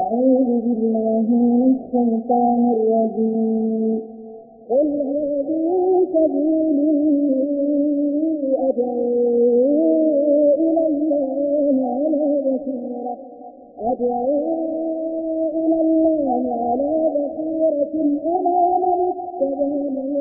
أعوذ بالله من الشيطان الرجيم. قل هذه سبيلي أدعو إلى الله على بصيرة أنا ومن اتبعني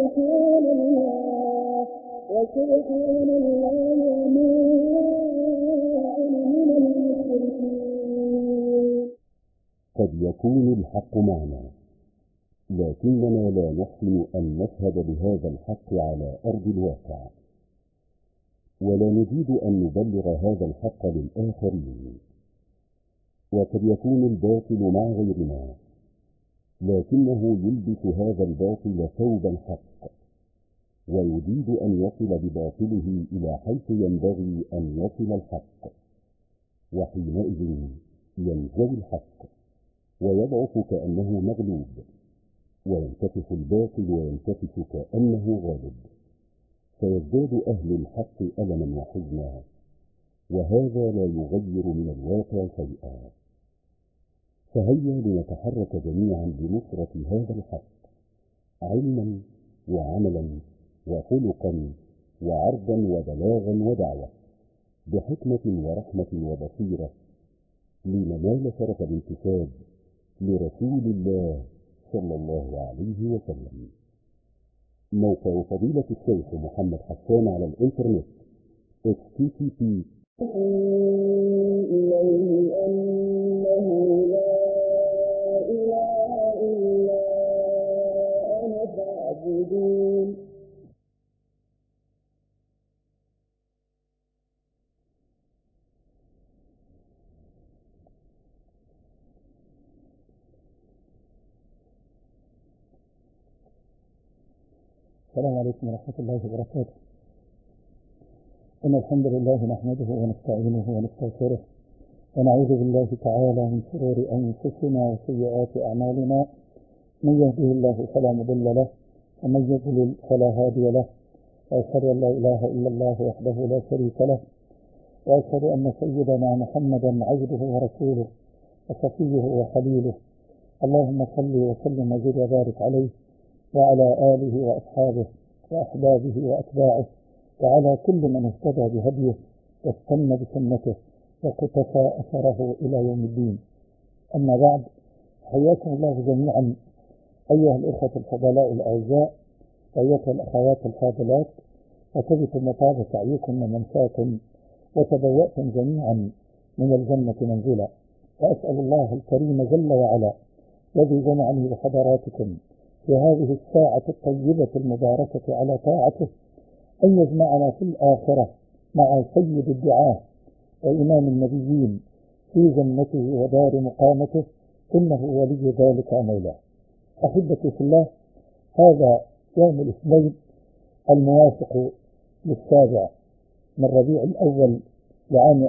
وسبحان الله وما أنا من المشركين. قد يكون الحق معنا، لكننا لا نحسن أن نشهد بهذا الحق على أرض الواقع، ولا نريد أن نبلغ هذا الحق للآخرين. وقد يكون الباطل مع غيرنا، لكنه يلبس هذا الباطل ثوب الحق، ويريد أن يصل بباطله إلى حيث ينبغي أن يصل الحق، وحينئذ ينزوي الحق ويضعف كأنه مغلوب، وينتفخ الباطل وينتفخ كأنه غالب، فيزداد أهل الحق ألما وحزنا، وهذا لا يغير من الواقع شيئا. فهيا لنتحرك جميعا لنصرة هذا الحق، علما وعملا وخلقا وعرضا وبلاغا ودعوة، بحكمة ورحمة وبصيرة، لننال شرف الانتساب لرسول الله صلى الله عليه وسلم. موقع فضيلة الشيخ محمد حسان على الإنترنت http إليه أنه لا إله إلا أنا فاعبدون. السلام عليكم ورحمة الله وبركاته. إن الحمد لله نحمده ونستعينه ونستغفره، ونعوذ بالله تعالى من شرور أنفسنا وسيئات أعمالنا. من يهده الله فلا مضل له، ومن يضلل فلا هادي له، وأشهد أن لا إله إلا الله وحده لا شريك له، وأشهد أن سيدنا محمدا عبده ورسوله وصفيه وخليله. اللهم صل وسلم وزد وبارك عليه وعلى آله وأصحابه وأحبابه وأتباعه، وعلى كل من اهتدى بهديه واستنى بسنته وقتفى أثره إلى يوم الدين. أما بعد، حياكم الله جميعا أيها الإخوة الفضلاء الأعزاء، أيها الأخوات الفاضلات، وتبتم وطاب سعيكم وممشاكم، وتبوأتم جميعا من الجنة منزلا. وأسأل الله الكريم جل وعلا الذي جمعني بحضراتكم في هذه الساعة الطيبة المباركة على طاعته أن يجمعنا في الآخرة مع سيد الدعاة وإمام النبيين في جنته ودار مقامته، إنه ولي ذلك مولاه. أحبتي في الله، هذا يوم الاثنين الموافق للسابع من ربيع الأول لعام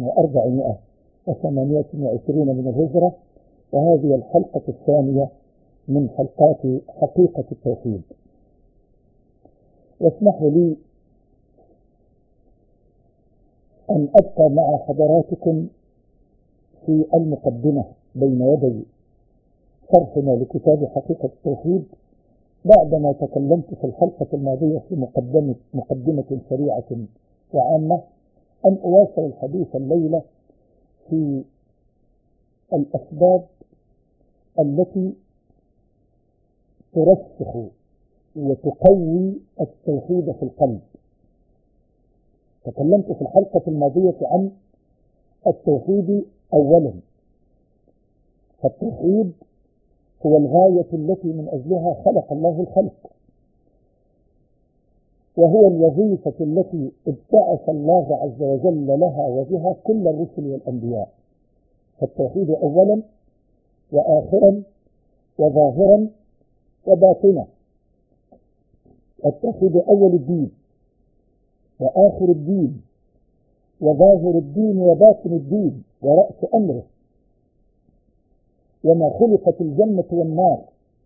1428 من الهجرة، وهذه الحلقة الثانية من حلقات حقيقة التوحيد. واسمحوا لي أن أبقى مع حضراتكم في المقدمة بين يدي شرحنا لكتاب حقيقة التوحيد، بعدما تكلمت في الحلقة الماضية في مقدمة سريعة وعامة، أن أواصل الحديث الليلة في الأسباب التي ترسخ وتقوي التوحيد في القلب. تكلمت في الحلقة الماضية عن التوحيد أولا، فالتوحيد هو الغاية التي من أجلها خلق الله الخلق، وهو الوظيفة التي ابتعث الله عز وجل لها وبها كل الرسل والأنبياء. فالتوحيد أولا وآخرا وظاهرا وباطنا. التوحيد أول الدين وآخر الدين وظاهر الدين وباطن الدين ورأس أمره، وما خلقت الجنة والنار،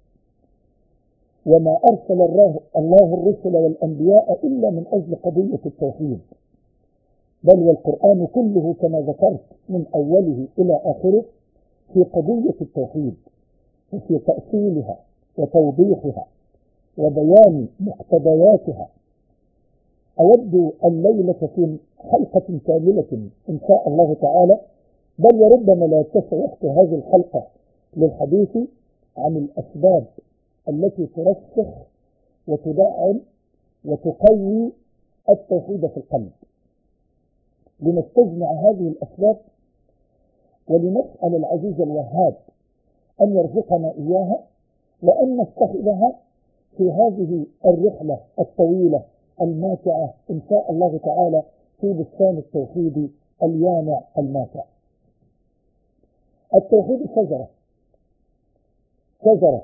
وما أرسل الله الرسل والأنبياء إلا من أجل قضية التوحيد. بل والقرآن كله كما ذكرت من أوله إلى آخره في قضية التوحيد وفي تأصيلها وتوضيحها وبيان مقتضياتها. أود الليلة في حلقة كاملة إن شاء الله تعالى، بل وربما لا يتسع وقت هذه الحلقة للحديث عن الأسباب التي ترسخ وتدعم وتقوي التوحيد في القلب، لنستجمع هذه الأسباب ولنسأل العزيز الوهاب أن يرزقنا إياها، وأن نتخذها في هذه الرحلة الطويلة الماتعة إن شاء الله تعالى في بستان التوحيد اليانع الماتع. التوحيد شجرة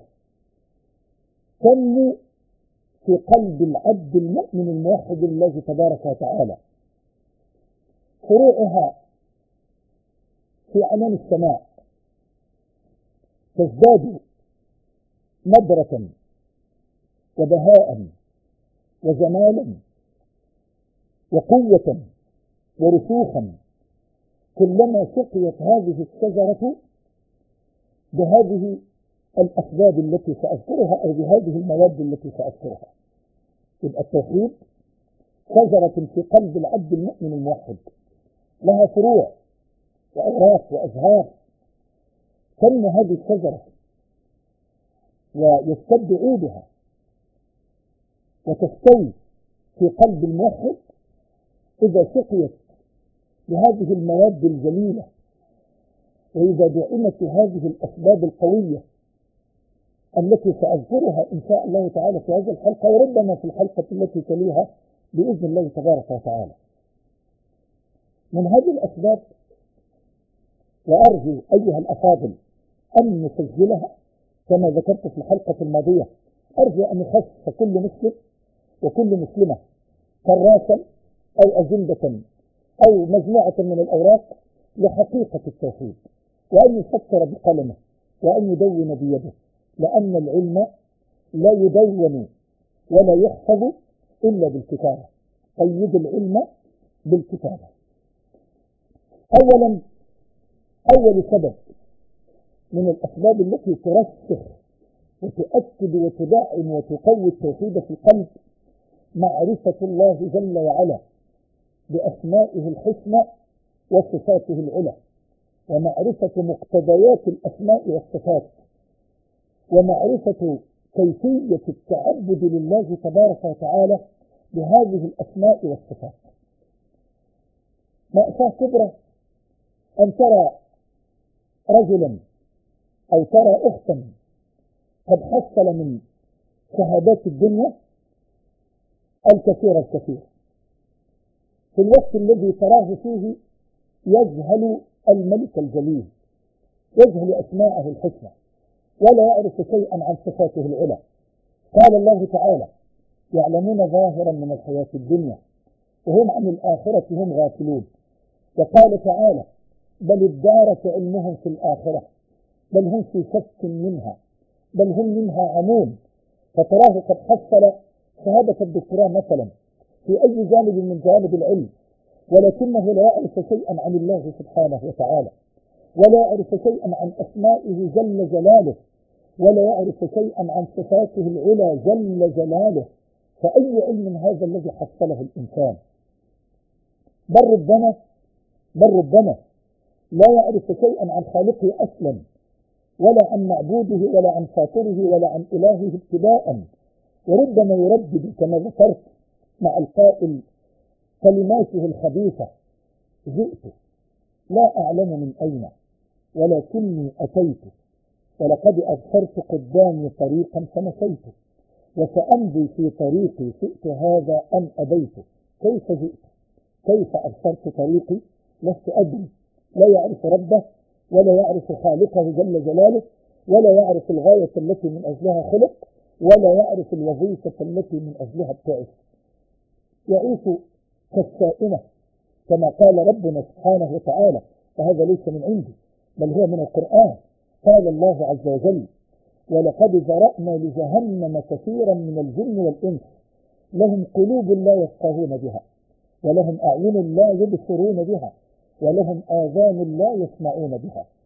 تنمو في قلب العبد المؤمن الموحد لله تبارك وتعالى، فروعها في عنان السماء تزداد نضرة وبهاء وجمالا وقوة ورسوخا كلما سقيت هذه الشجرة بهذه الأسباب التي سأذكرها أو بهذه المواد التي سأذكرها. يبقى التوحيد شجرة في قلب العبد المؤمن الموحد، لها فروع وأوراق وأزهار، تنمو هذه الشجرة ويشتد عودها وتستوي في قلب الموحد إذا سقيت بهذه المواد الجميلة، وإذا دعمت هذه الأسباب القوية التي سأذكرها إن شاء الله تعالى في هذه الحلقة، وربما في الحلقة التي تليها بإذن الله تبارك وتعالى. من هذه الأسباب، وأرجو أيها الأفاضل أن نسجلها كما ذكرت في الحلقة الماضية، أرجو أن يخصص كل مسلم وكل مسلمة كراسا أو أجندة أو مجموعة من الأوراق لحقيقة التوحيد، وأن يفكر بقلمه وأن يدون بيده، لأن العلم لا يدون ولا يحفظ إلا بالكتابة. قيد العلم بالكتابة. أول سبب من الأسباب التي ترسخ وتؤكد وتدعم وتقوي التوحيد في القلب معرفة الله جل وعلا بأسمائه الحسنى وصفاته العلى، ومعرفة مقتضيات الأسماء والصفات، ومعرفة كيفية التعبد لله تبارك وتعالى بهذه الأسماء والصفات. مأساة كبرى أن ترى رجلا أو ترى أختا قد حصل من شهادات الدنيا الكثير، في الوقت الذي تراه فيه يجهل الملك الجليل، يجهل أسماءه الحسنى، ولا يعرف شيئا عن صفاته العلى. قال الله تعالى: يعلمون ظاهرا من الحياة الدنيا وهم عن الآخرة هم غافلون. وقال تعالى: بل ادارك علمهم في الآخرة بل هم في شك منها بل هم منها عمون. فتراه قد حصل شهادة الدكتوراه مثلا في أي جانب من جوانب العلم، ولكنه لا يعرف شيئا عن الله سبحانه وتعالى، ولا يعرف شيئا عن أسمائه جل جلاله، ولا يعرف شيئا عن صفاته العلى جل جلاله. فأي علم هذا الذي حصله الإنسان؟ بل ربما لا يعرف شيئا عن خالقه أصلا، ولا عن معبوده، ولا عن فاطره، ولا عن إلهه ابتداء. وربما يردد كما ذكرت مع القائل كلماته الخبيثة: جئت لا أعلم من أين ولكني أتيت، ولقد أبصرت قدامي طريقا فمشيت، وسأمضي في طريقي شئت هذا أم أبيت. كيف جئت؟ كيف أبصرت طريقي؟ لست أدري. لا يعرف ربه، ولا يعرف خالقه جل جلاله، ولا يعرف الغاية التي من أجلها خلق، ولا يعرف الوظيفة التي من أجلها ابتعث. يعيش كالسائمة كما قال ربنا سبحانه وتعالى، وهذا ليس من عندي بل هو من القرآن. قال الله عز وجل: ولقد ذرأنا لجهنم كثيرا من الجن والإنس لهم قلوب لا يفقهون بها ولهم أعين لا يبصرون بها ولهم آذان لا يسمعون بها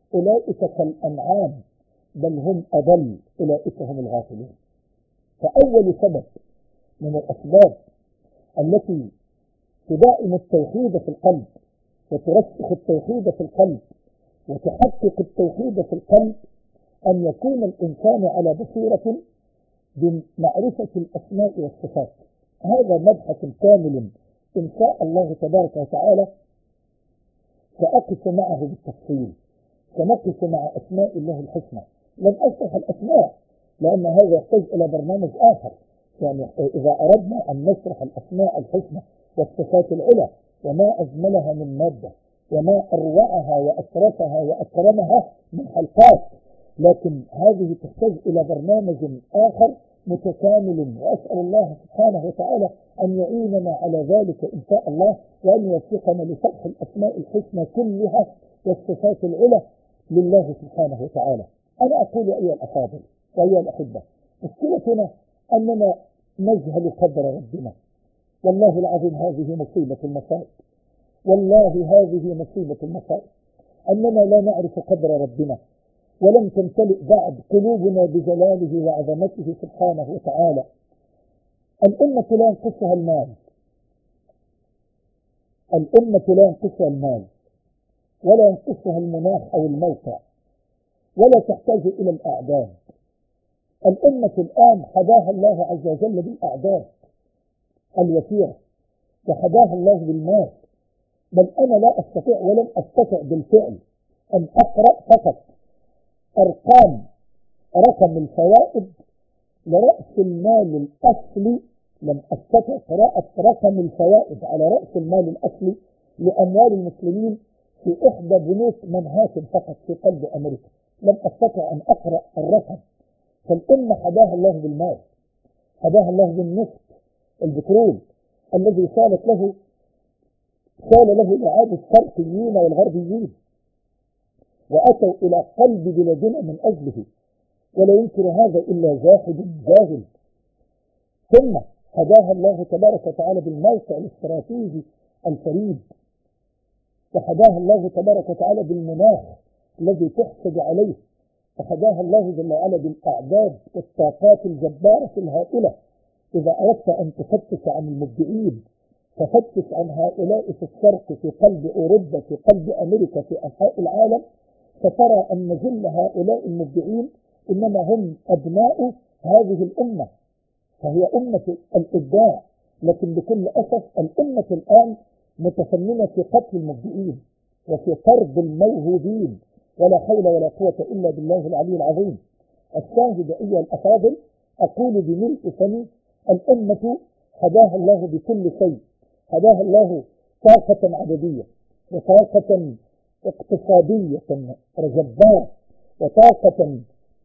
أولئك كالأنعام بل هم أضل أولئك هم الغافلون. فأول سبب من الأسباب التي تدائم التوحيد في القلب وترسخ التوحيد في القلب وتحقق التوحيد في القلب أن يكون الإنسان على بصيرة بمعرفة الأسماء والصفات. هذا مبحث كامل إن شاء الله تبارك وتعالى سأقف معه بالتفصيل، سنقف مع أسماء الله الحسنى. لن أشرح الأسماء لأن هذا يحتاج إلى برنامج آخر، يعني إذا أردنا أن نشرح الأسماء الحسنى والصفات العلى وما أجملها من مادة وما أروعها وأشرفها وأكرمها من حلقات، لكن هذه تحتاج إلى برنامج آخر متكامل، وأسأل الله سبحانه وتعالى أن يعيننا على ذلك إن شاء الله، وأن يوفقنا لشرح الأسماء الحسنى كلها والصفات العلى لله سبحانه وتعالى. أنا أقول أيها الأفاضل وأيها الأحبة، مشكلتنا أننا نجهل قدر ربنا. والله العظيم هذه مصيبة المصائب، والله هذه مصيبة المصائب، أننا لا نعرف قدر ربنا، ولم تمتلئ بعد قلوبنا بجلاله وعظمته سبحانه وتعالى. الأمة لا ينقصها المال، الأمة لا ينقصها المال ولا ينقصها المناخ أو الموقع، ولا تحتاج إلى الأعداد. الأمة الآن حداها الله عز وجل بالأعداد الوفيرة، وحداها الله بالمال. بل أنا لا أستطيع ولم أستطع بالفعل أن أقرأ فقط أرقام رقم الفوائد لرأس المال الأصلي، لم أستطع قراءة رقم الفوائد على رأس المال الأصلي لأموال المسلمين في إحدى بنوك منهاتن فقط في قلب أمريكا، لم أستطع أن أقرأ الرقم. فالأمة حداها الله بالمال، حداها الله بالنفط البترول الذي سال له إعادة الشرقيين والغربيين، وأتوا إلى قلب بلادنا من أجله، ولا ينكر هذا إلا جاحد جاهل. ثم هداها الله تبارك وتعالى بالموقع الاستراتيجي الفريد، وهداها الله تبارك وتعالى بالمناخ الذي تحسد عليه، وهداها الله جل وعلا بالأعداد والطاقات الجبارة الهائلة. إذا أردت أن تفتش عن المبدعين ففتش عن هؤلاء في الشرق، في قلب أوروبا، في قلب أمريكا، في أنحاء العالم، فترى أن جل هؤلاء المبدعين إنما هم أبناء هذه الأمة، فهي أمة الإبداع. لكن بكل أسف الأمة الآن متفننة في قتل المبدعين وفي طرد الموهوبين، ولا حول ولا قوة إلا بالله العلي العظيم. الشاهد أيها الأفاضل، أقول بملء فمي: الأمة هداها الله بكل شيء، هداها الله طاقة عددية وطاقة اقتصادية جبارة وطاقة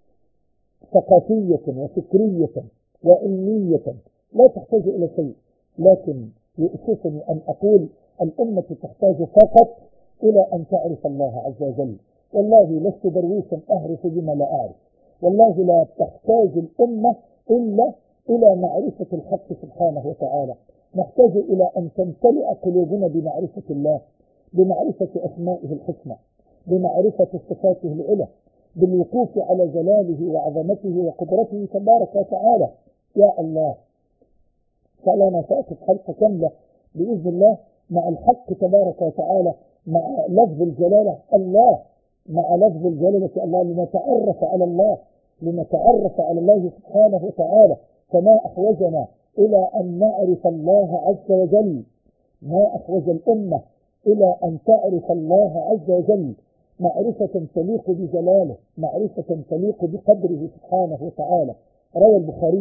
ثقافية وفكرية وعلمية لا تحتاج إلى شيء. لكن يؤسفني أن أقول الأمة تحتاج فقط إلى أن تعرف الله عز وجل. والله لست درويشا أهرف بما لا أعرف، والله لا تحتاج الأمة إلا إلى معرفة الحق سبحانه وتعالى. نحتاج إلى أن تمتلئ قلوبنا بمعرفة الله، بمعرفة أسمائه الحسنى، بمعرفة صفاته العلى، بالوقوف على جلاله وعظمته وقدرته تبارك وتعالى. يا الله، فلنا سأقف حلقة كاملة بإذن الله مع الحق تبارك وتعالى، مع لفظ الجلالة الله، مع لفظ الجلالة الله، لنتعرف على الله، لنتعرف على الله سبحانه وتعالى. فما أحوجنا إلى أن نعرف الله عز وجل، ما أحوج الأمة إلى أن تعرف الله عز وجل معرفة تليق بجلاله، معرفة تليق بقدره سبحانه وتعالى. روى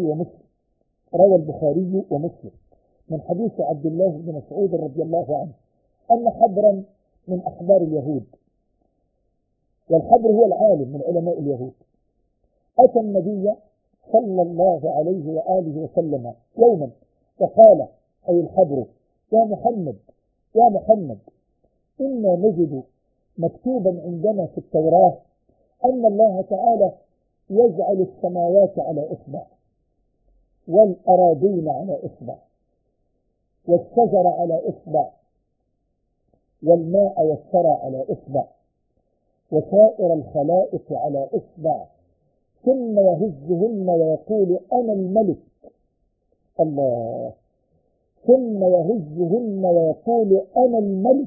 البخاري ومسلم من حديث عبد الله بن مسعود رضي الله عنه أن حبرا من أحبار اليهود، والحبر هو العالم من علماء اليهود، أتى النبي صلى الله عليه وآله وسلم يوما فقال، أي الحبر: يا محمد إنا نجد مكتوبا عندنا في التوراة أن الله تعالى يجعل السماوات على إصبع، والأراضين على إصبع، والشجر على إصبع، والماء والثرى على إصبع، وسائر الخلائق على إصبع، ثم يهزهن ويقول أنا الملك. الله. ثم يهزهن ويقول أنا الملك.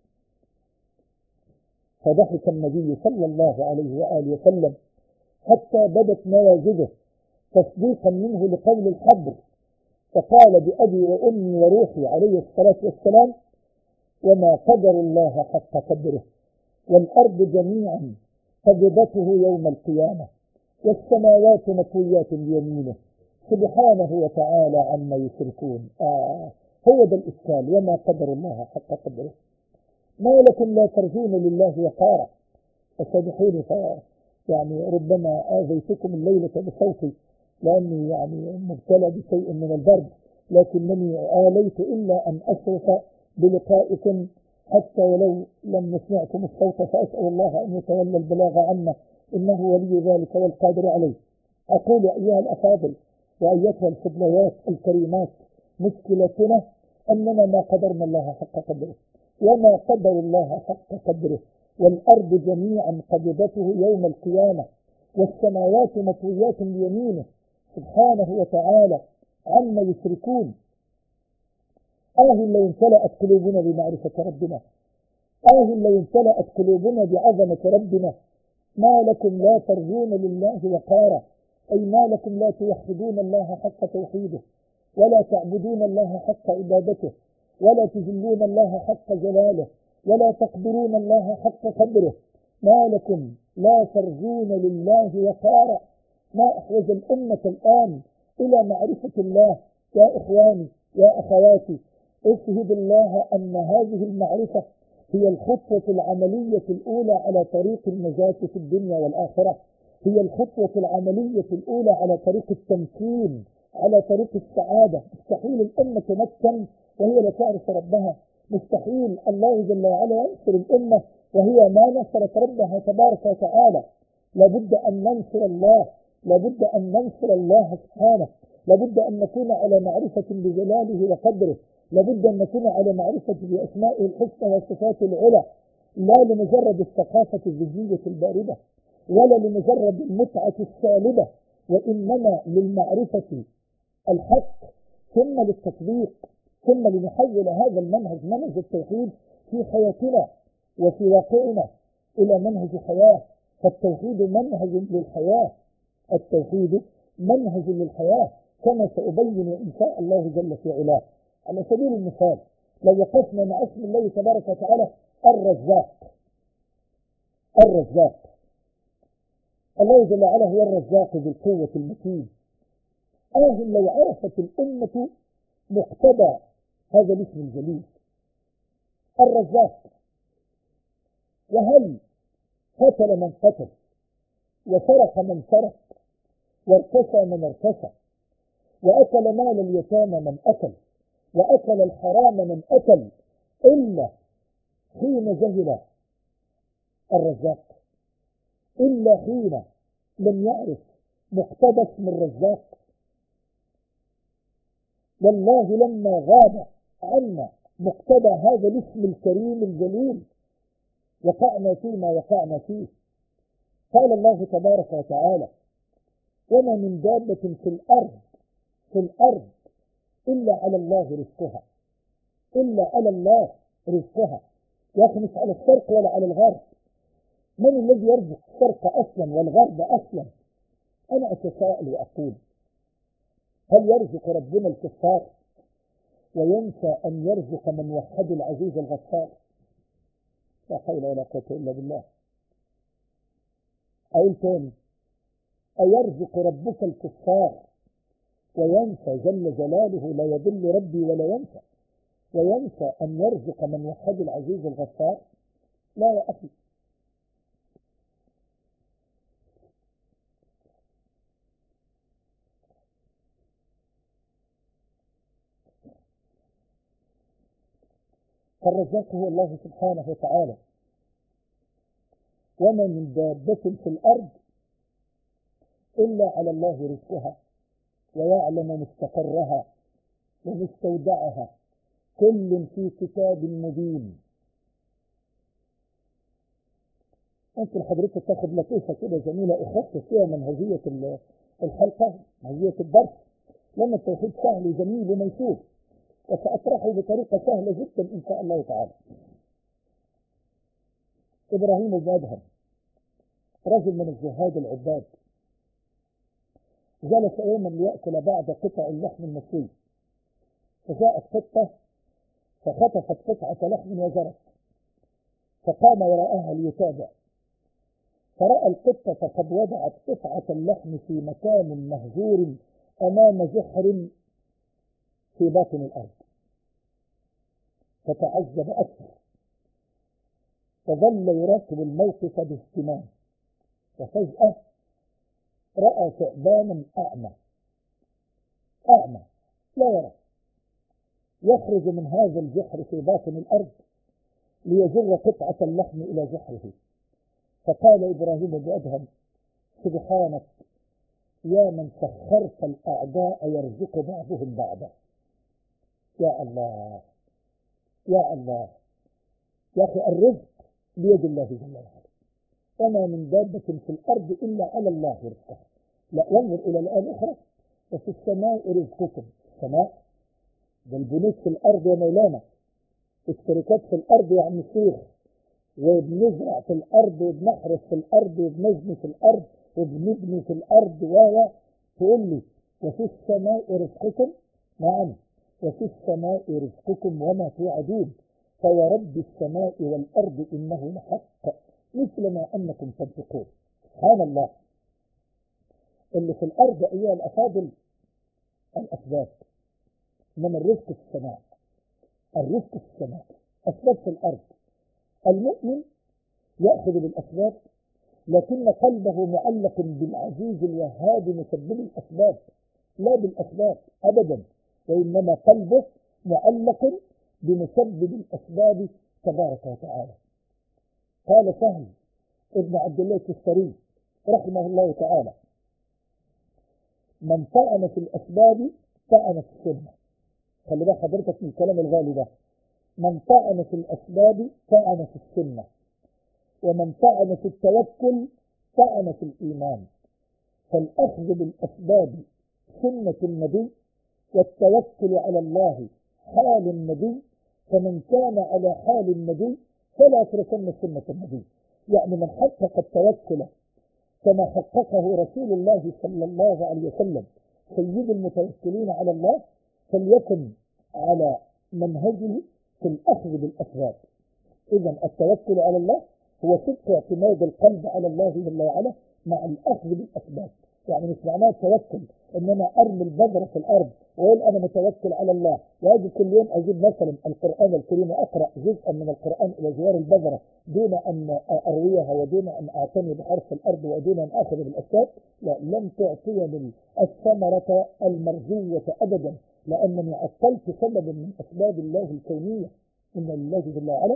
فضحك النبي صلى الله عليه وآله وسلم حتى بدت نواجذه تصديقا منه لقول الحبر، فقال بأبي وأمي وروحي عليه الصلاة والسلام: وما قدر الله حق قدره، والأرض جميعا قبضته يوم القيامة، والسماوات مطويات بيمينه سبحانه وتعالى عما يشركون. هو ده الإشكال، وما قدر الله حق قدره. ما لكم لا ترجون لله وقارا. فسامحوني يعني ربما آذيتكم الليلة بصوتي لأني يعني مبتلى بشيء من البرد، لكنني آليت إلا أن أشرف بلقائكم حتى ولو لم نسمعكم الصوت، فأسأل الله أن يتولى البلاغ عنا، إنه ولي ذلك والقادر عليه. أقول أيها الأفاضل وأيتها الفضليات الكريمات، مشكلتنا أننا ما قدرنا الله حق قدره، وما قدر الله حق قدره، والأرض جميعا قبضته يوم القيامة، والسماوات مطويات بيمينه سبحانه وتعالى عما يشركون. لو امتلأت قلوبنا بمعرفة ربنا، لو امتلأت قلوبنا بعظمة ربنا. ما لكم لا ترجون لله وقارا، أي ما لكم لا توحدون الله حق توحيده، ولا تعبدون الله حق عبادته، ولا تجلون الله حق جلاله، ولا تقدرون الله حق قدره. ما لكم لا ترجون لله وقارا. ما أحوج الأمة الآن إلى معرفة الله. يا إخواني يا أخواتي، اشهد الله أن هذه المعرفة هي الخطوة العملية الأولى على طريق النجاة في الدنيا والآخرة، هي الخطوة العملية الأولى على طريق التمكين، على طريق السعادة. مستحيل الأمة تمكن وهي لا تعرف ربها، مستحيل الله جل وعلا ينصر الأمة وهي ما نصرت ربها تبارك وتعالى. لابد أن ننصر الله، لابد أن ننصر الله سبحانه، لابد أن نكون على معرفة بجلاله وقدره، لابد أن نكون على معرفة بأسمائه الحسنى وصفاته العلى، لا لمجرد الثقافة الذهنية الباردة ولا لمجرد المتعة السالبة، وإنما للمعرفة الحق، ثم للتطبيق، ثم لنحول هذا المنهج، منهج التوحيد، في حياتنا وفي واقعنا إلى منهج حياة. فالتوحيد منهج للحياة، التوحيد منهج للحياة، كما سأبين إن شاء الله جل في علاه. على سبيل المثال، لو وقفنا مع اسم الله تبارك وتعالى الرزاق. الرزاق، الله جل وعلا هو الرزاق ذو القوة المتين. لو عرفت الأمة مقتضى هذا الاسم الجليل الرزاق، وهل قتل من قتل، وسرق من سرق، وارتشى من ارتشى، وأكل مال اليتامى من أكل، وأكل الحرام من أكل، إلا حين جهل الرزاق، إلا حين لم يعرف مقتضى اسم الرزاق. والله لما غاب عنا مقتضى هذا الاسم الكريم الجليل وقعنا فيما وقعنا فيه. قال الله تبارك وتعالى: وما من دابة في الأرض إلا على الله رزقها، إلا على الله رزقها. يا أخي مش على الشرق ولا على الغرب. من الذي يرزق الشرق أصلا والغرب أصلا؟ أنا أتساءل وأقول: هل يرزق ربنا الكفار وينسى أن يرزق من وحد العزيز الغفار؟ لا حول ولا قوة إلا بالله. أقول تاني: أيرزق ربك الكفار وينسى جل جلاله لا يضل ربي ولا ينسى، وينسى أن يرزق من وحد العزيز الغفار؟ لا يا أخي. فالرزاق هو الله سبحانه وتعالى. وما من دابة في الأرض إلا على الله رزقها ويعلم مستقرها ومستودعها، كل في كتاب مبين. ممكن حضرتك تاخد لطيفة كده جميلة أخصص فيها منهجية الحلقة، منهجية الدرس، لأن التوحيد سهل وجميل وميسور، وسأطرحه بطريقة سهلة جدا إن شاء الله تعالى. إبراهيم بن أدهم رجل من الزهاد العباد، جلس يوما ليأكل بعض قطع اللحم المشوي، فجاءت قطة فخطفت قطعة لحم وجرت، فقام وراءها ليتابع، فرأى القطة قد وضعت قطعة اللحم في مكان مهجور أمام جحر في باطن الأرض، فتعجب أكثر، فظل يراقب الموقف باهتمام، وفجأة رأى ثعبانا أعمى لا يرى يخرج من هذا الجحر في باطن الأرض ليجر قطعة اللحم إلى جحره. فقال إبراهيم بن أدهم: سبحانك يا من سخرت الأعداء يرزق بعضهم بعضا. يا الله يا الله، يا أخي الرزق بيد الله جل وعلا، وما من دابة في الأرض إلا على الله رزقها. لا، وانظر إلى الآية الأخرى: وفي السماء رزقكم. السماء ده البنوك في الأرض يا مولانا، الشركات في الأرض يا عم الشيخ، وبنزرع في الأرض وبنحرث في الأرض وبنجني في الأرض وبنبني في الأرض تقول لي وفي السماء رزقكم؟ نعم، وفي السماء رزقكم وما توعدون، فورب السماء والأرض إنه لحق مثل ما أنكم تنطقون. سبحان الله. اللي في الأرض أيها الأفاضل الأسباب، إنما الرزق في السماء. الرزق في السماء، أسباب في الأرض. المؤمن يأخذ بالأسباب، لكن قلبه معلق بالعزيز الوهاب مسبب الأسباب، لا بالأسباب أبدا، وإنما قلبه معلق بمسبب الأسباب تبارك وتعالى. قال سهل ابن عبد الله التستري رحمه الله تعالى: من طعن في الأسباب طعن في السنة. خلي بقى حضرتك من الكلام الغالي ده: من طعن في الأسباب طعن في السنة، ومن طعن في التوكل طعن في الإيمان. فالأخذ بالأسباب سنة النبي، والتوكل على الله حال النبي، فمن كان على حال النبي فلا يتركن سنة النبي. يعني من حقق التوكل كما حققه رسول الله صلى الله عليه وسلم سيد المتوكلين على الله، فليكن على منهجه في الأخذ بالأسباب. إذن التوكل على الله هو صدق اعتماد القلب على الله جل وعلا مع الأخذ بالأسباب. يعني مش معناه التوكل ان انا ارمي البذره في الارض واقول انا متوكل على الله، واجي كل يوم اجيب مثلا القران الكريم واقرا جزءا من القران الى جوار البذره دون ان ارويها ودون ان اعتني بحرث الارض ودون ان اخذ بالاسباب. لا، لن تعطيني الثمره المرجوه ابدا، لانني عطلت سببا من اسباب الله الكونيه. ان لله جل وعلا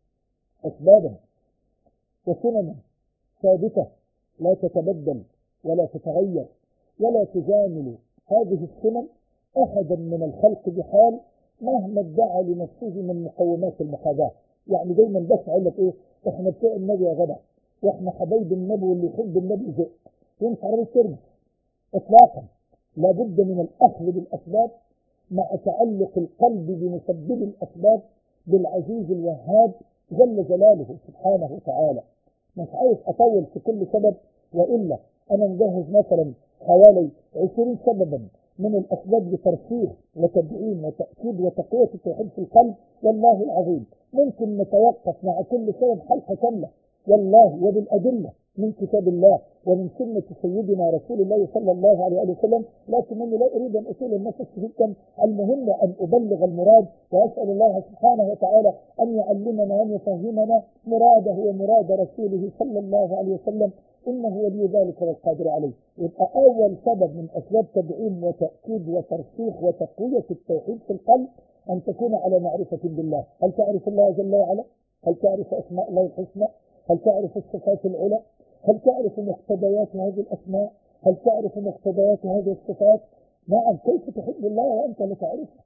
اسبابا وسننا ثابته لا تتبدل ولا تتغير، ولا تجامل هذه السنن أحدا من الخلق بحال مهما ادعى لنفسه من مقومات المحاذاة. يعني دايما بس اقول لك ايه، احنا بتوع النبي يا جدع، واحنا حبايب النبي واللي يحب النبي زق، ينفع رأي ترمي اطلاقا. لابد من الاخذ بالاسباب مع تعلق القلب بمسبب الاسباب بالعزيز الوهاب جل جلاله سبحانه وتعالى. مش عايز اطول في كل سبب، والا انا مجهز مثلا حوالي 20 سببا من الاسباب لترسيخ وتدعيم وتاكيد وتقويه التوحيد في القلب. والله العظيم ممكن نتوقف مع كل سبب حلقه كامله، والله وبالادله من كتاب الله ومن سنه سيدنا رسول الله صلى الله عليه وسلم، لكنني لا اريد ان اطيل النفس جدا. المهم ان ابلغ المراد، واسال الله سبحانه وتعالى ان يعلمنا وان يفهمنا مراده ومراد رسوله صلى الله عليه وسلم، انه ولي ذلك والقادر عليه. يبقى اول سبب من اسباب تدعيم وتاكيد وترسيخ وتقويه التوحيد في القلب ان تكون على معرفه بالله. هل تعرف الله جل وعلا؟ هل تعرف اسماء الله الحسنى؟ هل تعرف الصفات العلى؟ هل تعرف مقتضيات هذه الاسماء؟ هل تعرف مقتضيات هذه الصفات؟ نعم. كيف تحب الله وانت لا تعرفه؟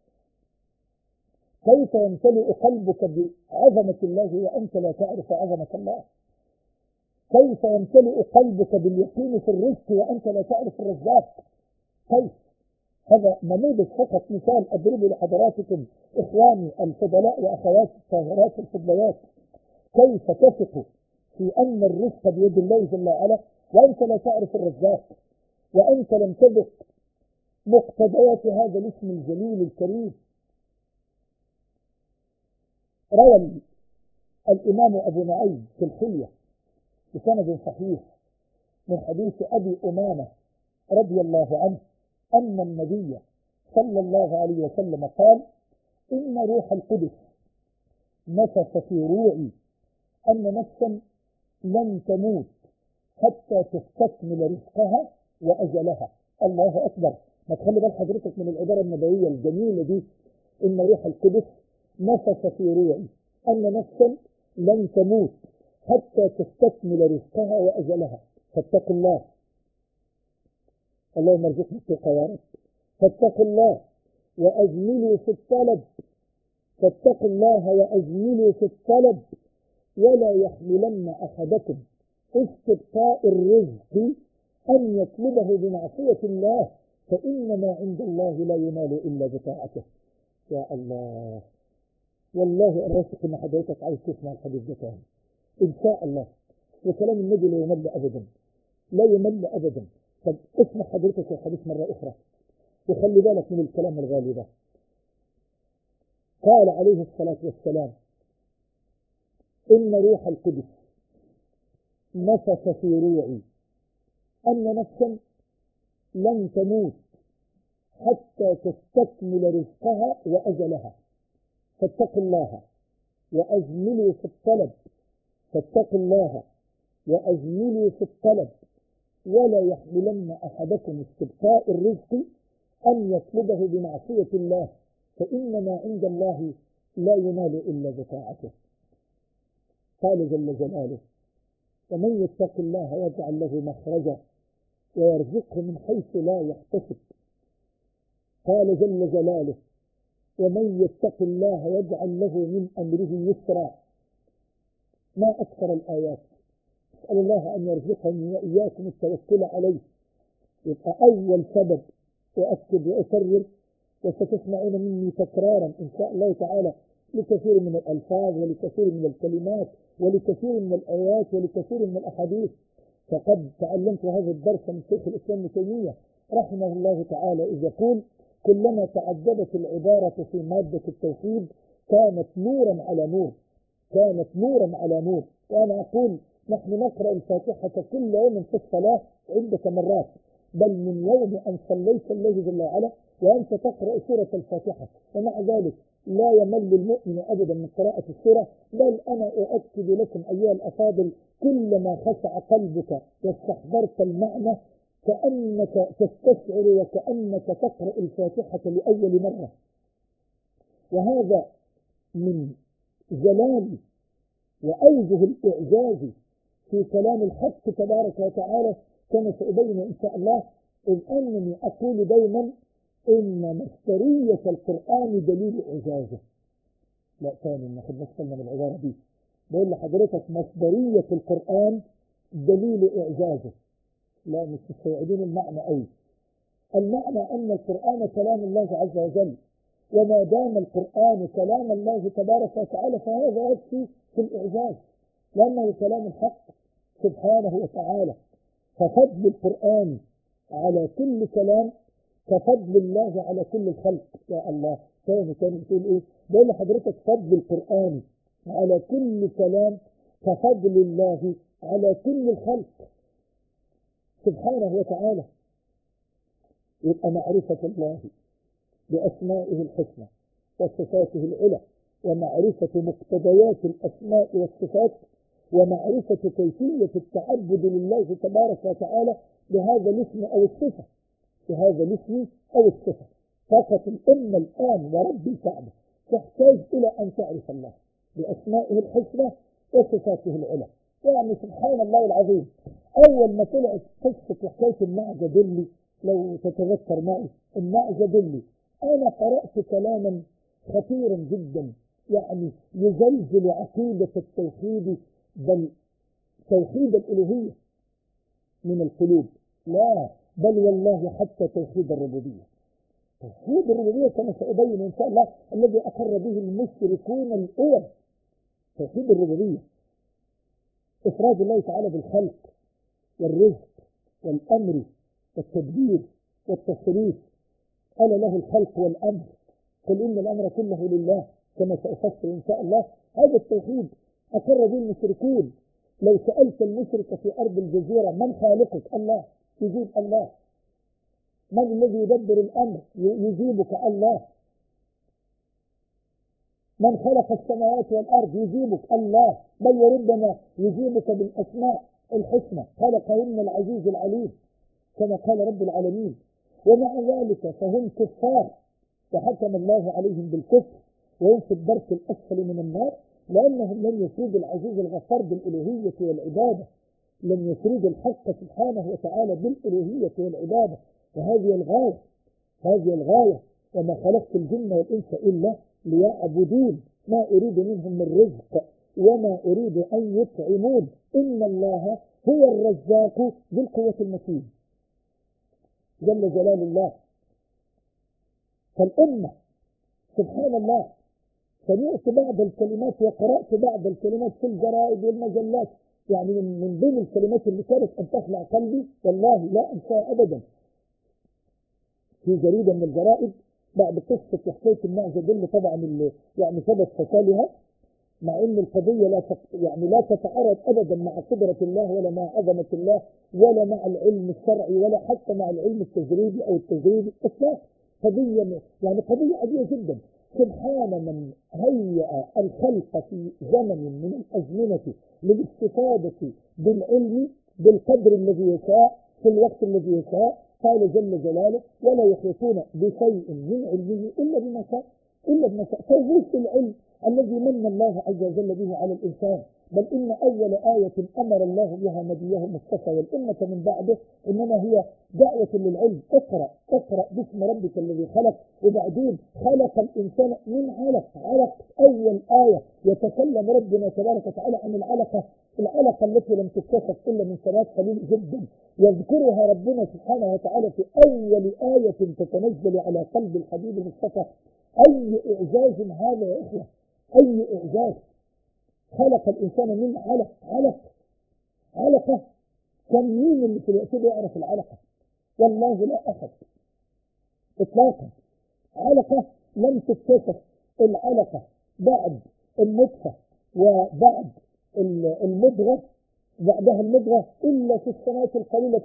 كيف يمتلئ قلبك بعظمه الله وانت لا تعرف عظمه الله؟ كيف يمتلئ قلبك باليقين في الرزق وأنت لا تعرف الرزاق؟ كيف؟ هذا نموذج فقط، مثال أضربه لحضراتكم إخواني الفضلاء وأخواتي الطاهرات الفضليات. كيف تثق في أن الرزق بيد الله جل وعلا وأنت لا تعرف الرزاق، وأنت لم تذق مقتضيات هذا الاسم الجليل الكريم؟ روى الإمام أبو نعيم في الحلية بسند صحيح من حديث أبي أمامة رضي الله عنه أن النبي صلى الله عليه وسلم قال: إن روح القدس نفث في روعي أن نفسا لن تموت حتى تستكمل رزقها وأجلها. الله أكبر! ما تخلي بال حضرتك من العبارة النبوية الجميلة دي، إن روح القدس نفث في روعي أن نفسا لن تموت حتى تستكمل رزقها وأجلها. فاتقوا الله، اللهم ارزقنا التقى يا رب. فاتقوا الله وأجملوا في الطلب، فاتقوا الله وأجملوا في الطلب، ولا يحملن أحدكم استبقاء الرزق أن يطلبه بمعصية الله، فإن ما عند الله لا ينال إلا بطاعته. يا الله، والله أرشك إن حضرتك عايز تسمع الحديث ده تاني إن شاء الله، وكلام النبي لا يمل أبدا، لا يمل أبدا. طب اسمع حضرتك الحديث مرة أخرى وخلي بالك من الكلام الغالي ده. قال عليه الصلاة والسلام: إن روح القدس نفث في روعي أن نفسا لن تموت حتى تستكمل رزقها وأجلها. فاتقوا الله وأجملوا في الطلب، فاتقوا الله وأجملوا في الطلب، ولا يحملن أحدكم استبقاء الرزق أن يطلبه بمعصية الله، فإن ما عند الله لا ينال إلا بطاعته. قال جل جلاله: ومن يتق الله يجعل له مخرجا ويرزقه من حيث لا يحتسب. قال جل جلاله: ومن يتق الله يجعل له من أمره يسرا. ما أكثر الآيات. أسأل الله أن يرزقني وإياكم التوكل عليه. يبقى أول سبب، وأكد وأكرر وستسمعون مني تكرارا إن شاء الله تعالى لكثير من الألفاظ ولكثير من الكلمات ولكثير من الآيات ولكثير من الأحاديث، فقد تعلمت هذا الدرس من شيخ الإسلام ابن تيمية رحمه الله تعالى، إذ يقول: كلما تعددت العبارة في مادة التوحيد كانت نورا على نور، كانت نورا على نور. وأنا أقول: نحن نقرأ الفاتحة كل يوم في الصلاة عدة مرات، بل من يوم أن صليت الله جل وعلا وأنت تقرأ سورة الفاتحة، ومع ذلك لا يمل المؤمن أبدا من قراءة السورة. بل أنا أؤكد لكم أيها الأفاضل، كلما خشع قلبك واستحضرت المعنى كأنك تستشعر وكأنك تقرأ الفاتحة لأول مرة. وهذا من جلال وأوجه الإعجاز في كلام الحق تبارك وتعالى، كما سأبين إن شاء الله، إذ أنني أقول دائما إن مصدرية القرآن دليل إعجازه. لا ثاني ما خدناش بالنا من العبارة دي، بقول لحضرتك مصدرية القرآن دليل إعجازه. لا مش مستوعبين المعنى أوي. المعنى أن القرآن كلام الله عز وجل، وما دام القرآن كلام الله تبارك وتعالى فهذا يكفي في الإعجاز، لأنه كلام الحق سبحانه وتعالى. ففضل القرآن على كل كلام كفضل الله على كل الخلق. يا الله، تاني بتقول ايه؟ بقول لحضرتك فضل القرآن على كل كلام كفضل الله على كل الخلق سبحانه وتعالى. يبقى معرفة الله بأسمائه الحسنى وصفاته العلى، ومعرفة مقتضيات الأسماء والصفات، ومعرفة كيفية التعبد لله تبارك وتعالى بهذا الاسم أو الصفة، بهذا الاسم أو الصفة. فقط الأمة الآن ورب الكعبة تحتاج إلى أن تعرف الله بأسمائه الحسنى وصفاته العلى. يعني سبحان الله العظيم، أول ما طلعت قصة وحكاية النعجة دلي، لو تتذكر معي النعجة دلي، أنا قرأت كلاما خطيرا جدا يعني يزلزل عقيدة التوحيد، بل توحيد الألوهية من القلوب، لا، بل والله حتى توحيد الربوبية. توحيد الربوبية كما سأبين إن شاء الله الذي أقر به المشركون الأول، توحيد الربوبية، إفراد الله تعالى بالخلق والرزق والأمر والتدبير والتصريف. ألا له الخلق والأمر، قل إن الأمر كله لله كما سأفسر إن شاء الله. هذا التوحيد أقر به المشركون. لو سألت المشرك في أرض الجزيرة من خالقك؟ الله، يجيب الله. من الذي يدبر الأمر؟ يجيبك الله. من خلق السماوات والأرض؟ يجيبك الله، بل وربما يجيبك بالأسماء الحسنى، خلقهن العزيز العليم كما قال رب العالمين. ومع ذلك فهم كفار، وحكم الله عليهم بالكفر وهم في الدرك الأسفل من النار، لأنهم لم يفردوا العزيز الغفار بالألوهية والعبادة، لم يفردوا الحق سبحانه وتعالى بالألوهية والعبادة. وهذه الغاية، هذه الغاية. وما خلقت الجن والإنس إلا ليعبدون، ما أريد منهم من رزق وما أريد أن يطعمون، إن الله هو الرزاق ذو القوة المتين جل جلال الله. فالأمة سبحان الله سمعت بعض الكلمات وقرأت بعض الكلمات في الجرائد والمجلات، يعني من بين الكلمات اللي كانت أن تخلع قلبي والله لا أنساها أبدا. في جريدة من الجرائد بعد قصة وحكاية المعزة اللي طبعا اللي يعني ثبت فشلها، مع ان القضية لا تتعارض ابدا مع قدرة الله ولا مع عظمة الله ولا مع العلم الشرعي ولا حتى مع العلم التجريبي او التجريبي اطلاقا. قضية يعني قضية عادية جدا. سبحان من هيأ الخلق في زمن من الازمنة للاستفادة بالعلم بالقدر الذي يشاء في الوقت الذي يشاء. قال جل جلاله ولا يحيطون بشيء من علمه الا بما شاء، الا بما شاء. فوجود العلم الذي من الله عز وجل به على الإنسان، بل إن أول آية أمر الله بها نبيه المصطفى والأمة من بعده إنما هي دعوة للعلم. اقرأ باسم ربك الذي خلق، وبعدين خلق الإنسان من علق. أول آية يتكلم ربنا تبارك وتعالى عن العلقة التي لم تكتشف إلا من سنوات قليلة جدا، يذكرها ربنا سبحانه وتعالى في أول آية تتنزل على قلب الحبيب المصطفى. أي إعجاز هذا يا إخوة، أي إعجاز. خلق الإنسان من علقة. كم مين اللي في الوقت يعرف العلقة؟ والله لا أحد إطلاقا. علقة لم تكتشف العلقة بعد النطفة وبعد المضغة، بعدها المضغة إلا في السنوات القليلة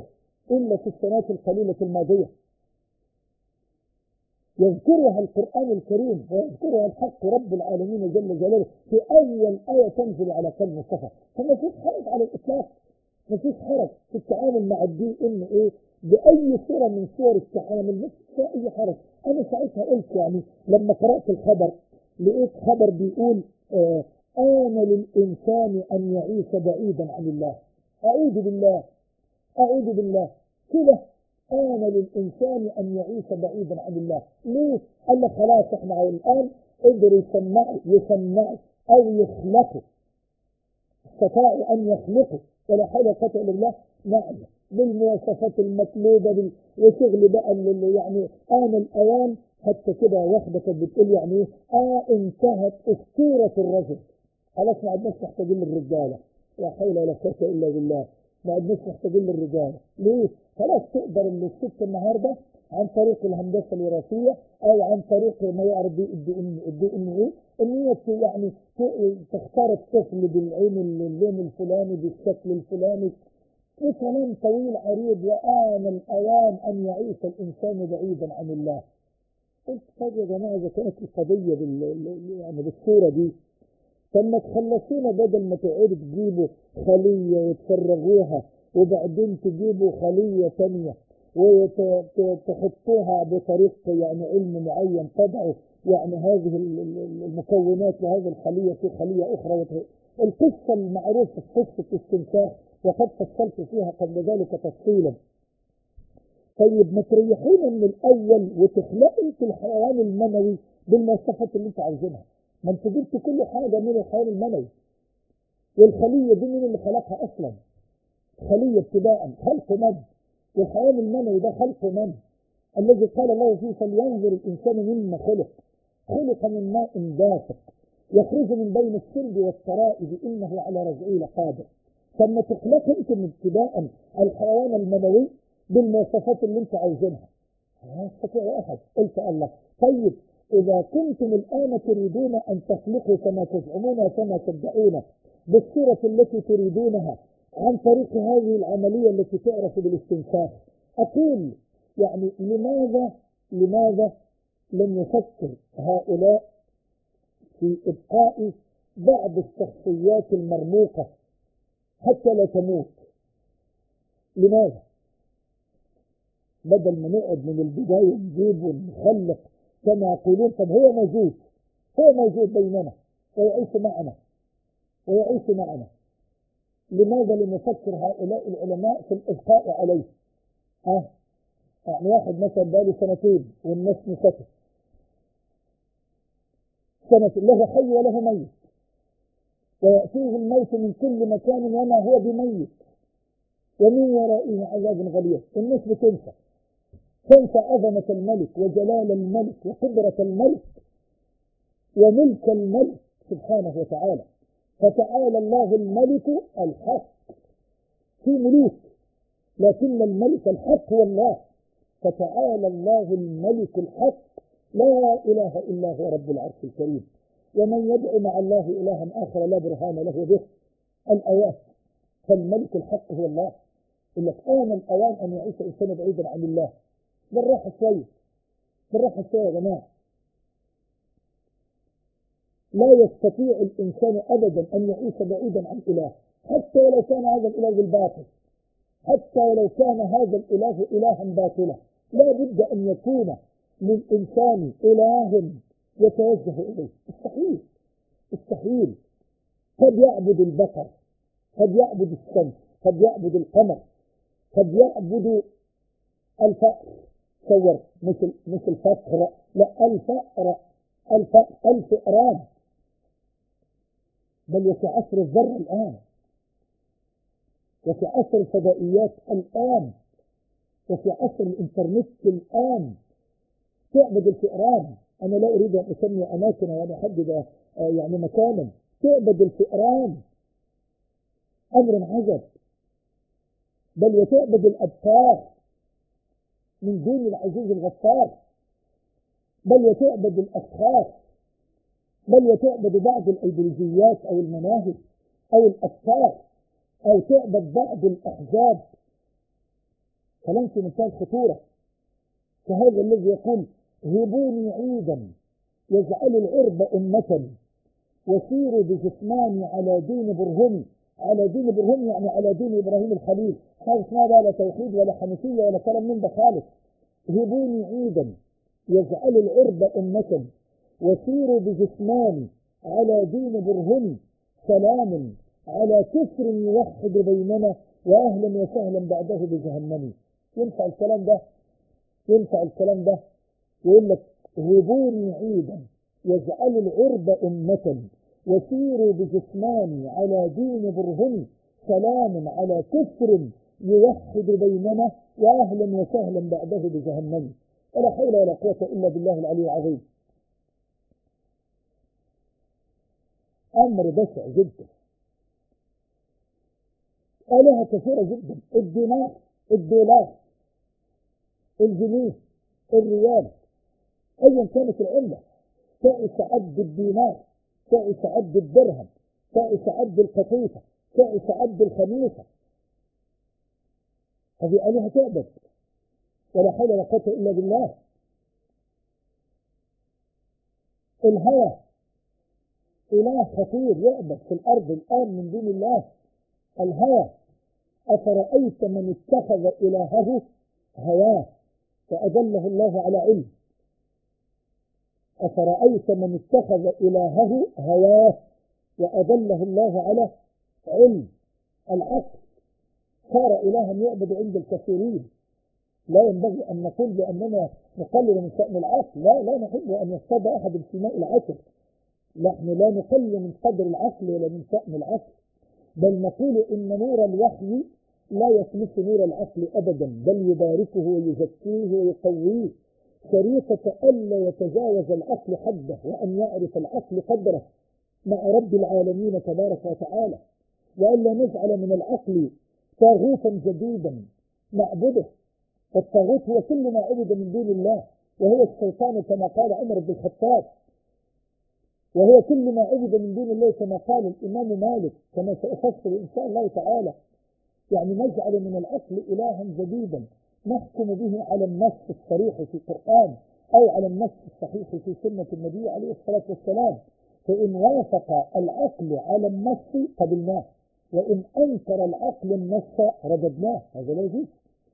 الماضية، يذكرها القرآن الكريم ويذكرها الحق رب العالمين جل جلاله في أول آية تنزل على قلب مصطفى. فما فيش حرج على الإطلاق، ما فيش حرج في التعامل مع الدين. إن إيه بأي صورة من صور التعامل ما فيش أي حرج. أنا ساعتها قلت يعني لما قرأت الخبر لقيت خبر بيقول آن للإنسان أن يعيش بعيدا عن الله. أعوذ بالله كده. آن للإنسان أن يعيش بعيدا عن الله. ليه؟ قال لك خلاص احنا الآن قدروا يسمعوا أو يخلقوا، استطاعوا أن يخلقوا ولا حول ولا قوة إلا بالله. نعم بالمواصفات المطلوبة وشغل بقى اللي يعني آن الأوان. حتى كده واحدة كانت بتقول يعني إيه انتهت أسطورة الرجل، خلاص ما عدناش محتاجين للرجالة، لا حول ولا قوة إلا بالله. ما عدناش محتاجين للرجالة. ليه؟ خلاص تقدر الست النهارده عن طريق الهندسه الوراثيه او عن طريق ما يعرف الدي ان ايه ان هي يعني تختار الطفل بالعين اللون الفلاني بالشكل الفلاني. في كلام طويل عريض. وآن الأوان أن يعيش الإنسان بعيدا عن الله. قلت طيب يا جماعة إذا كانت القضية يعني بالصورة دي، فما تخلصونا بدل ما تقعدوا تجيبوا خلية وتفرغوها وبعدين تجيبوا خلية ثانية وتحطوها بطريق يعني علم معين، تضعوا يعني هذه المكونات لهذه الخلية في خلية أخرى. القصة المعروفة قصة استنساخ وقد فصلت فيها قبل ذلك تفصيلا. طيب ما تريحونا من الأول وتخلقوا انتوا الحيوان المنوي بالمواصفات اللي انتوا عايزينها. ما انتوا جبتوا كل حاجة من الحيوان المنوي. والخلية دي مين اللي خلقها أصلا؟ خلية ابتداء خلق من؟ والحيوان المنوي ده خلق من؟ الذي قال الله فيه فلينظر الإنسان مما خلق، خلق من ماء دافق يخرج من بين الصلب والترائب إنه على رجعه لقادر. ثم تخلق انت من ابتداء الحيوان المنوي بالمواصفات اللي انت عاوزينها، لا يستطيع أحد. قلت الله طيب إذا كنتم الآن تريدون أن تخلقوا كما تزعمون وكما تدعون بالصورة التي تريدونها عن طريق هذه العملية التي تعرف بالاستنساخ، أقول يعني لماذا لم يفكر هؤلاء في إبقاء بعض الشخصيات المرموقة حتى لا تموت؟ لماذا؟ بدل ما نقعد من البداية نجيب ونخلق كما يقولون. طب هو موجود بيننا ويعيش معنا، لماذا لم يفكر هؤلاء العلماء في الإبقاء عليه؟ يعني واحد مثلا بقاله سنتين والناس نسته، سنة له حي وله ميت، ويأتيه الموت من كل مكان وما هو بميت ومن ورائه عذاب غليظ. الناس تنسى عظمة الملك وجلال الملك وقدرة الملك وملك الملك سبحانه وتعالى. فتعالى الله الملك الحق، في ملوك لكن الملك الحق هو الله. فتعالى الله الملك الحق لا إله إلا هو رب العرش الكريم. ومن يدعو مع الله إلها آخر لا برهان له به الآيات. فالملك الحق هو الله. إلا آن الأوان أن يعيش إنسان بعيدا عن الله. بالراحة شوية يا جماعة. لا يستطيع الإنسان أبدا أن يعيش بعيدا عن إله، حتى ولو كان هذا الإله بالباطل، حتى ولو كان هذا الإله إلها باطلا. لا بد أن يكون للإنسان إله يتوجه إليه. استحيل. قد يعبد البقر، قد يعبد الشمس، قد يعبد القمر، قد يعبد الفأر. تصور مش الفقر، لا الفئران. بل وفي عصر الذرة الآن، وفي عصر الفضائيات الآن، وفي عصر الإنترنت الآن تعبد الفئران. أنا لا أريد أن أسمي أماكن وأنا أحدد يعني مكانا. تعبد الفئران، أمر عجب. بل وتعبد الأبقار من دون العزيز الغفار، بل وتعبد الأشخاص، بل وتعبد بعض الأيديولوجيات أو المناهج أو الأفكار، أو تعبد بعض الأحزاب. كلام في منتهى الخطورة. فهذا الذي يقول هبوني عيدا يجعل العرب أمة وسيروا بجثماني على دين برهم. على دين برهم يعني على دين إبراهيم الخليل. هذا اسمها بقى لا توحيد ولا حنيفية ولا كلام من ده خالص. هبوني عيدا يجعل العرب أمة وسيروا بجثماني على دين برهم. سلام على كفر يوحد بيننا وأهلا وسهلا بعده بجهنم. ينفع الكلام ده؟ يقول لك هبوني عيدا يجعل العرب أمة وسيروا بجثماني على دين برهم. سلام على كفر يوحد بيننا وأهلا وسهلا بعده بجهنم. ولا حول ولا قوة إلا بالله العلي العظيم. أمر بشع جدا. آلهة كثيرة جدا. الدينار، الدولار، الجنيه، الريال، أيا كانت العملة. تعس عد الدينار، تعس عد الدرهم، تعس عد القطيفة، تعس عد الخميسة. هذه آلهة تعبد. ولا حول ولا قوة إلا بالله. الهوى إله خطير يعبد في الأرض الآن من دون الله. الهوى. أفرأيت من اتخذ إلهه هواه فأضله الله على علم. أفرأيت من اتخذ إلهه هواه وأضله الله على علم. العقل صار إلها يعبد عند الكثيرين. لا ينبغي أن نقول بأننا نقلل من شأن العقل. لا نحب أن يصطاد أحد بسماء العقل. نحن لا نقلل من قدر العقل ولا من شأن العقل. بل نقول إن نور الوحي لا يخلف نور العقل أبدا، بل يباركه ويزكيه ويقويه، شريطة ألا يتجاوز العقل حده، وأن يعرف العقل قدره مع رب العالمين تبارك وتعالى، وألا نجعل من العقل طاغوتا جديدا نعبده. والطاغوت هو كل ما عبد من دون الله، وهو الشيطان كما قال عمر بن الخطاب، وهو كل ما عبد من دون الله كما قال الإمام مالك، كما سأفسر إن شاء الله تعالى. يعني نجعل من العقل إلها جديدا نحكم به على النص الصريح في القرآن أو على النص الصحيح في سنة النبي عليه الصلاة والسلام، فإن وافق العقل على النص قبلناه، وإن أنكر العقل النص رددناه. هذا لا يجوز،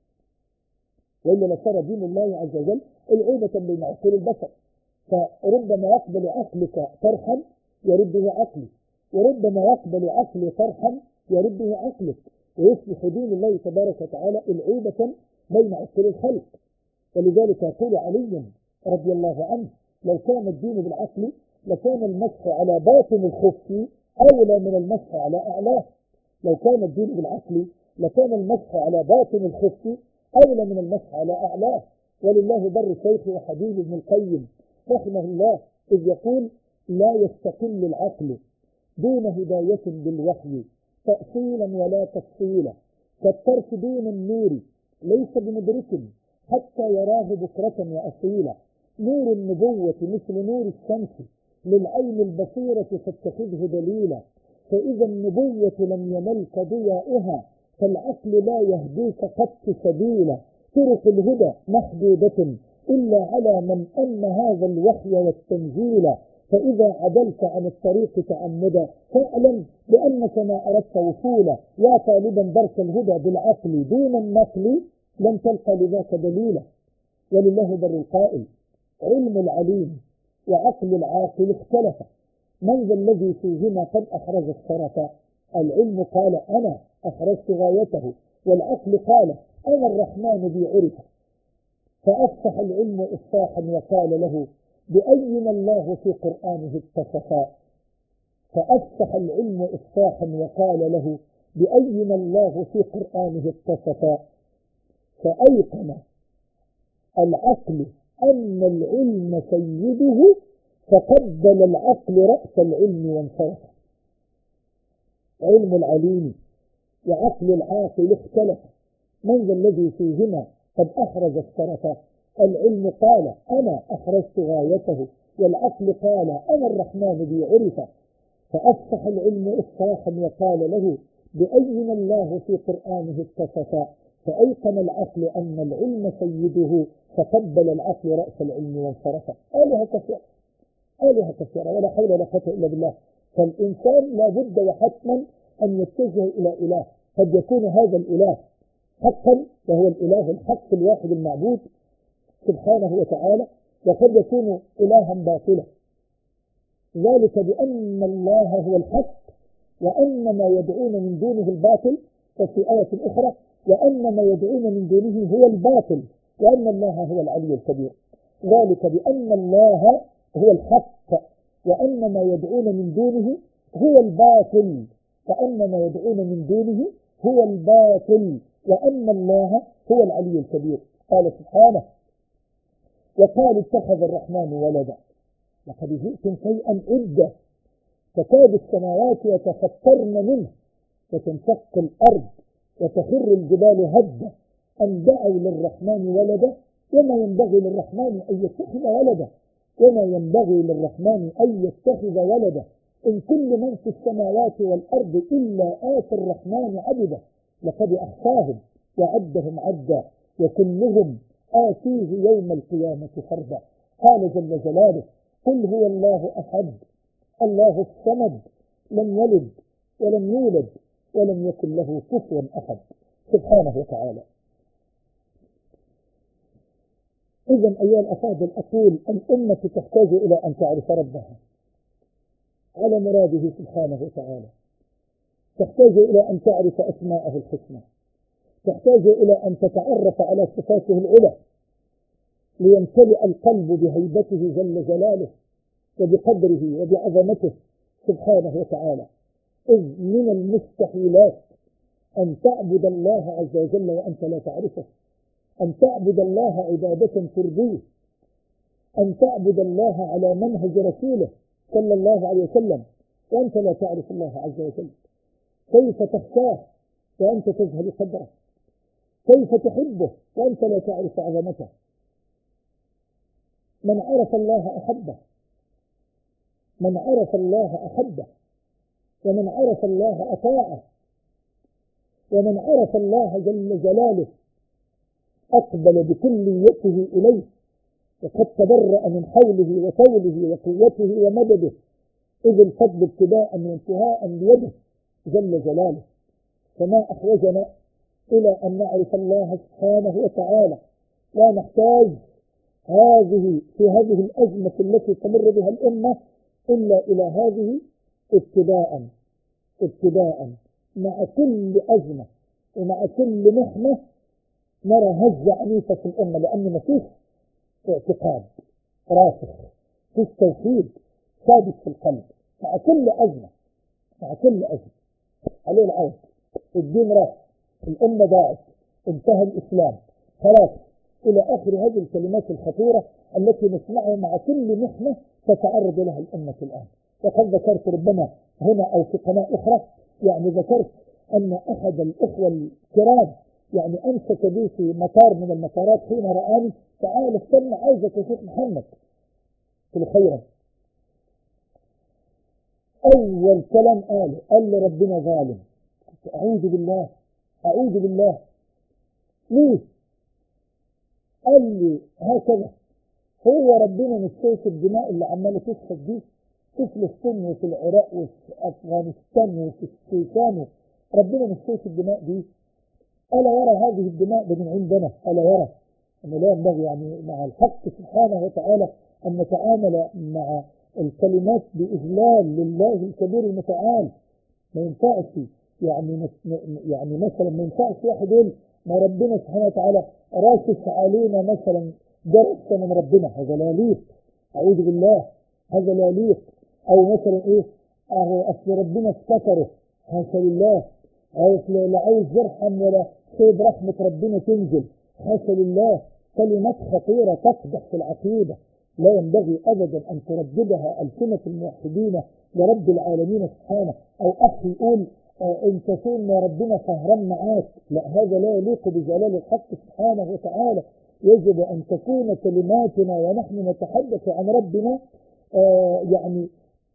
وإلا لصار دين الله عز وجل العوبة بين عقول البشر. فربما يقبل عقلك طرحا يرده عقلي، وربما يقبل عقلي طرحا يرده عقلك، ويصبح دين الله تبارك وتعالى العوبة بين عقول الخلق. ولذلك يقول علي رضي الله عنه: لو كان الدين بالعقل لكان المسح على باطن الخف أولى من المسح على أعلاه. لو كان الدين بالعقل لكان المسح على باطن الخف أولى من المسح على أعلاه. ولله بر شيخ وحبيب ابن القيم رحمه الله إذ يقول: لا يستقل العقل دون هداية بالوحي تأصيلا ولا تفصيلا، كالطرف دون النور ليس بمدرك حتى يراه بكرة وأصيلا. نور النبوة مثل نور الشمس للعين البصيرة فاتخذه دليلا، فإذا النبوة لم يملك ضياؤها فالعقل لا يهديك قط سبيلا. طرق الهدى محدودة إلا على من أن هذا الوحي والتنزيل، فإذا عدلت عن الطريق تعمدا فاعلم بأنك ما أردت وصولا. يا طالبا درك الهدى بالعقل دون النقل لن تلقى لذاك دليلا. ولله بر القائل: علم العليم وعقل العاقل اختلفا، من ذا الذي فيهما قد أحرز الشرف؟ العلم قال: أنا أحرزت غايته، والعقل قال: أنا الرحمن بي عرف. فأفصح العلم إفصاحا وقال له: بأين الله في قرآنه اتصفا. فأفصح العلم إفصاحا وقال له: بأين الله في قرآنه اتصفا. فأيقن العقل أن العلم سيده، فقبل العقل رأس العلم وانصرف. علم العليم وعقل العاقل اختلف، من ذا الذي فيهما قد أحرز الشرف؟ العلم قال: أنا أحرزت غايته، والعقل قال: أنا الرحمن بي عرف. فأفصح العلم إفصاحا وقال له: بأين الله في قرآنه اتصفا. فأيقن العقل أن العلم سيده، فقبل العقل رأس العلم وانصرف. آلهة كثيرة ولا حول ولا قوة إلا بالله. فالإنسان لا بد وحتما أن يتجه إلى إله، قد يكون هذا الإله حقا وهو الإله الحق الواحد المعبود سبحانه وتعالى، وقد يكون إلها باطلا، ذلك بأن الله هو الحق وأن ما يدعون من دونه الباطل. وفي آية أخرى: وأن ما يدعون من دونه هو الباطل وأن الله هو العلي الكبير. ذلك بأن الله هو الحق وأن ما يدعون من دونه هو الباطل وأن ما يدعون من دونه هو الباطل وأن الله هو العلي الكبير. قال سبحانه: وقالوا اتخذ الرحمن ولدا لقد جئتم شيئا عدا، تكاد السماوات يتفطرن منه وتنشق الأرض وتخر الجبال هدا أن دعوا للرحمن ولدا وما ينبغي للرحمن أن يتخذ ولدا وما ينبغي للرحمن أن يتخذ ولدا إن كل من في السماوات والأرض إلا آتي الرحمن عبدا لقد أحصاهم وعدهم عدا وكلهم آتيه يوم القيامة فردا. قال جل جلاله: قل هو الله أحد الله الصمد لم يلد ولم يولد ولم يكن له كفوا أحد سبحانه وتعالى. إذن أيها الأفاضل أقول: الأمة تحتاج إلى أن تعرف ربها على مراده سبحانه وتعالى، تحتاج إلى أن تعرف أسماءه الحسنى، تحتاج إلى أن تتعرف على صفاته العلى ليمتلئ القلب بهيبته جل جلاله وبقدره وبعظمته سبحانه وتعالى. إذ من المستحيلات أن تعبد الله عز وجل وأنت لا تعرفه، أن تعبد الله عبادة ترضيه، أن تعبد الله على منهج رسوله صلى الله عليه وسلم وأنت لا تعرف الله عز وجل. كيف تخشاه وأنت تجهل قدره؟ كيف تحبه وأنت لا تعرف عظمته؟ من عرف الله أحبه، من عرف الله أحبه، ومن عرف الله أطاعه، ومن عرف الله جل جلاله أقبل بكليته إليه، وقد تبرأ من حوله وطوله وقوته ومدده، إذ الفضل ابتداء وانتهاء بيده جل جلاله. فما أحوجنا إلى أن نعرف الله سبحانه وتعالى، لا نحتاج في هذه الأزمة التي تمر بها الأمة إلا إلى هذه ابتداء مع كل أزمة ومع كل محنة نرى هزة عنيفة في الأمة، لأن مفيش اعتقاد راسخ، مفيش توحيد ثابت في القلب. مع كل أزمة عليه العود، الدين راح، الأمة ضاعت، انتهى الإسلام، خلاص، إلى آخر هذه الكلمات الخطيرة التي نسمعها مع كل محنة تتعرض لها الأمة الآن. وقد ذكرت ربما هنا أو في قناة أخرى، يعني ذكرت أن أحد الإخوة الكرام يعني أمسك بي في مطار من المطارات حين رآني، تعال استنى عايزك يا شيخ محمد في الخيرة. أول كلام قال لي ربنا ظالم. أعوذ بالله. ليه؟ قال لي هكذا، هو ربنا مش شايف الدماء اللي عماله تسفك دي في فلسطين وفي العراق وفي أفغانستان وفي الشيشان، ربنا مش شايف الدماء دي؟ ألا يرى هذه الدماء من عندنا؟ ألا يرى أن لا ينبغي يعني مع الحق سبحانه وتعالى أن نتعامل مع الكلمات بإذلال لله الكبير المتعال؟ ما ينفعش يعني مثلا ما ينفعش واحد يقول ما ربنا سبحانه وتعالى راسس علينا مثلا درس من ربنا، هذا لا يليق. أعوذ بالله، هذا لا يليق. أو مثلا إيه، أصل ربنا استكره، حاشا لله. أو لا عايز يرحم ولا سيد رحمة ربنا تنزل، حاشا لله. كلمات خطيرة تقدح في العقيدة، لا ينبغي أبدا أن ترددها ألسنة الموحدين لرب العالمين سبحانه. أو أخي يقول انت فين يا ربنا سهران معاك، لا، هذا لا يليق بجلال الحق سبحانه وتعالى. يجب أن تكون كلماتنا ونحن نتحدث عن ربنا يعني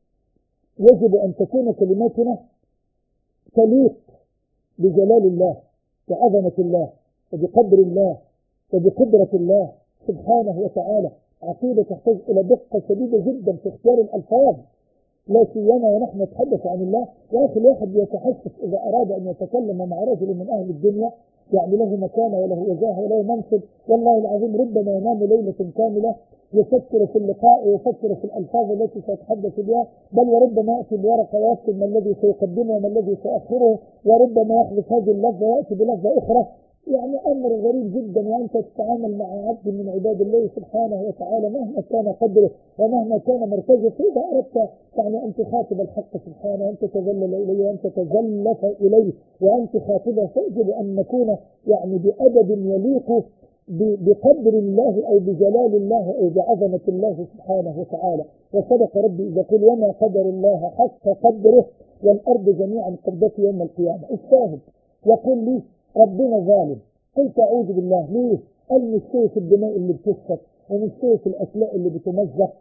يجب أن تكون كلماتنا تليق بجلال الله وعظمة الله وبقدر الله وبقدرة الله سبحانه وتعالى. عقيدة تحتاج إلى دقة شديدة جدا في اختيار الألفاظ، لا سيما ونحن نتحدث عن الله. يا أخي الواحد يتحسس إذا أراد أن يتكلم مع رجل من أهل الدنيا، يعني له مكانة وله وجاهة وله منصب، والله العظيم ربما ينام ليلة كاملة يفكر في اللقاء ويفكر في الألفاظ التي سيتحدث بها، بل وربما يأتي بورقة ويكتب ما الذي سيقدمه وما الذي سيأخره، وربما يحدث هذه اللفظة ويأتي بلفظة أخرى. يعني أمر غريب جدا، وأنت تتعامل مع عبد من عباد الله سبحانه وتعالى مهما كان قدره ومهما كان مرتجه. فإذا أردت يعني أن تخاطب الحق سبحانه وأن تتذلل إليه وأن تتزلف إليه وأن تخاطبه، فيجب أن نكون يعني بأدب يليق بقدر الله أو بجلال الله أو بعظمة الله سبحانه وتعالى. وصدق ربي إذا قل وما قدر الله حق قدره والأرض جميعا قبضته يوم القيامة. الشاهد يقول لي ربنا ظالم، قلت أعوذ بالله. ليه؟ قال مش شايف الدماء اللي بتسفك ومش شايف الأشلاء اللي بتمزق،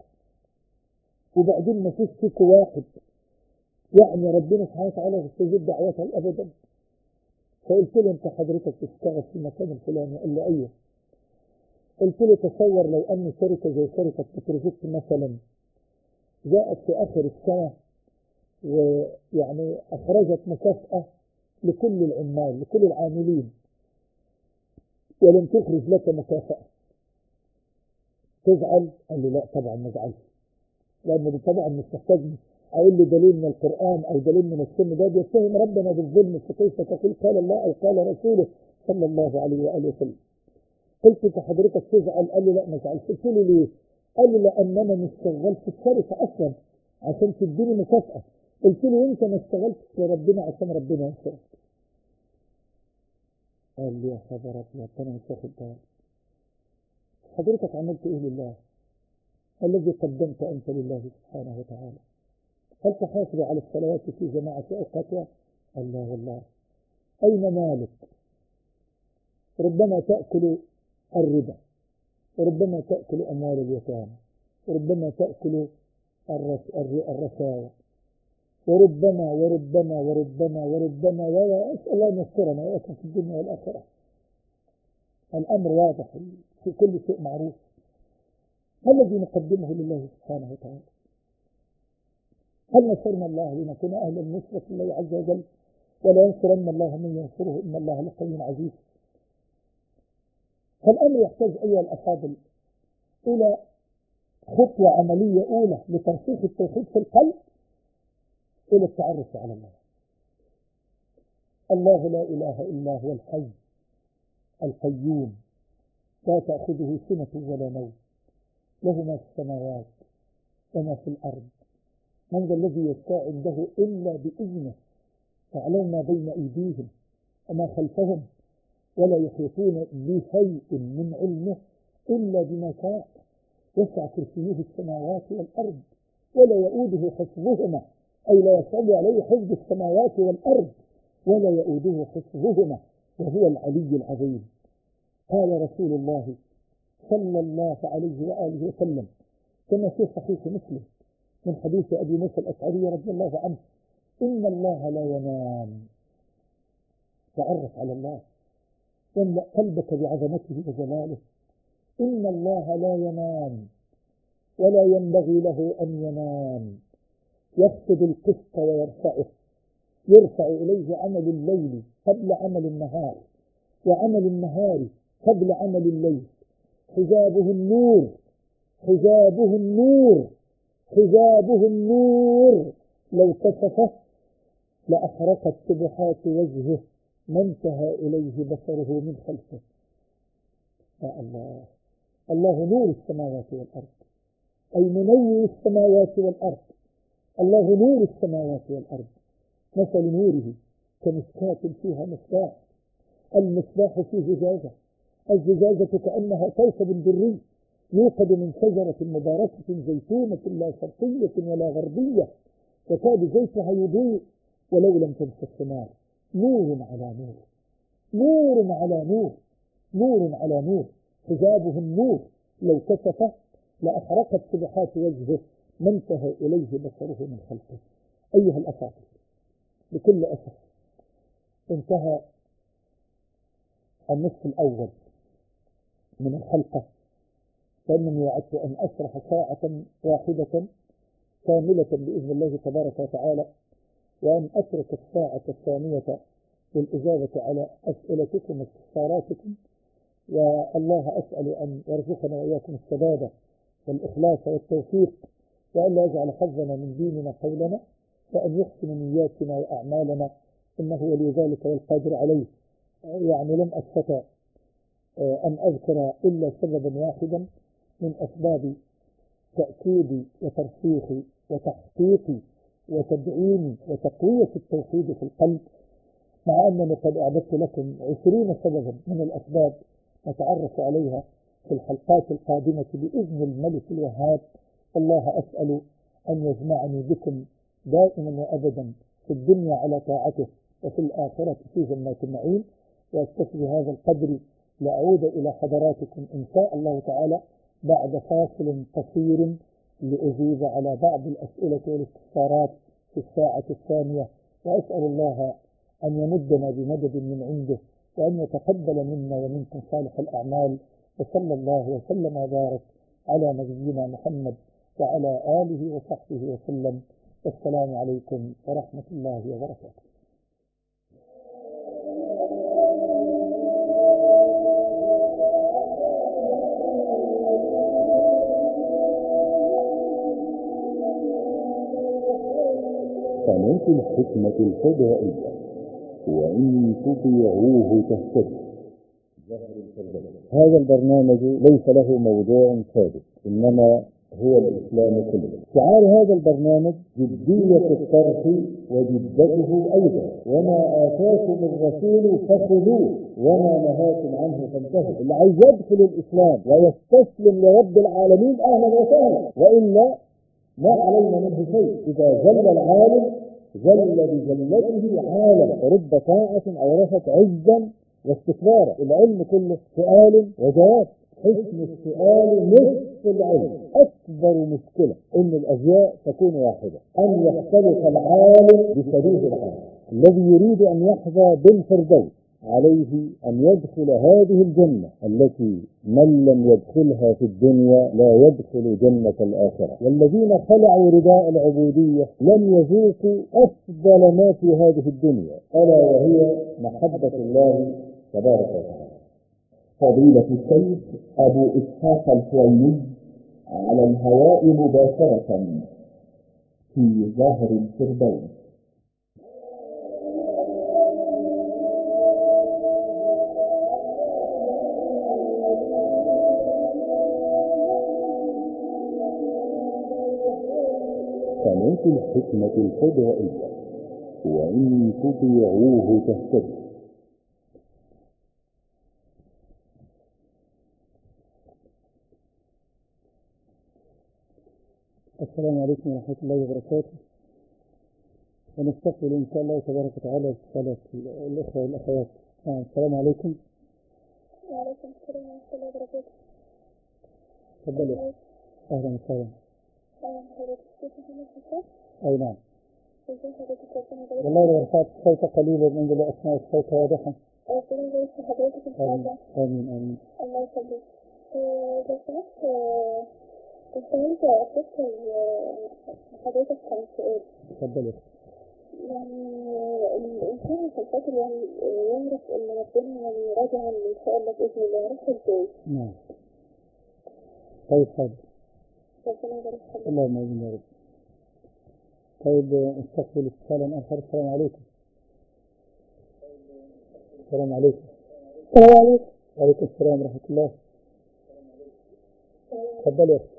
وبعدين ما فيش فيك واحد يعني ربنا سبحانه وتعالى يستجيب دعوته أبدا. فقلت له أنت حضرتك تشتغل في المكان الفلاني؟ قال لي أيوه. قلت له تصور لو أن شركة زي شركة بتروجيت مثلا جاءت في آخر السنة ويعني أخرجت مكافأة لكل العمال لكل العاملين ولم تخرج لك مكافأة، تزعل؟ قال لي لا طبعا ما ازعلش، لأن طبعا مش محتاجني أقول له دليل من القرآن أو دليل من السنة، ده بيتهم ربنا بالظلم، فكيف تقول قال الله أو قال رسوله صلى الله عليه وآله وسلم. قلت لحضرتك تزعل؟ قال لي لا ما ازعلش. قلت له ليه؟ قال لي لأن أنا مش شغال في الشركة أصلا عشان تديني مكافأة، قلت له أنت ما اشتغلتش لربنا عشان ربنا ينصرك. قال لي يا خبر أبيض أنا مش واخد بالي. حضرتك عملت إيه لله؟ الذي قدمت أنت لله سبحانه وتعالى. هل تحافظ على الصلوات في جماعة أوقاتها؟ قال لا والله. أين مالك؟ ربما تأكل الربا، وربما تأكل أموال اليتامى، وربما تأكل الرشاوى، وربما وربما وربما وربما ولا أسأل الله أن يسترنا ويأكل في الدنيا والآخرة. الأمر واضح في كل شيء معروف. ما الذي نقدمه لله سبحانه وتعالى؟ هل نصرنا الله لنكون أهل النصرة لله عز وجل؟ ولا ينصرن الله من ينصره إن الله لقوي عزيز. فالأمر يحتاج أيها الأفاضل إلى خطوة عملية أولى لترسيخ التوحيد في القلب، إلى التعرف على الله. الله لا إله إلا هو الحي القيوم لا تأخذه سنة ولا نوم، له ما في السماوات وما في الأرض، من ذا الذي يشفع عنده إلا بإذنه، يعلم ما بين أيديهم وما خلفهم، ولا يحيطون بشيء من علمه إلا بما شاء، وسع كرسيه السماوات والأرض ولا يؤوده حفظهما، أي لا يصعب عليه حفظ السماوات والأرض ولا يؤوده حفظهما وهو العلي العظيم. قال رسول الله صلى الله عليه وآله وسلم كما في صحيح مسلم من حديث أبي موسى الأشعري رضي الله عنه: إن الله لا ينام. تعرف على الله واملأ قلبك بعظمته وجلاله. إن الله لا ينام ولا ينبغي له أن ينام، يخفض القسط ويرفعه، يرفع إليه عمل الليل قبل عمل النهار، وعمل النهار قبل عمل الليل. حجابه النور، حجابه النور، حجابه النور، لو كشفه لأحرقت سبحات وجهه ما انتهى إليه بصره من خلفه. يا الله. الله نور السماوات والأرض، أي منور السماوات والأرض. الله نور السماوات والأرض، مثل نوره كمشكاة فيها مصباح، المصباح فيه زجاجة، الزجاجة كأنها كوكب دري يوقد من شجرة مباركة زيتونة لا شرقية ولا غربية، يكاد زيتها يضيء ولو لم تمسس النار. نور على نور، نور على نور، نور على نور، حجابه النور، لو كشفه لأحرقت سبحات وجهه ما انتهى إليه بصره من خلفه. أيها الأفاضل، بكل أسف انتهى النصف الأول من الحلقة، فإنني وعدت أن أشرح ساعة واحدة كاملة بإذن الله تبارك وتعالى، وأن أترك الساعة الثانية للإجابة على أسئلتكم واستفساراتكم. والله أسأل أن يرزقنا وإياكم السداد والإخلاص والتوفيق، وأن لا يجعل حظنا من ديننا قولنا، وأن يحسن نياتنا وأعمالنا، إنه ولي ذلك والقادر عليه. يعني لم أستطع أن أذكر إلا سببا واحدا من أسباب تأكيد وترسيخ وتحقيق وتدعيم وتقوية التوحيد في القلب، مع أنني قد أعددت لكم 20 سببا من الأسباب نتعرف عليها في الحلقات القادمة بإذن الملك الوهاب. الله أسأل أن يجمعني بكم دائما وأبدا في الدنيا على طاعته، وفي الآخرة في جنات النعيم. وأكتفي بهذا القدر لأعود إلى حضراتكم إن شاء الله تعالى بعد فاصل قصير لأجيب على بعض الأسئلة والاستفسارات في الساعة الثانية. وأسأل الله أن يمدنا بمدد من عنده، وأن يتقبل منا ومنكم صالح الأعمال. وصلى الله وسلم وبارك على نبينا محمد وعلى آله وصحبه وسلم. والسلام عليكم ورحمة الله وبركاته. قناة الحكمة الفضائية، وإن تطيعوه تهتدوا. هذا البرنامج ليس له موضوع ثابت، إنما هو الإسلام كله. شعار هذا البرنامج جدية الطرح وجدته أيضا، وما آتاكم الرسول فخذوه وما نهاكم عنه فانتهوا. اللي عايز يدخل الإسلام ويستسلم لرب العالمين أهلا وسهلا، وإلا ما علينا منه شيء. إذا زل العالم زل بزلته عالم، فرب طاعة أورثت عزا واستكبارا. العلم كله سؤال وجواب، حسن السؤال نصف العلم. أكبر مشكلة إن الأزياء تكون واحدة، أن يختلف العالم بشبيه العالم. الذي يريد أن يحظى بالفردوس عليه أن يدخل هذه الجنة التي من لم يدخلها في الدنيا لا يدخل جنة الآخرة. والذين خلعوا رداء العبودية لم يذوقوا أفضل ما في هذه الدنيا، ألا وهي محبة الله تبارك وتعالى. فضيلة الشيخ أبو إسحاق الحويني على الهواء مباشرة في ظهر الفردوس. قناة الحكمة الفضائية، وإن تطيعوه تهتدوا. السلام عليكم ورحمة الله وبركاته. ونستقبل إن شاء الله تبارك وتعالى رسالة الأخوة والأخوات. السلام عليكم. وعليكم السلام ورحمة الله وبركاته. تفضلوا. أهلا وسهلا. حضرتك الشيخ محمد حسن. أي نعم. ازي حضرتك؟ ربنا يبارك فيك. والله لو رفعت الصوت قليلا من ذلك أسماء الصوت واضحا. ربنا يبارك في حضرتك إن شاء الله. آمين آمين. الله يخليك. لو سمحت كنت عايزة أفكر حضرتك عن سؤال. تفضلوا. يعني الإنسان في الفترة يعني يعرف إن ربنا يعني راجعا إن شاء الله بإذن الله، يعرفها إزاي؟ نعم. طيب حاضر. ربنا يبارك فيك. اللهم آمين يا رب. طيب استقبل اتصالا آخر. السلام عليكم. السلام عليكم. السلام عليكم. وعليكم السلام ورحمة الله. تفضل يا أخي.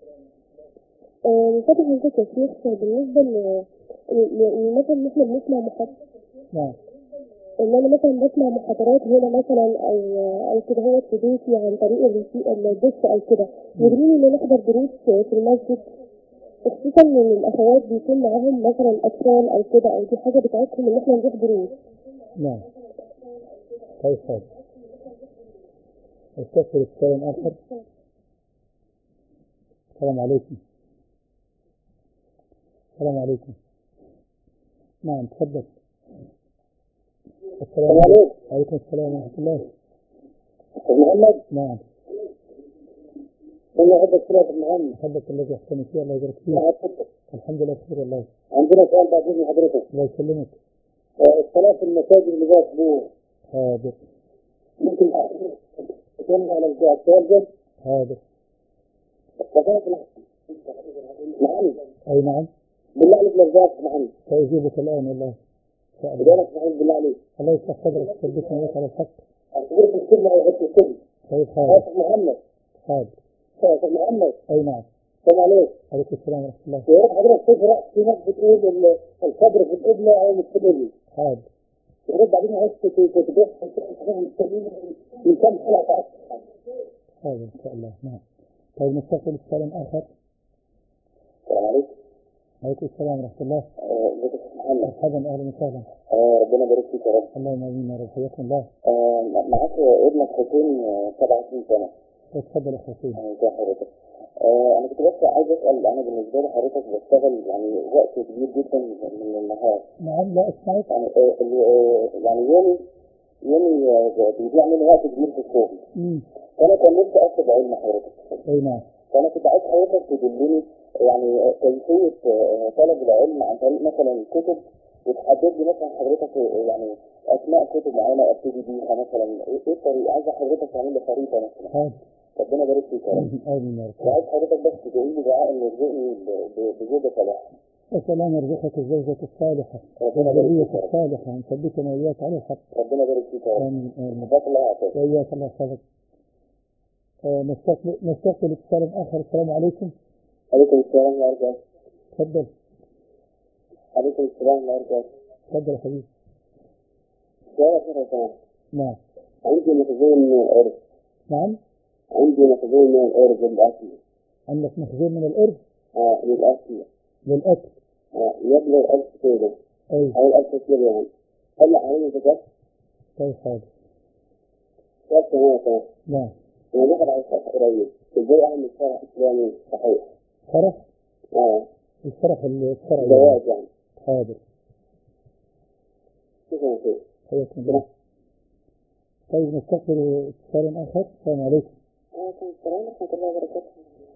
فتح حضرتك يا شيخ بالنسبة مثلا إحنا بنسمع محاضرات. نعم. إن أنا مثلا بسمع محاضرات هنا مثلا أو كده هو في بيتي عن طريق البث أو كده، يجريني إن أنا أحضر دروس في المسجد، خصوصا إن الأخوات بيكون معاهم مثلا أطفال أو كده، أو دي حاجة بتاعتهم إن إحنا نروح دروس. نعم. طيب حاضر. استقبل اتصالا آخر. السلام عليكم. السلام عليكم. نعم تفضل. السلام عليكم. وعليكم السلام ورحمة الله. محمد. نعم. الله يحبك سيدنا محمد. أحبك الذي أحسن فيه، الله يبارك فيك. الحمد لله بخير والله. عندنا سؤال بعد إذن حضرتك. الله يسلمك. الصلاة في المساجد اللي جاء أسبوع. حاضر. ممكن تكون على السؤال ده؟ حاضر. معلم. أي نعم. بالله عليك لو معلم. سأجيبك الآن والله. بدالك معلم بالله عليك. الله يفتح صدرك ويثبتنا وياك على الحق. أعتبرك الكلمة أو غير الكلمة. طيب حاضر. محمد. حاضر. محمد. أي نعم. السلام عليكم. عليكم السلام ورحمة الله. يا ريت حضرتك تقرأ في ناس بتقول الصدر في القبلة أو مش في القبلة. حاضر. يا ريت بعدين عايز تتبع من كم حلقة. حاضر إن شاء الله. نعم. طيب نستقبل اتصال آخر. السلام عليكم. عليكم السلام ورحمة الله. محمد. مرحبا أهلا وسهلا. ربنا يبارك فيك يا رب. اللهم آمين يا رب. حياكم الله. معاك ابنك حسين 27 سنة. اتفضل يا حسين. ازي حضرتك؟ انا كنت بس عايز اسال، انا بالنسبه لي حضرتك بشتغل يعني وقت كبير جدا من النهار. نعم لا اسمعك. يعني يومي بيضيع مني وقت كبير في الشغل. فانا كان نفسي اخد علم حضرتك. اي نعم. فانا كنت عايز حضرتك تدلني يعني كيفيه طلب العلم عن طريق مثلا كتب، وتحدد لي مثلا حضرتك يعني اسماء كتب معينه ابتدي بيها مثلا. ايه الطريقه؟ عايز حضرتك تعمل لي خريطه مثلا. حاضر. ربنا يبارك فيك يا رب. امين يا رب. وعايز حضرتك بس تدعي لي دعاء ان يرزقني بزوجة صالحة. وسلام يرزقك الزوجة الصالحة والذرية الصالحة، ونثبتنا وإياك على الحق. ربنا يبارك فيك يا رب. آمين آمين. جزاك الله خير. وإياك الله يحفظك. نستقبل اتصال آخر. السلام عليكم. عليكم السلام ورحمة الله وبركاته. تفضل. عليكم السلام ورحمة الله وبركاته. تفضل يا حبيبي. يا أخي نعم. عندي مخزون من الأرز. نعم. عندي مخزون من الأرز للأكل. عندك مخزون من الأرز؟ للأكل. للأكل. يبلغ 1000 كيلو. أي. أو 1000 كيلو يعني. هلا عليه زكاة؟ طيب حاضر. نعم. أنا دخل على الشرح قريب. إزاي أعمل شرح إسلامي صحيح؟ شرح؟ الشرح الشرعي. زواج يعني. حاضر. شكرا كثير. حياكم الله. طيب نستقبل اتصال آخر. السلام عليكم. وعليكم السلام ورحمة الله وبركاته.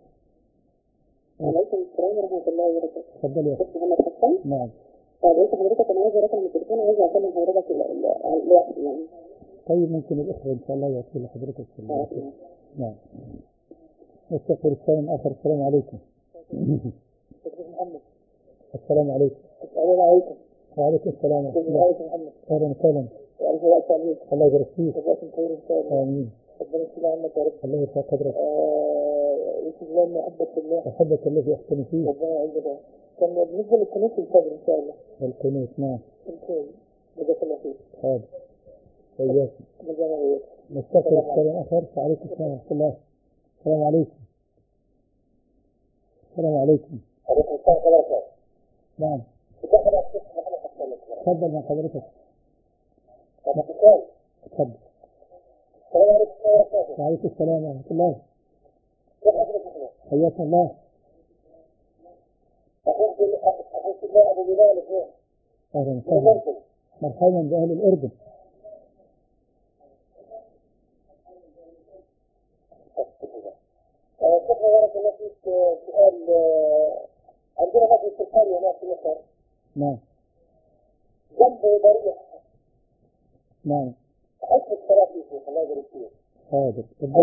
وعليكم السلام ورحمة الله وبركاته. تفضل يا أخي. محمد حسن؟ نعم. طيب أنت حضرتك أنا عايزة رقم التليفون، عايزة أكلم حضرتك لوحدي يعني. طيب ممكن الأخوة إن شاء الله يعطي لحضرتك السلام. نعم. نستقبل اتصال آخر. السلام عليكم. محمد. السلام عليكم. السلام عليكم. وعليكم السلام ورحمة الله. محمد. أهلا وسهلا. وألف وقت عليك. الله يبارك فيك. جزاكم خير إن شاء الله. آمين. ربنا يسلم عنك يا رب. الله يرفع قدرك. وسلام محبة الله. أحبك الذي أحسن فيه. ربنا يعزك. كان بالنسبة للقناة الفجر إن شاء الله. القنوت. نعم. جزاك الله خير. حاضر. وإياكم. نستقبل اتصال آخر. وعليكم السلام ورحمة الله. السلام عليكم. السلام عليكم. عليكم السلام ورحمة الله. نعم. تفضل مع حضرتك. تفضل. وعليكم السلام ورحمة الله. حياك الله. أهلا وسهلا. مرحبا بأهل الأردن. سؤال عندنا هذه السلطانية هناك في مصر. نعم. جنب ضريح. نعم. أسم الصلاة فيه الله يبارك فيه. حاضر.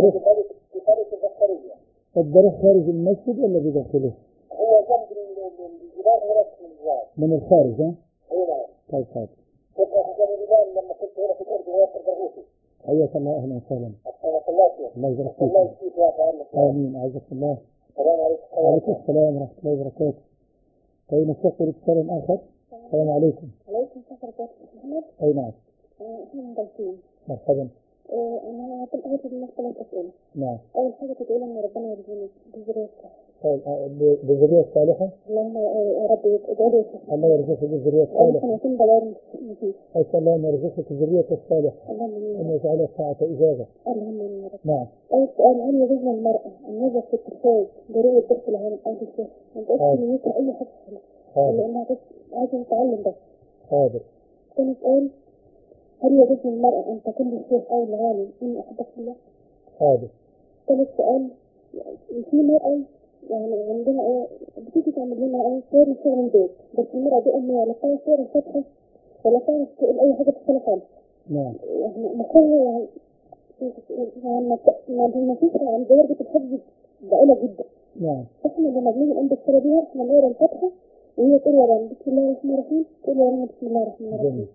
الضريح خارج المسجد ولا بداخله؟ هو جنب الجبال هناك في الجبال. من الخارج ها؟ أي نعم. طيب حاضر. كنت أحسن الإمام لما كنت هنا في الأردن وياسر برغوثي. حياك الله. أهلا وسهلا. الله يبارك فيك. الله يشفيك ويعفو عنك. آمين. أعزك الله. السلام عليكم. وعليكم السلام ورحمة الله وبركاته. طيب نستقبل اتصال آخر. السلام عليكم. عليكم السلام ورحمة الله. أي نعم. إحنا من بلقين. مرحبا. أنا هعطيك الناس 3 أسئلة. نعم. أول حاجة تقول إن ربنا يرزقني بذرية صالحة. طيب بالذرية الصالحة. اللهم يا رب يجعله. الله يرزقك بالذرية الصالحة. أنا سنتين دوار نسيت. أسأل الله أن يرزقك الذرية الصالحة. اللهم آمين. أن يجعلها ساعة إجابة. اللهم آمين يا رب. نعم. أول سؤال، هل يجوز للمرأة النظر في التلفاز ضروري الدرس العام أو الشيخ؟ ما تقولش نيتها أي حاجة خالص. حاضر. لأنها بس عايزة تتعلم بس. حاضر. ثاني سؤال، هل يجوز للمرأة أن تقول للشيخ أو العالم إني أحبك في الله؟ حاضر. ثالث سؤال، في مرأة يعني عندنا بتيجي تعمل لنا صور شغل البيت، بس المرأة دي أمي لا تعرف صور الفتحة ولا تعرف تقول أي حاجة تتصل خالص. نعم. يعني مخها يعني ما فيش عن درجة الحفظ ضئيلة جدا. نعم. إحنا لما بنيجي نقوم بالصورة دي إحنا نقرا الفتحة وهي تقول يا رب بسم الله الرحمن الرحيم، تقول يا رب بسم الله الرحمن الرحيم.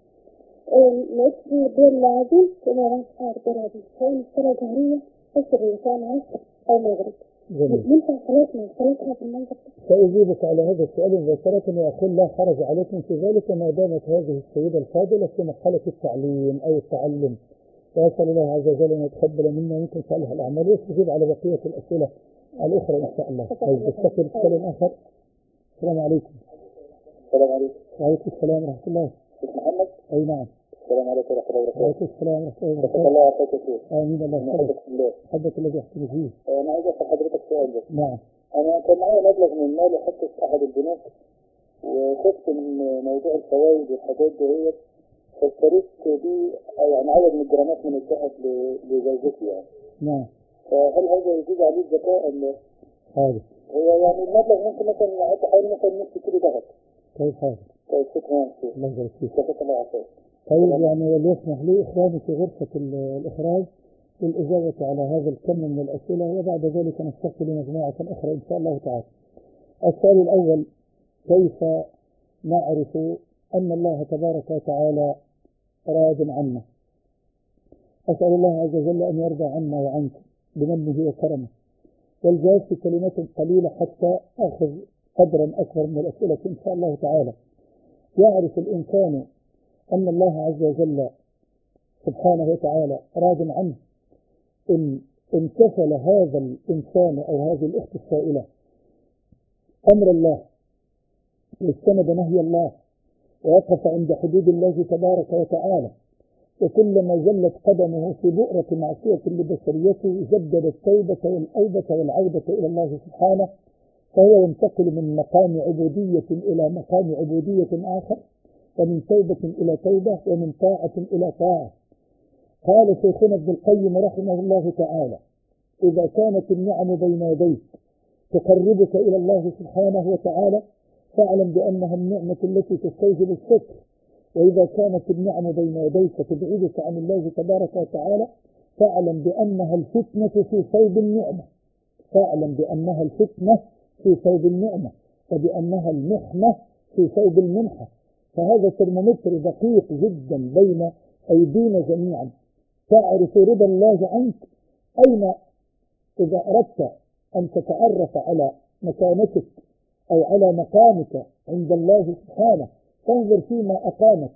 نقول الدور العظيم تقول يا رب الدور العظيم. سواء الصلاة جهرية أو سرية، سواء عصر أو مغرب. ينفع صلاتها في المنطقة؟ سأجيبك على هذا السؤال مباشرة وأقول لا حرج عليكم في ذلك ما دامت هذه السيدة الفاضلة في مرحلة التعليم أو التعلم. وأسأل الله عز وجل أن يتقبل منا ومنكم صالح الأعمال ويستجيب على بقية الأسئلة الأخرى إن شاء الله. طيب نستقبل سؤال آخر. السلام عليكم. السلام عليكم. وعليكم السلام ورحمة الله. محمد. أي نعم. السلام عليكم ورحمة الله وبركاته. وعليكم السلام ورحمة الله وبركاته. الله يعطيك الخير. آمين. الله يحفظك. حبك الذي يحفظك فيه. أنا عايز أسأل حضرتك سؤال بس. نعم. أنا كان معايا مبلغ من المال وحطه في أحد البنوك وخفت من موضوع الفوائد والحاجات ديت، فاشتريت بيه يعني عدد من الجرامات من الذهب لزوجتي يعني. نعم. فهل هذا يجوز عليه الزكاة أم لا؟ حاضر. هو يعني المبلغ ممكن مثلا يعطي حوالي مثلا نص كيلو ذهب. طيب حاضر. طيب شكرا. الله يبارك فيك. جزاك الله خير. طيب يعني وليسمح لي إخواني في غرفة الإخراج للإجابة على هذا الكم من الأسئلة، وبعد ذلك نستقبل مجموعة أخرى إن شاء الله تعالى. السؤال الأول، كيف نعرف أن الله تبارك وتعالى راض عنا؟ أسأل الله عز وجل أن يرضى عنا وعنكم بمنه وكرمه. والجواب في كلمات قليلة حتى أخذ قدرا أكبر من الأسئلة إن شاء الله تعالى. يعرف الإنسان أن الله عز وجل سبحانه وتعالى راض عنه إن امتثل هذا الإنسان أو هذه الأخت السائلة أمر الله واجتنب نهي الله ووقف عند حدود الله تبارك وتعالى، وكلما زلت قدمه في بؤرة معصية لبشريته جدد التوبة والأوبة والعودة إلى الله سبحانه، فهو ينتقل من مقام عبودية إلى مقام عبودية آخر، ومن توبة إلى توبة، ومن طاعة إلى طاعة. قال شيخنا ابن القيم رحمه الله تعالى: إذا كانت النعم بين يديك تقربك إلى الله سبحانه وتعالى فاعلم بأنها النعمة التي تستوجب الشكر، وإذا كانت النعم بين يديك تبعدك عن الله تبارك وتعالى فاعلم بأنها الفتنة في صوب النعمة، فاعلم بأنها الفتنة في صوب النعمة، وبأنها المحنة في صوب المنحة. فهذا ترمومتر دقيق جدا بين أيدينا جميعا. تعرف رضا الله عنك أين إذا أردت أن تتعرف على مكانتك أو على مقامك عند الله سبحانه فانظر فيما أقامك،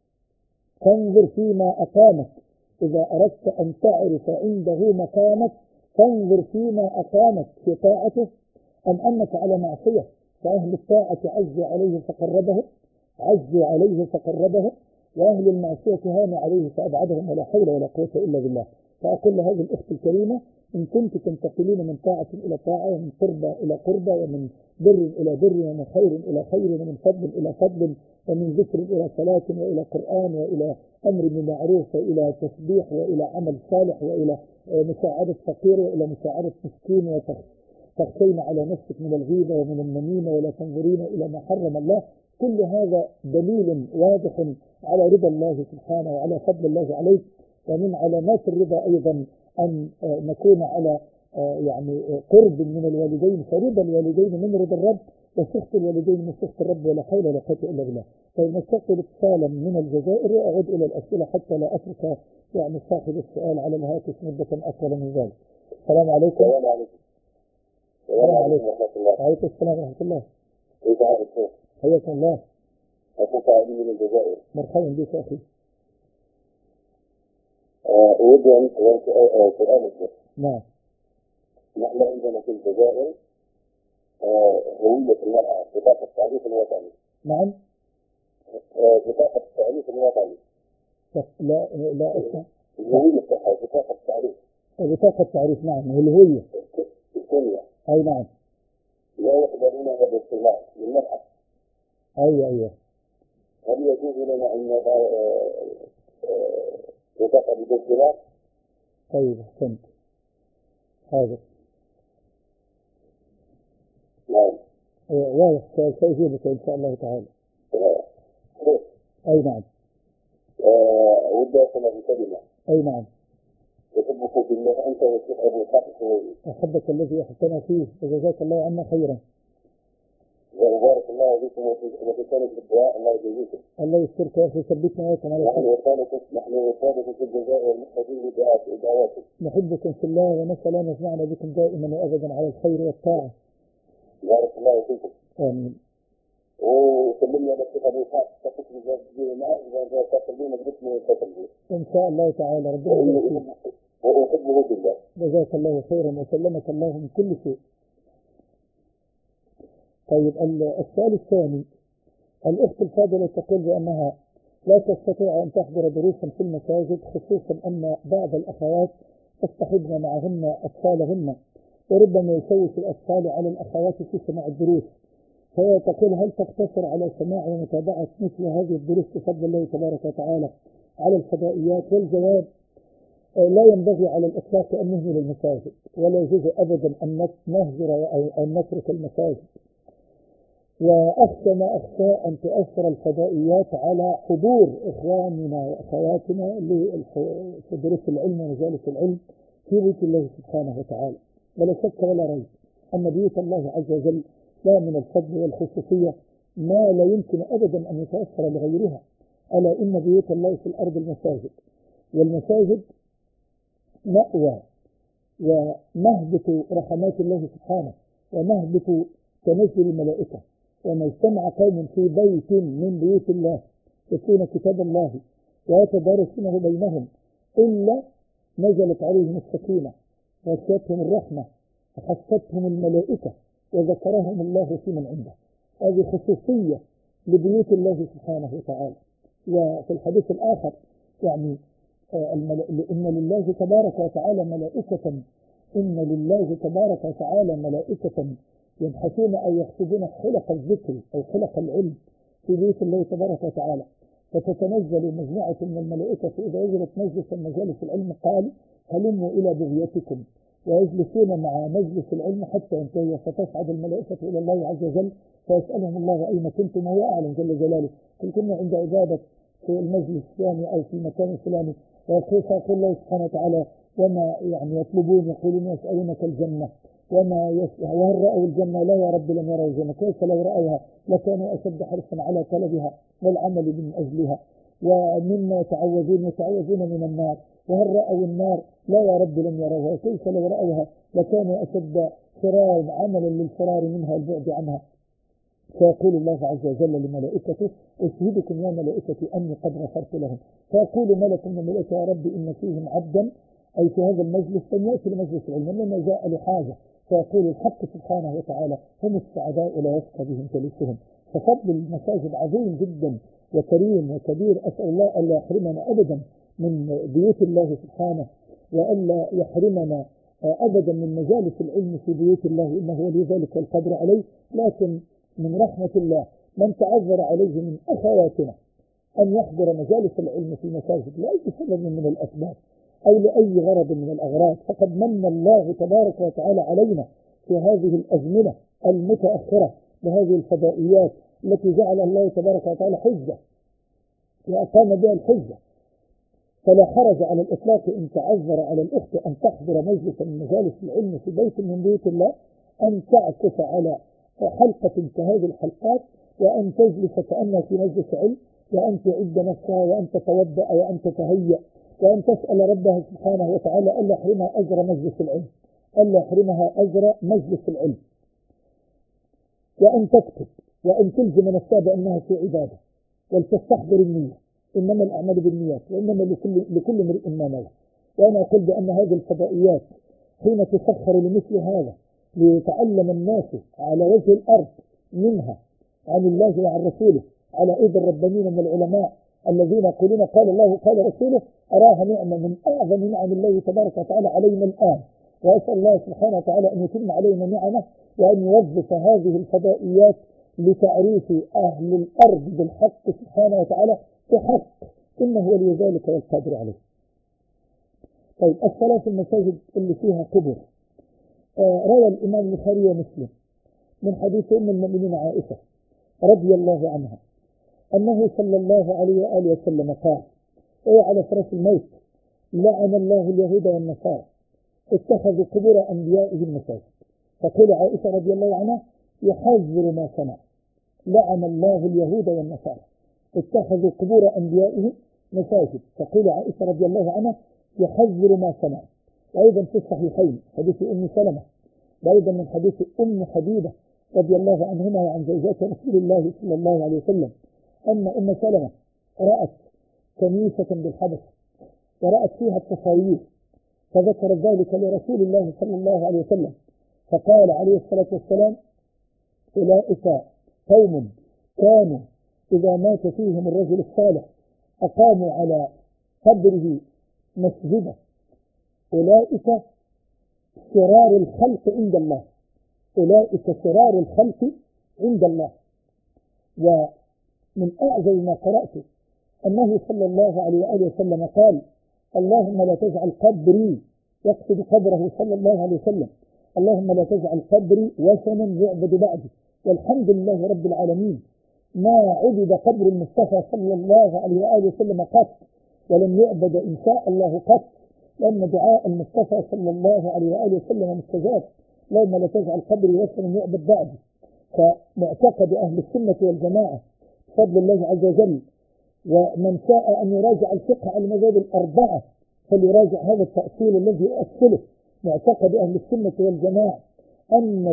فانظر فيما أقامك. إذا أردت أن تعرف عنده مقامك فانظر فيما أقامك في طاعته أم أنك على معصية. فأهل الطاعة عزوا عليه فقربهم، عزوا عليه فقربهم، وأهل المعصية هان عليه فأبعدهم، ولا حول ولا قوة إلا بالله. فأقول لهذه الأخت الكريمة: إن كنت تنتقلين من طاعة إلى طاعة، ومن قربة إلى قربة، ومن بر إلى بر، ومن خير إلى خير، ومن فضل إلى فضل، ومن ذكر إلى صلاة، وإلى قرآن، وإلى أمر بالمعروف، وإلى تسبيح، وإلى عمل صالح، وإلى مساعدة فقير، وإلى مساعدة مسكين، وتخشين على نفسك من الغيبة ومن النميمة، ولا تنظرين إلى ما حرم الله، كل هذا دليل واضح على رضا الله سبحانه وعلى فضل الله عليك. ومن علامات الرضا أيضا أن نكون على يعني قرب من الوالدين، فرضا الوالدين من رضا الرب، وسخط الوالدين من سخط الرب، ولا حول ولا قوة إلا بالله. طيب نستقبل اتصالا من الجزائر وأعود إلى الأسئلة حتى لا أترك يعني صاحب السؤال على الهاتف مدة أطول من ذلك. السلام عليكم. السلام عليكم. السلام عليكم ورحمة الله. وعليكم السلام ورحمة الله. كيف حالك؟ حياك الله. أخوك علي من الجزائر. مرحبا بك أخي. أود أن أسأل سؤالك. نعم. نحن عندنا في الجزائر هوية المرأة، بطاقة التعريف الوطني. نعم. بطاقة التعريف الوطني. لا أسمع. الهوية بطاقة التعريف. بطاقة التعريف، نعم، والهوية. الكلية. أي نعم. لا يقبلونها بالاستغلال للمرأة. أيوة. هل يجوز لنا أن نضع بطاقة بالاستغلال؟ طيب أحسنت. هذا نعم. واضح، سأجيبك إن شاء الله تعالى. أي نعم. أود أن أسأل بكلمة. أي نعم. يحبك بالله أنت والشيخ أبو إسحاق السويدي. أحبك الذي أحسن فيه، وجزاك الله عنا خيرا. وبارك الله فيكم وفي ثالث الدعاء. الله يجزيكم. الله يسترك يا أخي، ثبتنا وياكم على الخير. نحن وصالكم في الجزائر محتاجين لدعواتكم. نحبكم في الله ونسأل أن يجمعنا بكم دائما وأبدا على الخير والطاعة. بارك الله فيكم. آمين. وسلمنا على الشيخ أبو إسحاق تقصد معه إذا تقلون باسمه وتقلون. إن شاء الله تعالى ربنا يبارك. وأحبه بالله. جزاك الله خيرا وسلمك الله من كل شيء. طيب السؤال الثاني، الأخت الفاضلة تقول بأنها لا تستطيع أن تحضر دروسا في المساجد، خصوصا أن بعض الأخوات تصطحبن معهن أطفالهن، وربما يشوش الأطفال على الأخوات في سماع الدروس. فهي تقول: هل تقتصر على سماع ومتابعة مثل هذه الدروس بفضل الله تبارك وتعالى على الفضائيات؟ والجواب: لا ينبغي على الإطلاق أن نهمل المساجد، ولا يجوز أبدا أن نهجر أو أن نترك المساجد. وأخشى ما أخشى أن تؤثر الفضائيات على حضور إخواننا وأخواتنا في دروس العلم ومجالس العلم في بيت الله سبحانه وتعالى. ولا شك ولا ريب أن بيوت الله عز وجل لا من الفضل والخصوصية ما لا يمكن أبدا أن يتأثر لغيرها. ألا إن بيوت الله في الأرض المساجد، والمساجد مأوى ومهبط رحمات الله سبحانه ومهبط تنزل الملائكة. وما اجتمع قوم في بيت من بيوت الله يتلون كتاب الله ويتدارسونه بينهم إلا نزلت عليهم السكينة وغشيتهم الرحمة وحفتهم الملائكة وذكرهم الله في من عنده. هذه خصوصية لبيوت الله سبحانه وتعالى. وفي الحديث الآخر يعني إن لله تبارك وتعالى ملائكة إن لله تبارك وتعالى ملائكة يبحثون أو يقصدون خلق الذكر أو خلق العلم في بيت الله تبارك وتعالى، فتتنزل مجموعة من الملائكة إذا وجدت مجلس مجالس العلم قال هلموا إلى بغيتكم، ويجلسون مع مجلس العلم حتى ينتهي، فتصعد الملائكة إلى الله عز وجل فيسألهم الله أين كنتم وهو أعلم جل جلاله، قل كنا عند عبادة في المجلس الفلاني أو في المكان الفلاني، فيقول الله سبحانه وتعالى وما يعني يطلبون يقولون يسألونك الجنة وهل رأوا الجنة؟ لا يا رب لم يروا الجنة، كيف لو رأوها لكانوا أشد حرصا على طلبها والعمل من أجلها، ومما يتعوذون من النار، وهل رأوا النار؟ لا يا رب لم يروها، كيف لو رأوها لكانوا أشد فرار عملا للفرار منها والبعد عنها. فيقول الله عز وجل لملائكته أشهدكم يا ملائكتي أني قد غفرت لهم، فيقول ملك من الملائكة يا رب إن فيهم عبدا أي في هذا المجلس لم يأتي لمجلس العلم إنما جاء لحاجة، فيقول الحق سبحانه وتعالى هم السعداء لا يشقى بهم جليسهم. ففضل المساجد عظيم جدا وكريم وكبير، أسأل الله ألا يحرمنا أبدا من بيوت الله سبحانه وألا يحرمنا أبدا من مجالس العلم في بيوت الله إنه ولي ذلك والقدر عليه. لكن من رحمة الله من تعذر عليه من أخواتنا أن يحضر مجالس العلم في المساجد لأي سبب من الأسباب أو لأي غرض من الأغراض، فقد من الله تبارك وتعالى علينا في هذه الأزمنة المتأخرة بهذه الفضائيات التي جعل الله تبارك وتعالى حجة وأقام بها الحجة. فلا حرج على الإطلاق إن تعذر على الأخت أن تحضر مجلس من مجالس العلم في بيت من بيوت الله، أن تعكف على حلقة كهذه الحلقات وأن تجلس كأنها في مجلس علم، وأن تعد نفسها وأن تتوضأ وأن تتهيأ وأن تسأل ربها سبحانه وتعالى ألا يحرمها أجر مجلس العلم، ألا يحرمها أجر مجلس العلم، وأن تكتب وأن تلزم نفسها بأنها في عبادة ولتستحضر النية، إنما الأعمال بالنيات وإنما لكل امرئ ما نوى. وأنا أقول بأن هذه الفضائيات حين تسخر لمثل هذا ليتعلم الناس على وجه الأرض منها عن الله وعن رسوله على أيدي الربانيين من العلماء الذين يقولون قال الله قال رسوله، أراها نعمة من أعظم نعم الله تبارك وتعالى علينا الآن، وأسأل الله سبحانه وتعالى أن يتم علينا نعمه وأن يوظف هذه الفضائيات لتعريف أهل الأرض بالحق سبحانه وتعالى بحق إنه ولي ذلك والقادر عليه. طيب الصلاة في المساجد اللي فيها قبر، روى الإمام البخاري ومسلم من حديث أم المؤمنين عائشة رضي الله عنها أنه صلى الله عليه وآله وسلم قال على فراش الموت لعن الله اليهود والنصارى اتخذوا قبور أنبيائهم مساجد. فقال عائشة رضي الله عنها يحذر ما صنع، لعن الله اليهود والنصارى اتخذوا قبور أنبيائهم مساجد. فقال عائشة رضي الله عنها يحذر ما صنع. وأيضا في الصحيحين حديث أم سلمة وأيضا من حديث أم حبيبة رضي الله عنهما وعن زوجات رسول الله صلى الله عليه وسلم أن أم سلمة رأت كنيسة بالحبش ورأت فيها التصاوير، فذكر ذلك لرسول الله صلى الله عليه وسلم فقال عليه الصلاة والسلام أولئك قوم كانوا إذا مات فيهم الرجل الصالح أقاموا على قبره مسجدا، أولئك شرار الخلق عند الله، أولئك شرار الخلق عند الله. ومن أعجب ما قرأته أنه صلى الله عليه وآله وسلم قال اللهم لا تجعل قبري، يقصد قبره صلى الله عليه وسلم، اللهم لا تجعل قبري وثنا يعبد بعدي. والحمد لله رب العالمين ما عبد قبر المصطفى صلى الله عليه وآله وسلم قط ولم يعبد إن شاء الله قط، لأن دعاء المصطفى صلى الله عليه وآله وسلم مستجاب، اللهم لا تجعل قبري وثنا يعبد بعدي. فمعتقد أهل السنة والجماعة بفضل الله عز وجل، ومن شاء أن يراجع الفقه على المذاهب الأربعة فليراجع هذا التأصيل الذي أصله معتقد أهل السنة والجماعة أن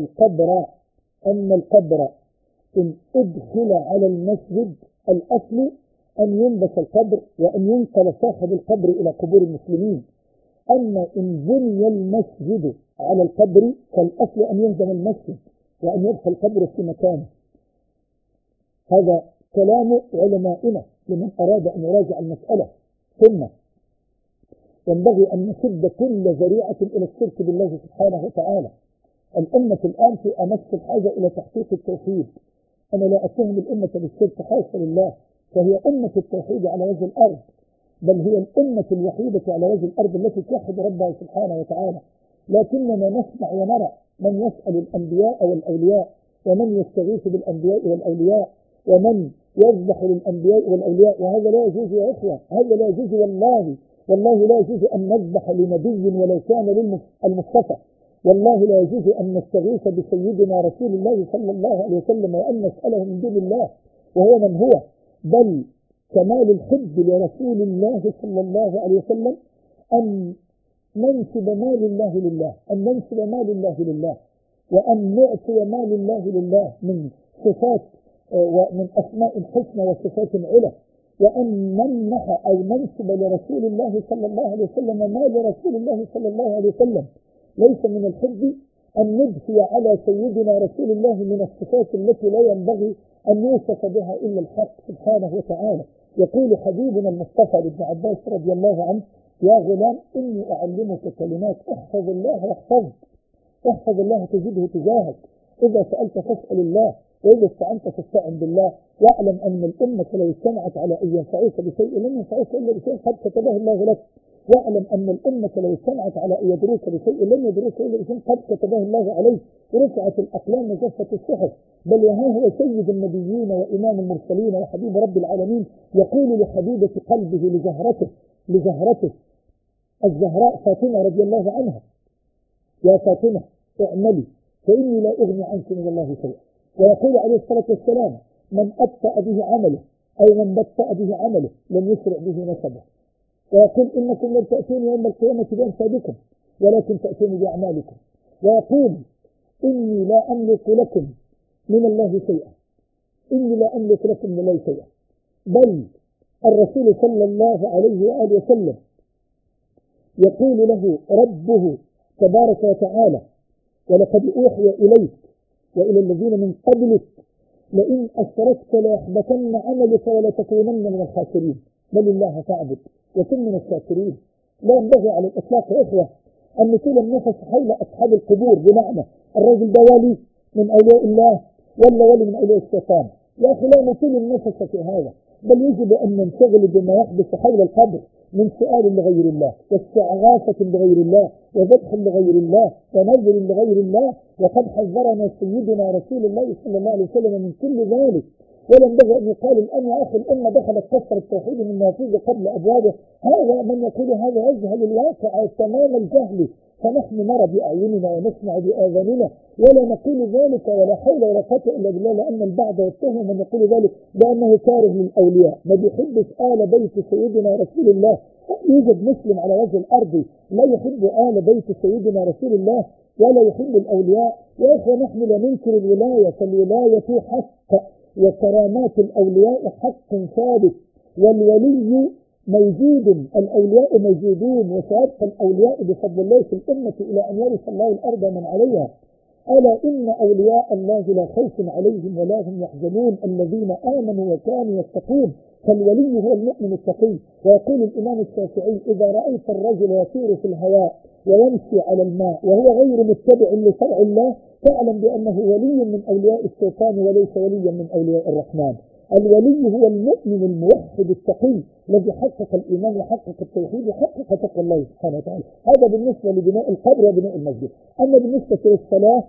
القبر إن أدخل على المسجد الأصل أن ينبش القبر وأن ينقل صاحب القبر إلى قبور المسلمين. أما إن بني المسجد على القبر فالأصل أن يهدم المسجد وأن يبقى القبر في مكانه. هذا كلام علمائنا لمن أراد أن يراجع المسألة. ثم ينبغي أن نسد كل ذريعة إلى الشرك بالله سبحانه وتعالى. الأمة الآن في أمس الحاجة إلى تحقيق التوحيد. أنا لا أتهم الأمة بالشرك حاشا لله، فهي أمة التوحيد على وجه الأرض، بل هي الأمة الوحيدة على وجه الأرض التي توحد ربها سبحانه وتعالى. لكننا نسمع ونرى من يسأل الأنبياء والأولياء، ومن يستغيث بالأنبياء والأولياء، ومن يذبح للأنبياء والأولياء، وهذا لا يجوز يا إخوة، هذا لا يجوز والله لا يجوز أن نذبح لنبي ولو كان للمصطفى، والله لا يجوز أن نستغيث بسيدنا رسول الله صلى الله عليه وسلم وأن نسأله من دون الله وهو من هو. بل كمال الحب لرسول الله صلى الله عليه وسلم أن ننسب مال الله لله، وأن نعطي مال الله لله من صفات ومن أسماء الحسنى وصفات العلى، وأن نمنح أو ننسب لرسول الله صلى الله عليه وسلم مال رسول الله صلى الله عليه وسلم. ليس من الحب أن نضفي على سيدنا رسول الله من الصفات التي لا ينبغي أن يوصف بها إلا الحق سبحانه وتعالى. يقول حبيبنا المصطفى لابن عباس رضي الله عنه: يا غلام إني أعلمك كلمات احفظ الله يحفظك، احفظ الله تجده تجاهك، إذا سألت فاسأل الله، وإذا استعنت فاستعن بالله، واعلم أن الأمة لو اجتمعت على أن ينفعوك بشيء لم ينفعوك إلا بشيء قد كتبه الله لك، واعلم أن الأمة لو اجتمعت على أن يدروك بشيء لم يدروك إلا بشيء قد كتبه الله عليك، ورفعت الأقلام وجفت الصحف. بل وها هو سيد النبيين وإمام المرسلين وحبيب رب العالمين يقول لحبيبة قلبه لزهرته الزهراء فاطمة رضي الله عنها: يا فاطمة اعملي فإني لا أغني عنك من الله شيئا. ويقول عليه الصلاة والسلام: من أبطأ به عمله أو من بطأ به عمله لم يسرع به نسبه. ويقول: إنكم لن تأتون يوم القيامة بأنسابكم ولكن تأتون بأعمالكم. ويقول: إني لا أملك لكم من الله شيئا، بل الرسول صلى الله عليه وآله وسلم يقول له ربه تبارك وتعالى: ولقد أوحي إليك وإلى الذين من قبلك لئن أشركت ليحبطن عملك ولتكونن من الخاسرين، بل الله فاعبد وكن من الشاكرين. لا ينبغي على الإطلاق يا إخوة أن نطيل النفس حول أصحاب القبور، بمعنى الرجل ده ولي من أولياء الله ولا ولي من أولياء الشيطان. يا أخي لا نطيل النفس في هذا، بل يجب أن ننشغل بما يحدث حول القبر من سؤال لغير الله واستغاثة لغير الله وذبح لغير الله ونذر لغير الله. وقد حذرنا سيدنا رسول الله صلى الله عليه وسلم من كل ذلك. ولا ينبغي أن يقال الآن يا أخي الأمة دخلت كسر التوحيد من نافذة قبل أبوابه. هذا من يقول هذا يجهل الواقع تمام الجهل، فنحن نرى بأعيننا ونسمع بآذاننا ولا نقول ذلك، ولا حول ولا قوة إلا بالله. لأن البعض يتهم من يقول ذلك بأنه كاره للأولياء، ما بيحبش آل بيت سيدنا رسول الله. يوجد مسلم على وجه الأرض لا يحب آل بيت سيدنا رسول الله ولا يحب الأولياء؟ يا أخوة نحن لا ننكر الولاية، فالولاية حق وكرامات الأولياء حق ثابت، والولي موجود، الأولياء موجودون، وسيبقى الأولياء بفضل الله في الأمة إلى أن يرث الله الأرض من عليها. ألا إن أولياء الله لا خوف عليهم ولا هم يحزنون الذين آمنوا وكانوا يتقون. فالولي هو المؤمن التقي. ويقول الإمام الشافعي: إذا رأيت الرجل يطير في الهواء ويمشي على الماء وهو غير متبع لشرع الله فاعلم بأنه ولي من أولياء الشيطان وليس وليا من أولياء الرحمن. الولي هو المؤمن الموحد التقي الذي حقق الإيمان وحقق التوحيد وحقق تقوى الله سبحانه وتعالى. هذا بالنسبة لبناء القبر وبناء المسجد. أما بالنسبة للصلاة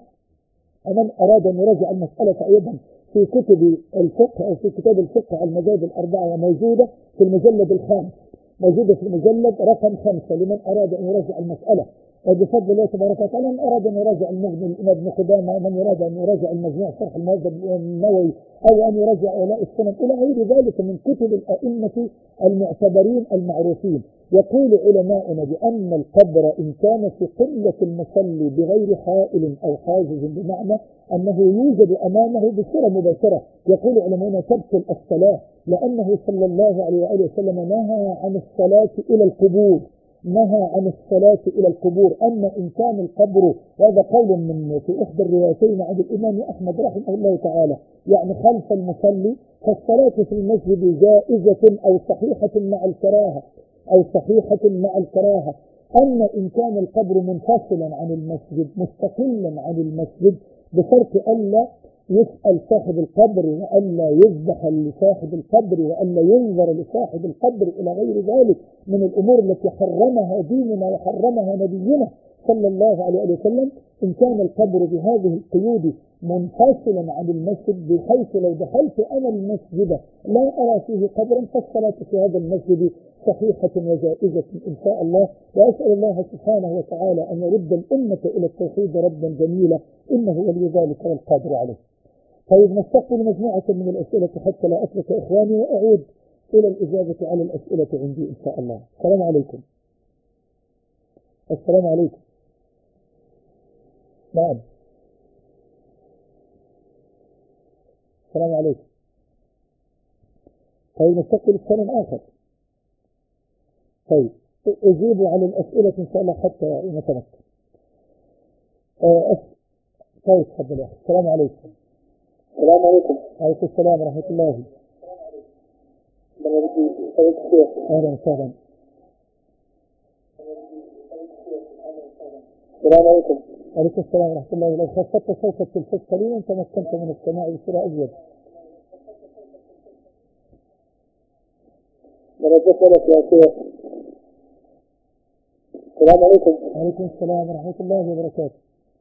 فمن أراد أن يراجع المسألة أيضا في كتب الفقه أو في كتاب الفقه المجاد الأربعة موجودة في المجلد الخامس، موجودة في المجلد رقم 5 لمن أراد أن يراجع المسألة. بفضل الله تبارك وتعالى من أراد أن يراجع المغني ابن قدامة، من يراد أن يراجع المجموع شرح المهذب النووي، أو أن يراجع أولاء السنن إلى غير ذلك من كتب الأئمة المعتبرين المعروفين. يقول علماؤنا بأن القبر إن كان في قبلة المصلي بغير حائل أو حاجز، بمعنى أنه يوجد أمامه بصورة مباشرة، يقول علماؤنا تبطل الصلاة، لأنه صلى الله عليه وآله وسلم نهى عن الصلاة إلى القبور، نهى عن الصلاة إلى القبور. أما إن كان القبر، وهذا قول من في إحدى الروايتين عن الإمام أحمد رحمه الله تعالى، يعني خلف المصلي، فالصلاة في المسجد جائزة أو صحيحة مع الكراهة، أو صحيحة مع الكراهة. أما إن كان القبر منفصلا عن المسجد مستقلا عن المسجد، بشرط ألا يسأل صاحب القبر، وألا يذبح لصاحب القبر، وألا ينظر لصاحب القبر إلى غير ذلك من الأمور التي حرمها ديننا وحرمها نبينا صلى الله عليه وسلم. إن كان القبر بهذه القيود منفصلا عن المسجد، بحيث لو دخلت أنا المسجد لا أرى فيه قبرا، فالصلاة في هذا المسجد صحيحة وجائزة إن شاء الله. وأسأل الله سبحانه وتعالى أن يرد الأمة إلى التوحيد ردا جميلا، إنه ولي ذلك والقادر عليه. طيب، نستقبل مجموعة من الأسئلة حتى لا أترك إخواني، وأعود إلى الإجابة على الأسئلة عندي إن شاء الله. السلام عليكم. السلام عليكم. نعم. السلام عليكم. طيب، نستقبل سؤال آخر. طيب، أجيبوا على الأسئلة إن شاء الله حتى نتمكن. طيب، تفضل يا أخي. السلام عليكم. السلام عليكم. وعليكم السلام ورحمة الله. أهلا وسهلا. السلام عليكم. وعليكم السلام ورحمة الله. لو خفضت صوت التلفاز قليلا تمكنت من السماع بصورة أجود. درجة لك يا شيخ. السلام عليكم. وعليكم السلام ورحمة الله وبركاته.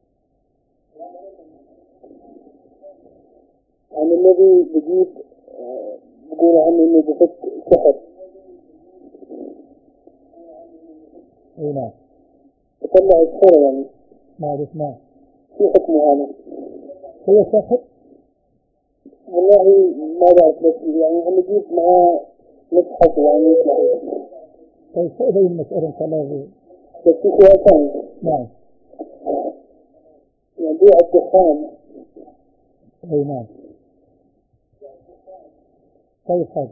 عن الذي بيجيب بيقول عنه انه بفك سحر. اي نعم. تطلع السحر يعني. نعم. شو حكمه هذا؟ هو ساحر؟ والله ما بعرف، بس يعني هم يجيب معاه مصحف يعني يطلع. طيب، سأبين المسألة إن شاء الله. بس في سؤال ثاني. نعم. يعني بيع الدخان. اي نعم. طيب، حاضر.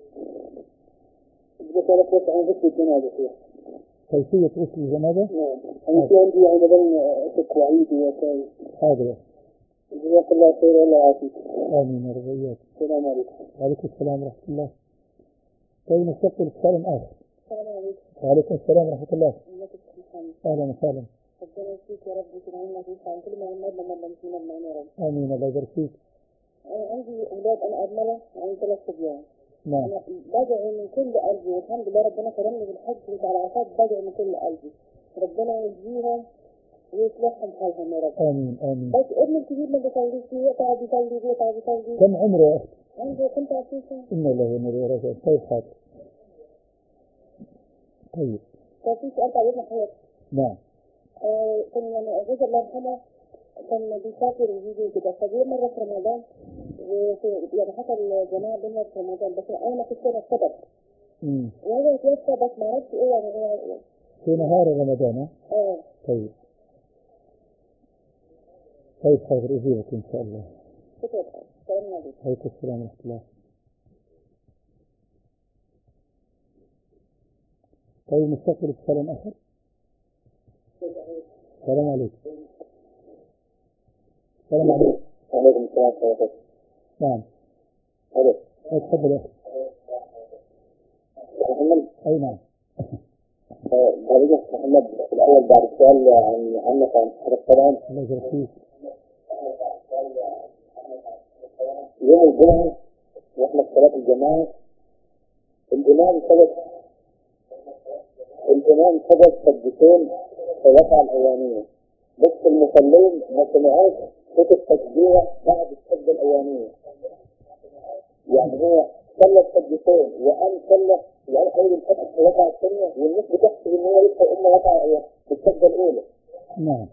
بدي أسألك بس عن غسل الجنازة فيها. كيفية غسل الجنازة؟ نعم. أنا في عندي يعني بدل أشك وعيد وكاي. حاضر. جزاك الله خير والله يعافيك. آمين يا رب وإياك. السلام عليكم. وعليكم السلام ورحمة الله. طيب، نستقبل اتصال آخر. السلام عليكم. وعليكم السلام ورحمة الله. محمد. أهلا وسهلا. ربنا يشفيك يا رب ويسلمنا فيك عن كل ما يمرنا مرة مش من المعنى يا رب. آمين. الله يبارك فيك. أنا عندي أولاد، أنا أرملة، عندي 3 صبيان. نعم. أنا بدعي من كل قلبي، والحمد لله ربنا كرمني بالحج والعرفات، بدعي من كل قلبي ربنا يهديهم ويصلحهم حالهم يا رب. آمين آمين. بس ابني الكبير ما بيصليش، يقطع بيصلي. كم عمره يا أخي؟ عنده 25 سنة. إن الله وإنا إليه راجعون. طيب، حاضر. طيب. كان في سؤال تعليمنا حياتي. نعم. كان يعني جوزي الله يرحمه كان بيسافر ويجي كده، فجه مرة في رمضان، يعني حصل جماعة بينا في رمضان، بس أنا ما كنتش أنا السبب. وهو توفى، بس ما عرفت إيه يعني هو. في نهار رمضان. طيب. طيب، حاضر. أجيبك إن شاء الله. شكرا. السلام عليكم. وعليكم السلام ورحمة الله. طيب، نستقبل اتصال آخر. السلام عليكم. السلام عليكم. وعليكم السلام ورحمة الله. نعم. ألو. تفضل يا أخي. محمد. أي نعم. بارك محمد. الأول بعد السؤال عنك عن سحر الطبعا. الله يبارك فيك. يوم الجمعة واحنا في صلاة الجماعة الإمام سبب سجدتين في الركعة الأولانية، بس المصلين ما سمعوش صوت التسبيح بعد السجدة الأولانية. يعني هو صلى السجدتين وقام صلى وقال أول الفتح في الركعة الثانية، والناس بتحسب إن هو لسه ركعة السجدة الأولى. نعم.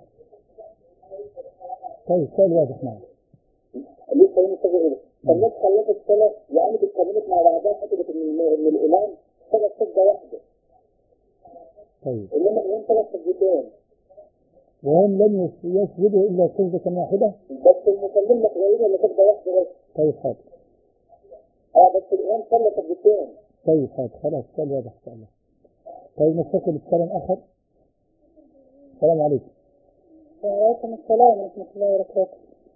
طيب سؤال واضح. نعم. لسه هنا السجدة الأولى. فالناس خلصت الصلاة وقامت اتكلمت مع بعضها حسبت إن الإمام سجد سجدة واحدة. طيب. إنما الإمام سجد سجدتين. وهم لم يسجدوا إلا سجدة واحدة. بس المسلمين مخيرين إلا سجدة واحدة بس. طيب حاضر. بس الإمام صلى سجدتين. طيب حاضر. خلاص سؤال واضح إن شاء الله. طيب نستقبل السلام آخر. السلام عليكم. وعليكم السلام ورحمة الله وبركاته.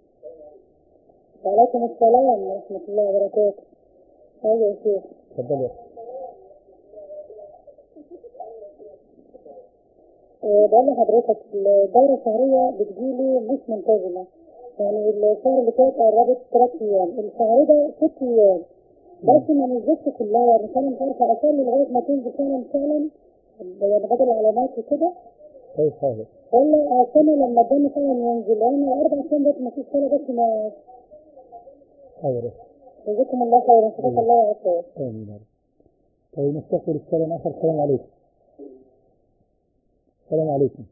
وعليكم السلام ورحمة الله وبركاته. أيوة يا شيخ. تفضل يا أخي. بقول لحضرتك الدورة الشهرية بتجيلي مش منتظمة، يعني الشهر اللي فات قربت 3 أيام، الشهر ده 6 أيام، بس ما نزلتش كلها، يعني أنا مش عارفة أصلي لغاية ما تنزل فعلا يعني بدل العلامات وكده. طيب حاضر. ولا أصل لما الدم فعلا ينزل، أنا 4 أيام بس ما فيش صلاة، بس ما. حاضر. جزاكم الله خيرا، شكرا الله وعافية. آمين. طيب نستقبل السلام آخر. السلام عليكم. السلام عليكم.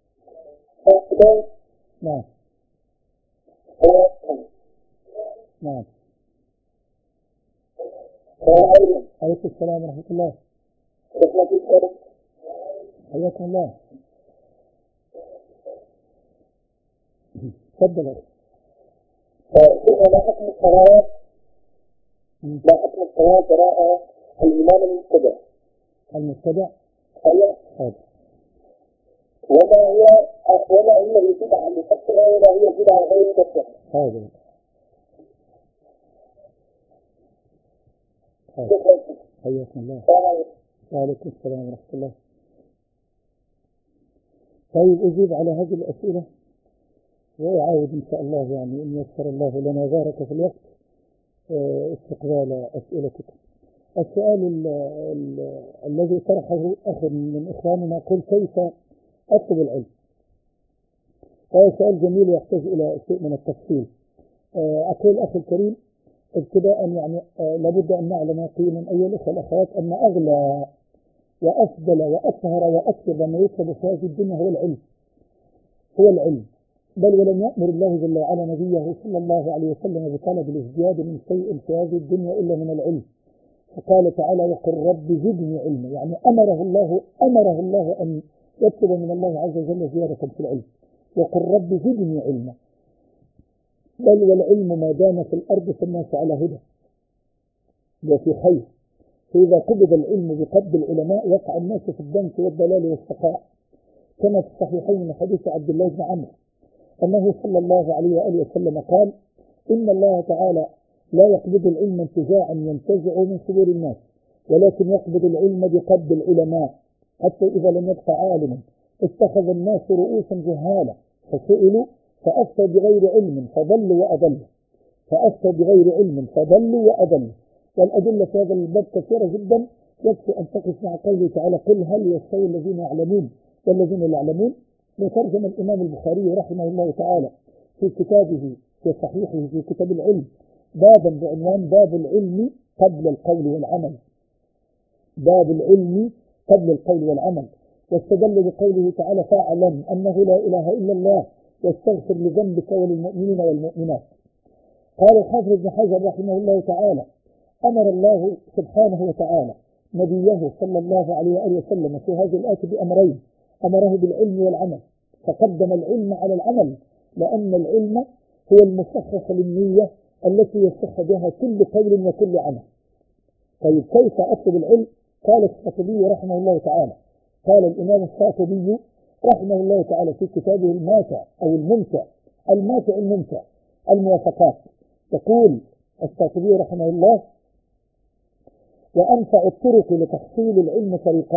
نعم. نعم. عليكم السلام ورحمة الله. حياكم الله. تفضل يا أخي. ما حكم الصلاة؟ ما حكم الصلاة وراء الإمام المبتدع؟ المبتدع؟ أيوة. حاضر. وما هي البدعة المكفرة ولا هي البدعة غير مكفرة؟ حاضر. حياكم الله. وعليكم السلام ورحمة الله. طيب أجيب على هذه الأسئلة وأعاود إن شاء الله، يعني إن يسر الله لنا ذلك في الوقت استقبال أسئلتكم. السؤال الذي طرحه أخ من إخواننا، قل كيف أطلب العلم؟ هذا سؤال جميل يحتاج إلى شيء من التفصيل. أقول أخي الكريم ابتداء، يعني لابد أن نعلم يقينا أيها الأخوة والأخوات أن أغلى وأفضل وأطهر وأكثر ما يطلب في هذه الدنيا هو العلم. هو العلم. بل ولم يأمر الله جل وعلا نبيه صلى الله عليه وسلم بطلب الازدياد من شيء في هذه الدنيا إلا من العلم. فقال تعالى: وقل رب زدني علما. يعني أمره الله أن يطلب من الله عز وجل زيادة في العلم. وقل رب زدني علما. بل والعلم ما دام في الأرض فالناس على هدى وفي خير، فإذا قبض العلم بقبض العلماء وقع الناس في الدنس والضلال والشقاء، كما في الصحيحين من حديث عبد الله بن عمرو أنه صلى الله عليه وآله وسلم قال: إن الله تعالى لا يقبض العلم انتزاعا ينتزع من صدور الناس، ولكن يقبض العلم بقبض العلماء، حتى إذا لم يبق عالما اتخذ الناس رؤوسا جهالا فسئلوا فأفتوا بغير علم فضلوا وأضلوا. والأدلة في هذا الباب كثيرة جدا، يكفي أن تقف مع قوله تعالى: قل هل يستوي الذين يعلمون والذين لا يعلمون. وترجم الإمام البخاري رحمه الله تعالى في كتابه في صحيحه في كتاب العلم بابا بعنوان باب العلم قبل القول والعمل. باب العلم قبل القول والعمل. واستدل بقوله تعالى: فاعلم أنه لا إله إلا الله واستغفر لذنبك وللمؤمنين والمؤمنات. قال الحافظ ابن حجر رحمه الله تعالى: أمر الله سبحانه وتعالى نبيه صلى الله عليه وآله وسلم في هذه الآية بأمرين: أمره بالعلم والعمل، فقدم العلم على العمل، لأن العلم هو المصحح للنية التي يصح بها كل قول وكل عمل. طيب كيف أطلب العلم؟ قال الشاطبي رحمه الله تعالى، قال الإمام الشاطبي رحمه الله تعالى في كتابه الماتع أو الممتع الموافقات، يقول الشاطبي رحمه الله: وأنفع الطرق لتحصيل العلم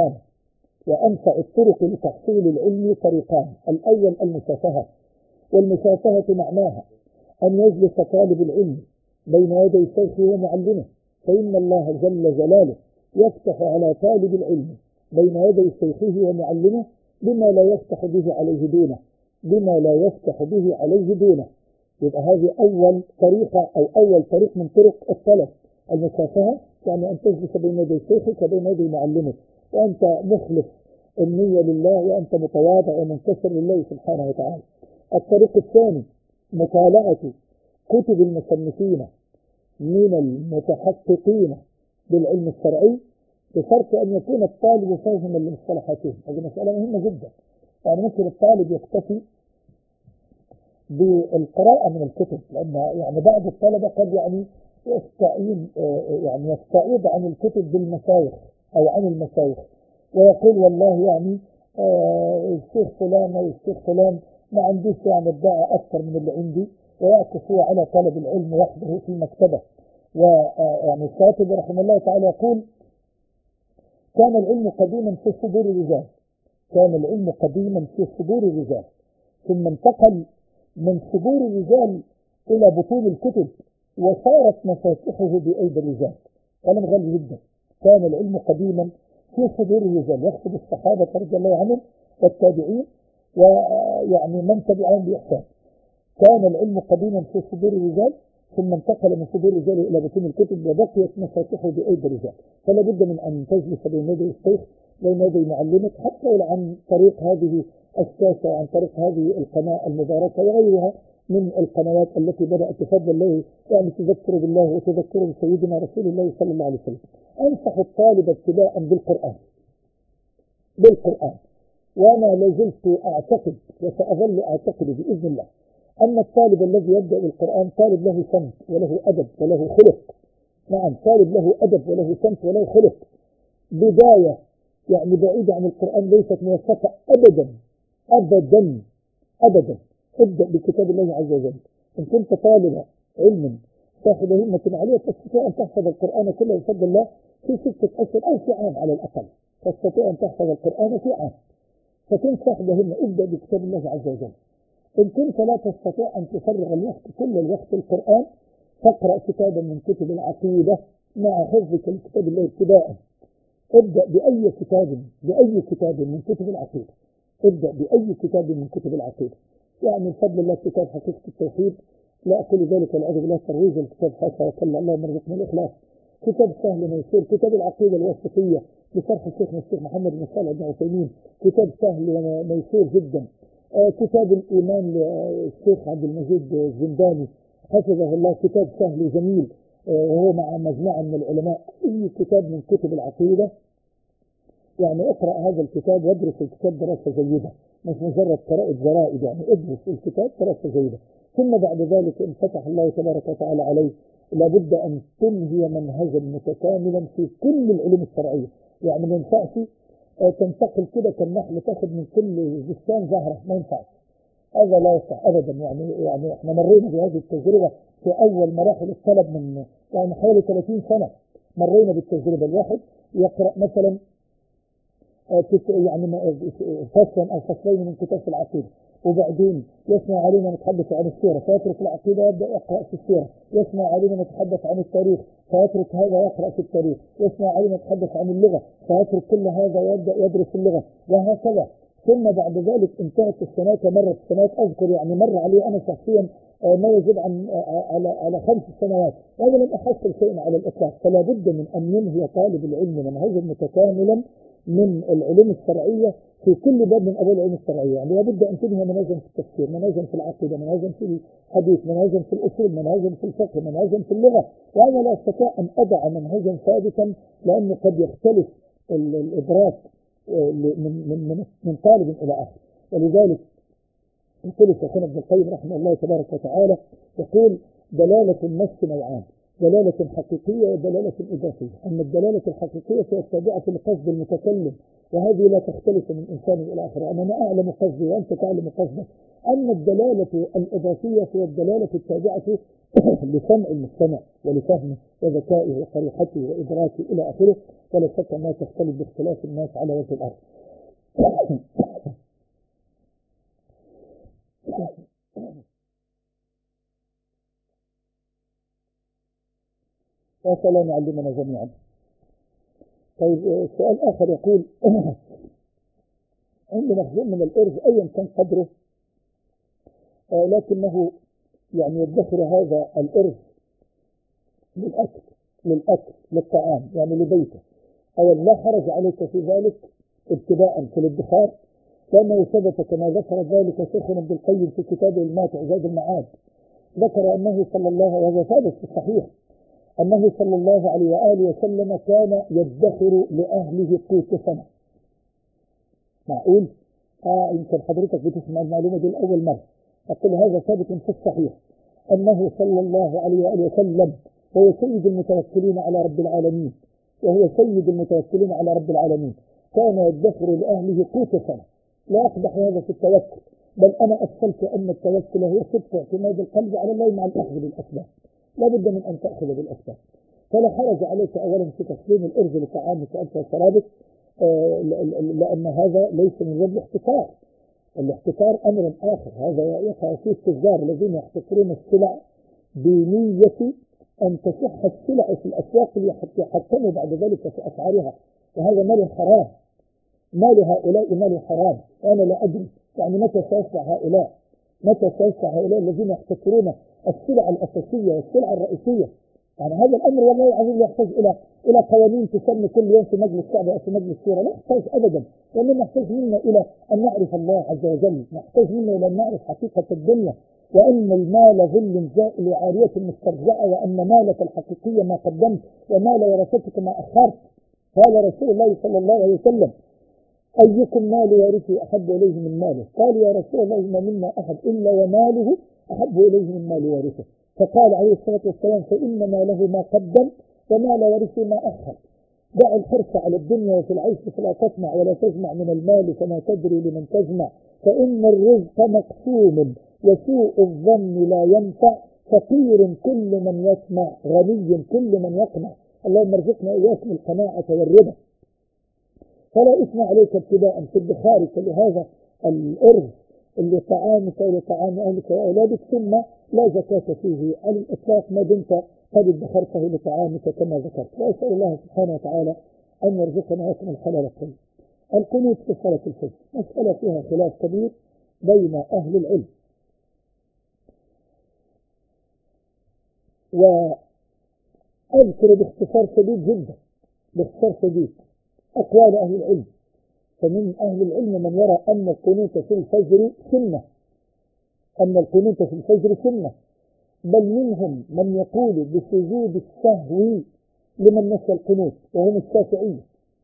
طريقان. الأول المشافهة، والمشافهة معناها أن يجلس طالب العلم بين يدي شيخه ومعلمه، فإن الله جل جلاله يفتح على طالب العلم بين يدي شيخه ومعلمه بما لا يفتح به عليه دونه. يبقى هذه أول طريقة أو أول طريق من طرق الطلب، المشافهة، يعني أن تجلس بين يدي شيخك وبين يدي معلمك وأنت مخلص النية لله وأنت متواضع ومنكسر لله سبحانه وتعالى. الطريق الثاني مطالعة كتب المصنفين من المتحققين بالعلم الشرعي بشرط أن يكون الطالب فاهما لمصطلحاتهم. هذه مسألة مهمة جدا. يعني ممكن الطالب يكتفي بالقراءة من الكتب، لأن يعني بعض الطلبة قد يستعيض عن الكتب بالمشايخ أو عن المشايخ، ويقول والله الشيخ فلان أو الشيخ فلان ما عنديش الدعاء أكثر من اللي عندي، ويعكس هو على طلب العلم وحده في المكتبة. الكاتب رحمه الله تعالى يقول: كان العلم قديما في صدور الرجال، كان العلم قديما في صدور الرجال، ثم انتقل من صدور الرجال إلى بطون الكتب، وصارت مفاتيحه بأيدي الرجال. كلام غالي جدا. كان العلم قديما في صدور الرجال، يقصد الصحابة رضي الله عنهم والتابعين من تبعهم بإحسان. كان العلم قديما في صدور الرجال، ثم انتقل من صدور الرجال إلى بطون الكتب، وبقيت مفاتيحه بأيدي الرجال. فلا بد من أن تجلس بين يدي الشيخ، بين يدي معلمك، حتى عن طريق هذه الشاشة وعن طريق هذه القناة المباركة وغيرها من القنوات التي بدأت بفضل الله تذكر بالله وتذكر بسيدنا رسول الله صلى الله عليه وسلم. أنصح الطالب ابتداء بالقرآن. وأنا لازلت أعتقد وسأظل أعتقد بإذن الله أن الطالب الذي يبدأ بالقرآن طالب له سمت وله أدب وله خلق. نعم، طالب له أدب وله سمت وله خلق. بداية بعيدة عن القرآن ليست موفقة أبدا أبدا أبدا. ابدأ بكتاب الله عز وجل. إن كنت طالب علم صاحب همة عالية تستطيع أن تحفظ القرآن كله بفضل الله في 6 أشهر أو في عام على الأقل. تستطيع أن تحفظ القرآن في عام، فكن صاحب همة. ابدأ بكتاب الله عز وجل. إن كنت لا تستطيع أن تفرغ الوقت كل الوقت القرآن، فاقرأ كتابا من كتب العقيدة مع حفظك لكتاب الله ابتداء. ابدأ بأي كتاب من كتب العقيدة. ابدأ بأي كتاب من كتب العقيدة. بفضل الله كتاب حقيقة التوحيد، لا أقول ذلك والعياذ بالله ترويج الكتاب حاشا وكلا، اللهم ارزقنا الإخلاص. كتاب سهل ميسور، كتاب العقيدة الواسطية بشرح الشيخ محمد بن صالح بن عثيمين، كتاب سهل وميسور جدا. كتاب الإيمان للشيخ عبد المجيد الزنداني حفظه الله، كتاب سهل وجميل، وهو مع مجموعة من العلماء. أي كتاب من كتب العقيدة اقرأ هذا الكتاب وادرس الكتاب دراسة جيدة، مش مجرد قراءة جرائد. ادرس الكتاب دراسة جيدة. ثم بعد ذلك إن فتح الله تبارك وتعالى عليه لابد أن تنهي منهجا متكاملا في كل العلوم الشرعية. ما ينفعش تنتقل كده كالنحل تاخد من كل جسام زهرة، ما ينفعش. هذا لا يصح أبدا. احنا مرينا بهذه التجربة في أول مراحل الطلب من حوالي 30 سنة. مرينا بالتجربة. الواحد يقرأ مثلا فصلا أو فصلين من كتاب العقيدة، وبعدين يسمع علينا نتحدث عن السيرة فيترك العقيدة يبدأ يقرأ في السيرة، يسمع علينا نتحدث عن التاريخ فيترك هذا يقرأ في التاريخ، يسمع علينا نتحدث عن اللغة فيترك كل هذا ويبدأ يدرس اللغة، وهكذا. ثم بعد ذلك انتهت السنوات ومرت السنوات. أذكر مر علي أنا شخصيا ما يزيد على 5 سنوات وأنا لم أحصل شيئا على الإطلاق. فلا بد من أن ينهي طالب العلم منهجا متكاملا من العلوم الشرعية في كل باب من أبواب العلوم الشرعية. لابد أن تنهي منهجا في التفسير، منهجا في العقيدة، منهجا في الحديث، منهجا في الأصول، منهجا في الفقه، منهجا في اللغة. وأنا لا أستطيع أن أضع منهجا ثابتا لأنه قد يختلف الإدراك من طالب إلى آخر. ولذلك يقول شيخنا ابن القيم رحمه الله تبارك وتعالى، يقول: دلالة النص نوعان، دلالة حقيقية ودلالة إضافية. أما الدلالة الحقيقية فهي التابعة لقصد المتكلم، وهذه لا تختلف من إنسان إلى آخر. أنا أعلم قصدي وأنت تعلم قصدك. أما الدلالة الإضافية فهي الدلالة التابعة لسمع المستمع ولفهمه وذكائه وقريحته وإدراكه إلى آخره، ولا شك أنها تختلف باختلاف الناس على وجه الأرض. وصلى الله يعلمنا جميعا. طيب، سؤال آخر يقول: عندي مخزون من الأرز أيا كان قدره، لكنه يدخر هذا الأرز للأكل للطعام لبيته. أو لا حرج عليك في ذلك ابتداء في الادخار، لأنه ثبت كما ذكر ذلك شيخنا ابن القيم في كتابه الماتع زاد المعاد، ذكر أنه صلى الله عليه وسلم في الصحيح أنه صلى الله عليه وآله وسلم كان يدخر لأهله قوت سنة. معقول؟ يمكن حضرتك بتسمع المعلومة دي لأول مرة. أقول هذا ثابت في الصحيح أنه صلى الله عليه وآله وسلم هو سيد المتوكلين على رب العالمين، وهو سيد المتوكلين على رب العالمين، كان يدخر لأهله قوت سنة. لا أقبح هذا في التوكل، بل أنا أسفلت أن التوكل هو صدق اعتماد القلب على الله مع الأخذ بالأسباب. لا بد من أن تأخذ بالأسباب. فلا حرج عليك أولا في تسليم الأرز لطعامك أنت وشرابك، لأن هذا ليس من باب الاحتكار. الاحتكار أمر آخر، هذا يقع فيه التجار الذين يحتكرون السلع بنية أن تصح السلع في الأسواق ليحكموا بعد ذلك في أسعارها، وهذا مال حرام. مال هؤلاء مال حرام، وأنا لا أدري يعني متى سيسع هؤلاء، متى سيسع هؤلاء الذين يحتكرون السلع الأساسية والسلع الرئيسية. يعني هذا الأمر والله العظيم يحتاج إلى قوانين تسمى كل يوم في مجلس الشعب أو في مجلس الشورى، لا يحتاج أبدا، لأنه نحتاج منا إلى أن نعرف الله عز وجل، نحتاج منا إلى أن نعرف حقيقة الدنيا، وأن المال ظل زائل وعارية مسترجعة، وأن مالك الحقيقي ما قدمت ومال ورثتك ما أخرت. قال رسول الله صلى الله عليه وسلم: أيكم مال وارثه أحب إليه من ماله؟ قال: يا رسول الله ما منا أحد إلا وماله أحب إليه من مال وارثه. فقال عليه الصلاة والسلام: فإن ماله ما قدم ومال وارثه ما أخر. دع الحرص على الدنيا وفي العيش فلا تطمع ولا تجمع من المال فما تدري لمن تجمع، فإن الرزق مقسوم وسوء الظن لا ينفع، فقير كل من يسمع غني كل من يقنع. اللهم ارزقنا إياكم القناعة والرضا. فلا إثم عليك ابتداء في ادخارك لهذا الأرز لطعامك ولطعام أهلك وأولادك، ثم لا زكاة فيه على الإطلاق ما دمت قد ادخرته لطعامك كما ذكرت. وأسأل الله سبحانه وتعالى أن يرزقنا ويكون الحلال الطيب. القنوت في صلاة الفجر مسألة فيها خلاف كبير بين أهل العلم، وأذكر باختصار شديد جدا، باختصار شديد أقوال أهل العلم. فمن أهل العلم من يرى أن القنوت في الفجر سنة، أن القنوت في الفجر سنة، بل منهم من يقول بسجود السهو لمن نسى القنوت، وهم الشافعية.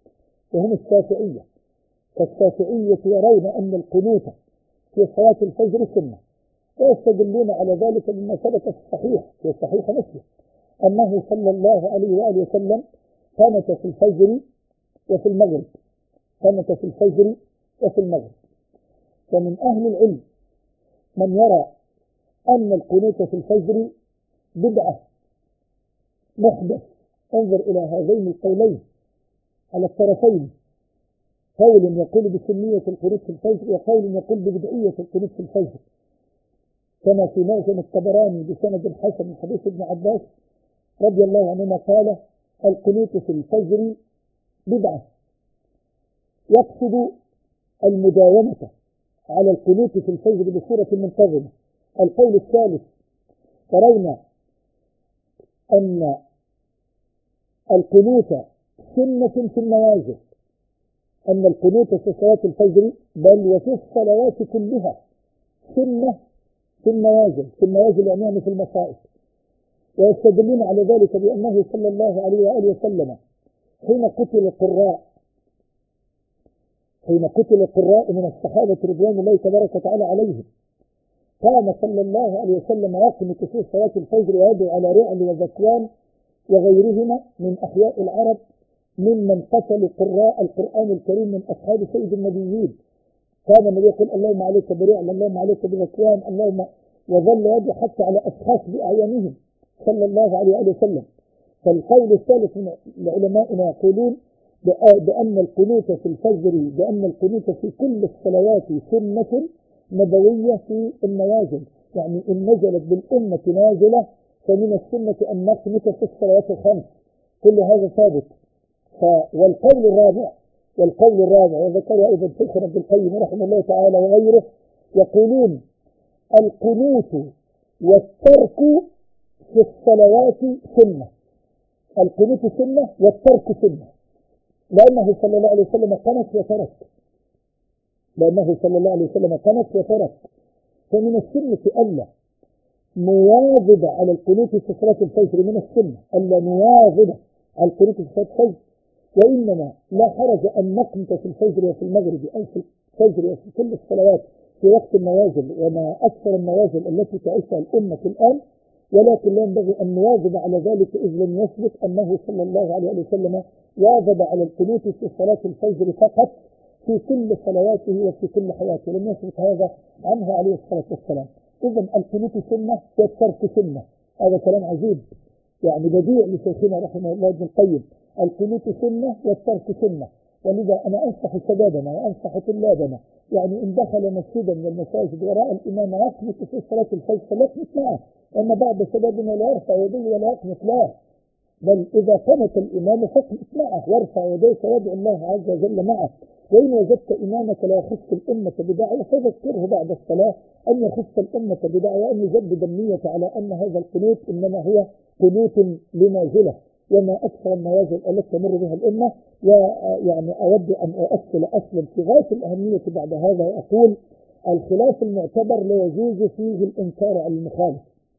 فالشافعية يرون أن القنوت في صلاة الفجر سنة، ويستدلون على ذلك مما ثبت في الصحيح، في صحيح مسلم، أنه صلى الله عليه وآله وسلم قنت في الفجر وفي المغرب، قنت في الفجر وفي المغرب. ومن أهل العلم من يرى أن القنوت في الفجر بدعة محدث. انظر إلى هذين القولين على الطرفين، قول يقول بسنية القنوت في الفجر، وقول يقول ببدعية القنوت في الفجر، كما في معجم الطبراني بسند حسن من حديث ابن عباس رضي الله عنهما قال: القنوت في الفجر بدعة، يقصد المداومة على القنوت في الفجر بصورة منتظمة. القول الثالث: ترون أن القنوت سنة في النوازل، أن القنوت في صلاة الفجر بل وفي الصلوات كلها سنة في النوازل يعني في المصائب. ويستدلون على ذلك بأنه صلى الله عليه وآله وسلم حين قتل القراء من الصحابة رضوان الله تبارك وتعالى عليهم، كان صلى الله عليه وسلم يقنت في صلاة الفجر ويدعو على رعل وذكوان وغيرهما من أحياء العرب ممن قتلوا قراء القرآن الكريم من أصحاب سيد النبيين. كان النبي يقول: اللهم عليك برعل، اللهم عليك بذكوان، اللهم، وظل يدعو حتى على أشخاص بأعيانهم صلى الله عليه وسلم. فالقول الثالث من علمائنا يقولون بأن القنوت في الفجر، بأن القنوت في كل الصلوات سنة نبوية في النوازل، يعني إن نزلت بالأمة نازلة فمن السنة أن نقنت في الصلوات الخمس. كل هذا ثابت. والقول الرابع وذكر أيضا شيخنا ابن القيم رحمه الله تعالى وغيره، يقولون: القنوت والترك في الصلوات سنة. القنوت سنة والترك سنة. لأنه صلى الله عليه وسلم قنت وترك، لأنه صلى الله عليه وسلم قنت وترك. فمن السنة ألا نواظب على القنوت في صلاة الفجر، من السنة ألا نواظب على القنوت في صلاة الفجر، وإنما لا حرج أن نقنت في الفجر وفي المغرب أو في الفجر وفي كل الصلوات في وقت النوازل، وما أكثر النوازل التي تعيشها الأمة الآن، ولكن لا ينبغي أن نواظب على ذلك إذ لم يثبت أنه صلى الله عليه وسلم واظب على القنوت في صلاة الفجر فقط في كل صلواته وفي كل حياته، لم يثبت هذا عنه عليه الصلاة والسلام. إذا القنوت سنة والترك سنة، هذا كلام عجيب يعني بديع لشيخنا رحمه الله ابن القيم. القنوت سنة والترك سنة، ولذا أنا أنصح شبابنا وأنصح طلابنا يعني إن دخل مسجدا من المساجد وراء الإمام يقنط في صلاة الفجر فليقنط معه، أما بعض شبابنا لا يرفع يديه ولا يقنط، لا، بل إذا قنط الإمام فاقنط معه وارفع يديك وادعو الله عز وجل معه. وإن وجدت إمامك لا يخص الأمة بدعوة فذكره بعد الصلاة أن يخص الأمة بدعوة، وأن يجدد النية على أن هذا القنوت إنما هو قنوت لنازلة وما أكثر النوازل التي تمر بها الأمة. ويعني أود أن أؤصل أصلا في غاية الأهمية بعد هذا وأقول الخلاف المعتبر لا يجوز فيه الإنكار على المخالف.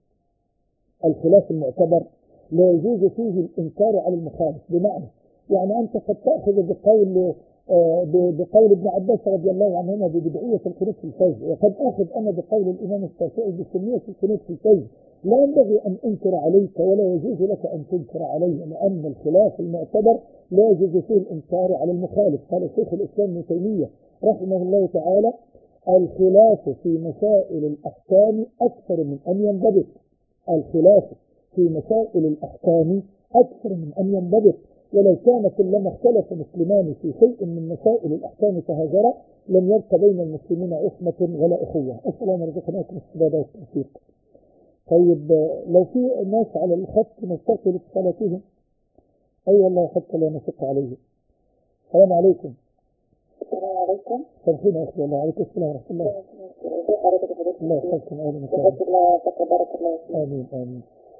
الخلاف المعتبر لا يجوز فيه الإنكار على المخالف، بمعنى يعني أنت قد تأخذ بقول ابن عباس رضي الله عنهما ببدعية القنوت في الفجر، وقد أخذ أنا بقول الإمام الشافعي بسنية القنوت في الفجر. لا ينبغي أن أنكر عليك ولا يجوز لك أن تنكر علي، لأن الخلاف المعتبر لا يجوز فيه الإنكار على المخالف. قال شيخ الإسلام ابن تيمية رحمه الله تعالى: الخلاف في مسائل الأحكام أكثر من أن ينضبط. الخلاف في مسائل الأحكام أكثر من أن ينضبط، ولو كان كلما اختلف مسلمان في شيء من مسائل الأحكام تهاجرا لم يبق بين المسلمين عصمة ولا أخوة. أسأل الله أن يرزقناكم السداد والتوفيق. طيب لو في ناس على الخط نستقبل اتصالاتهم. أي والله حتى لا نشق عليهم. السلام عليكم. السلام عليكم. سامحينا يا أخي الله. عليكم السلام ورحمة الله. الله يحفظكم. أهلا وسهلا. بارك الله فيك. آمين آمين.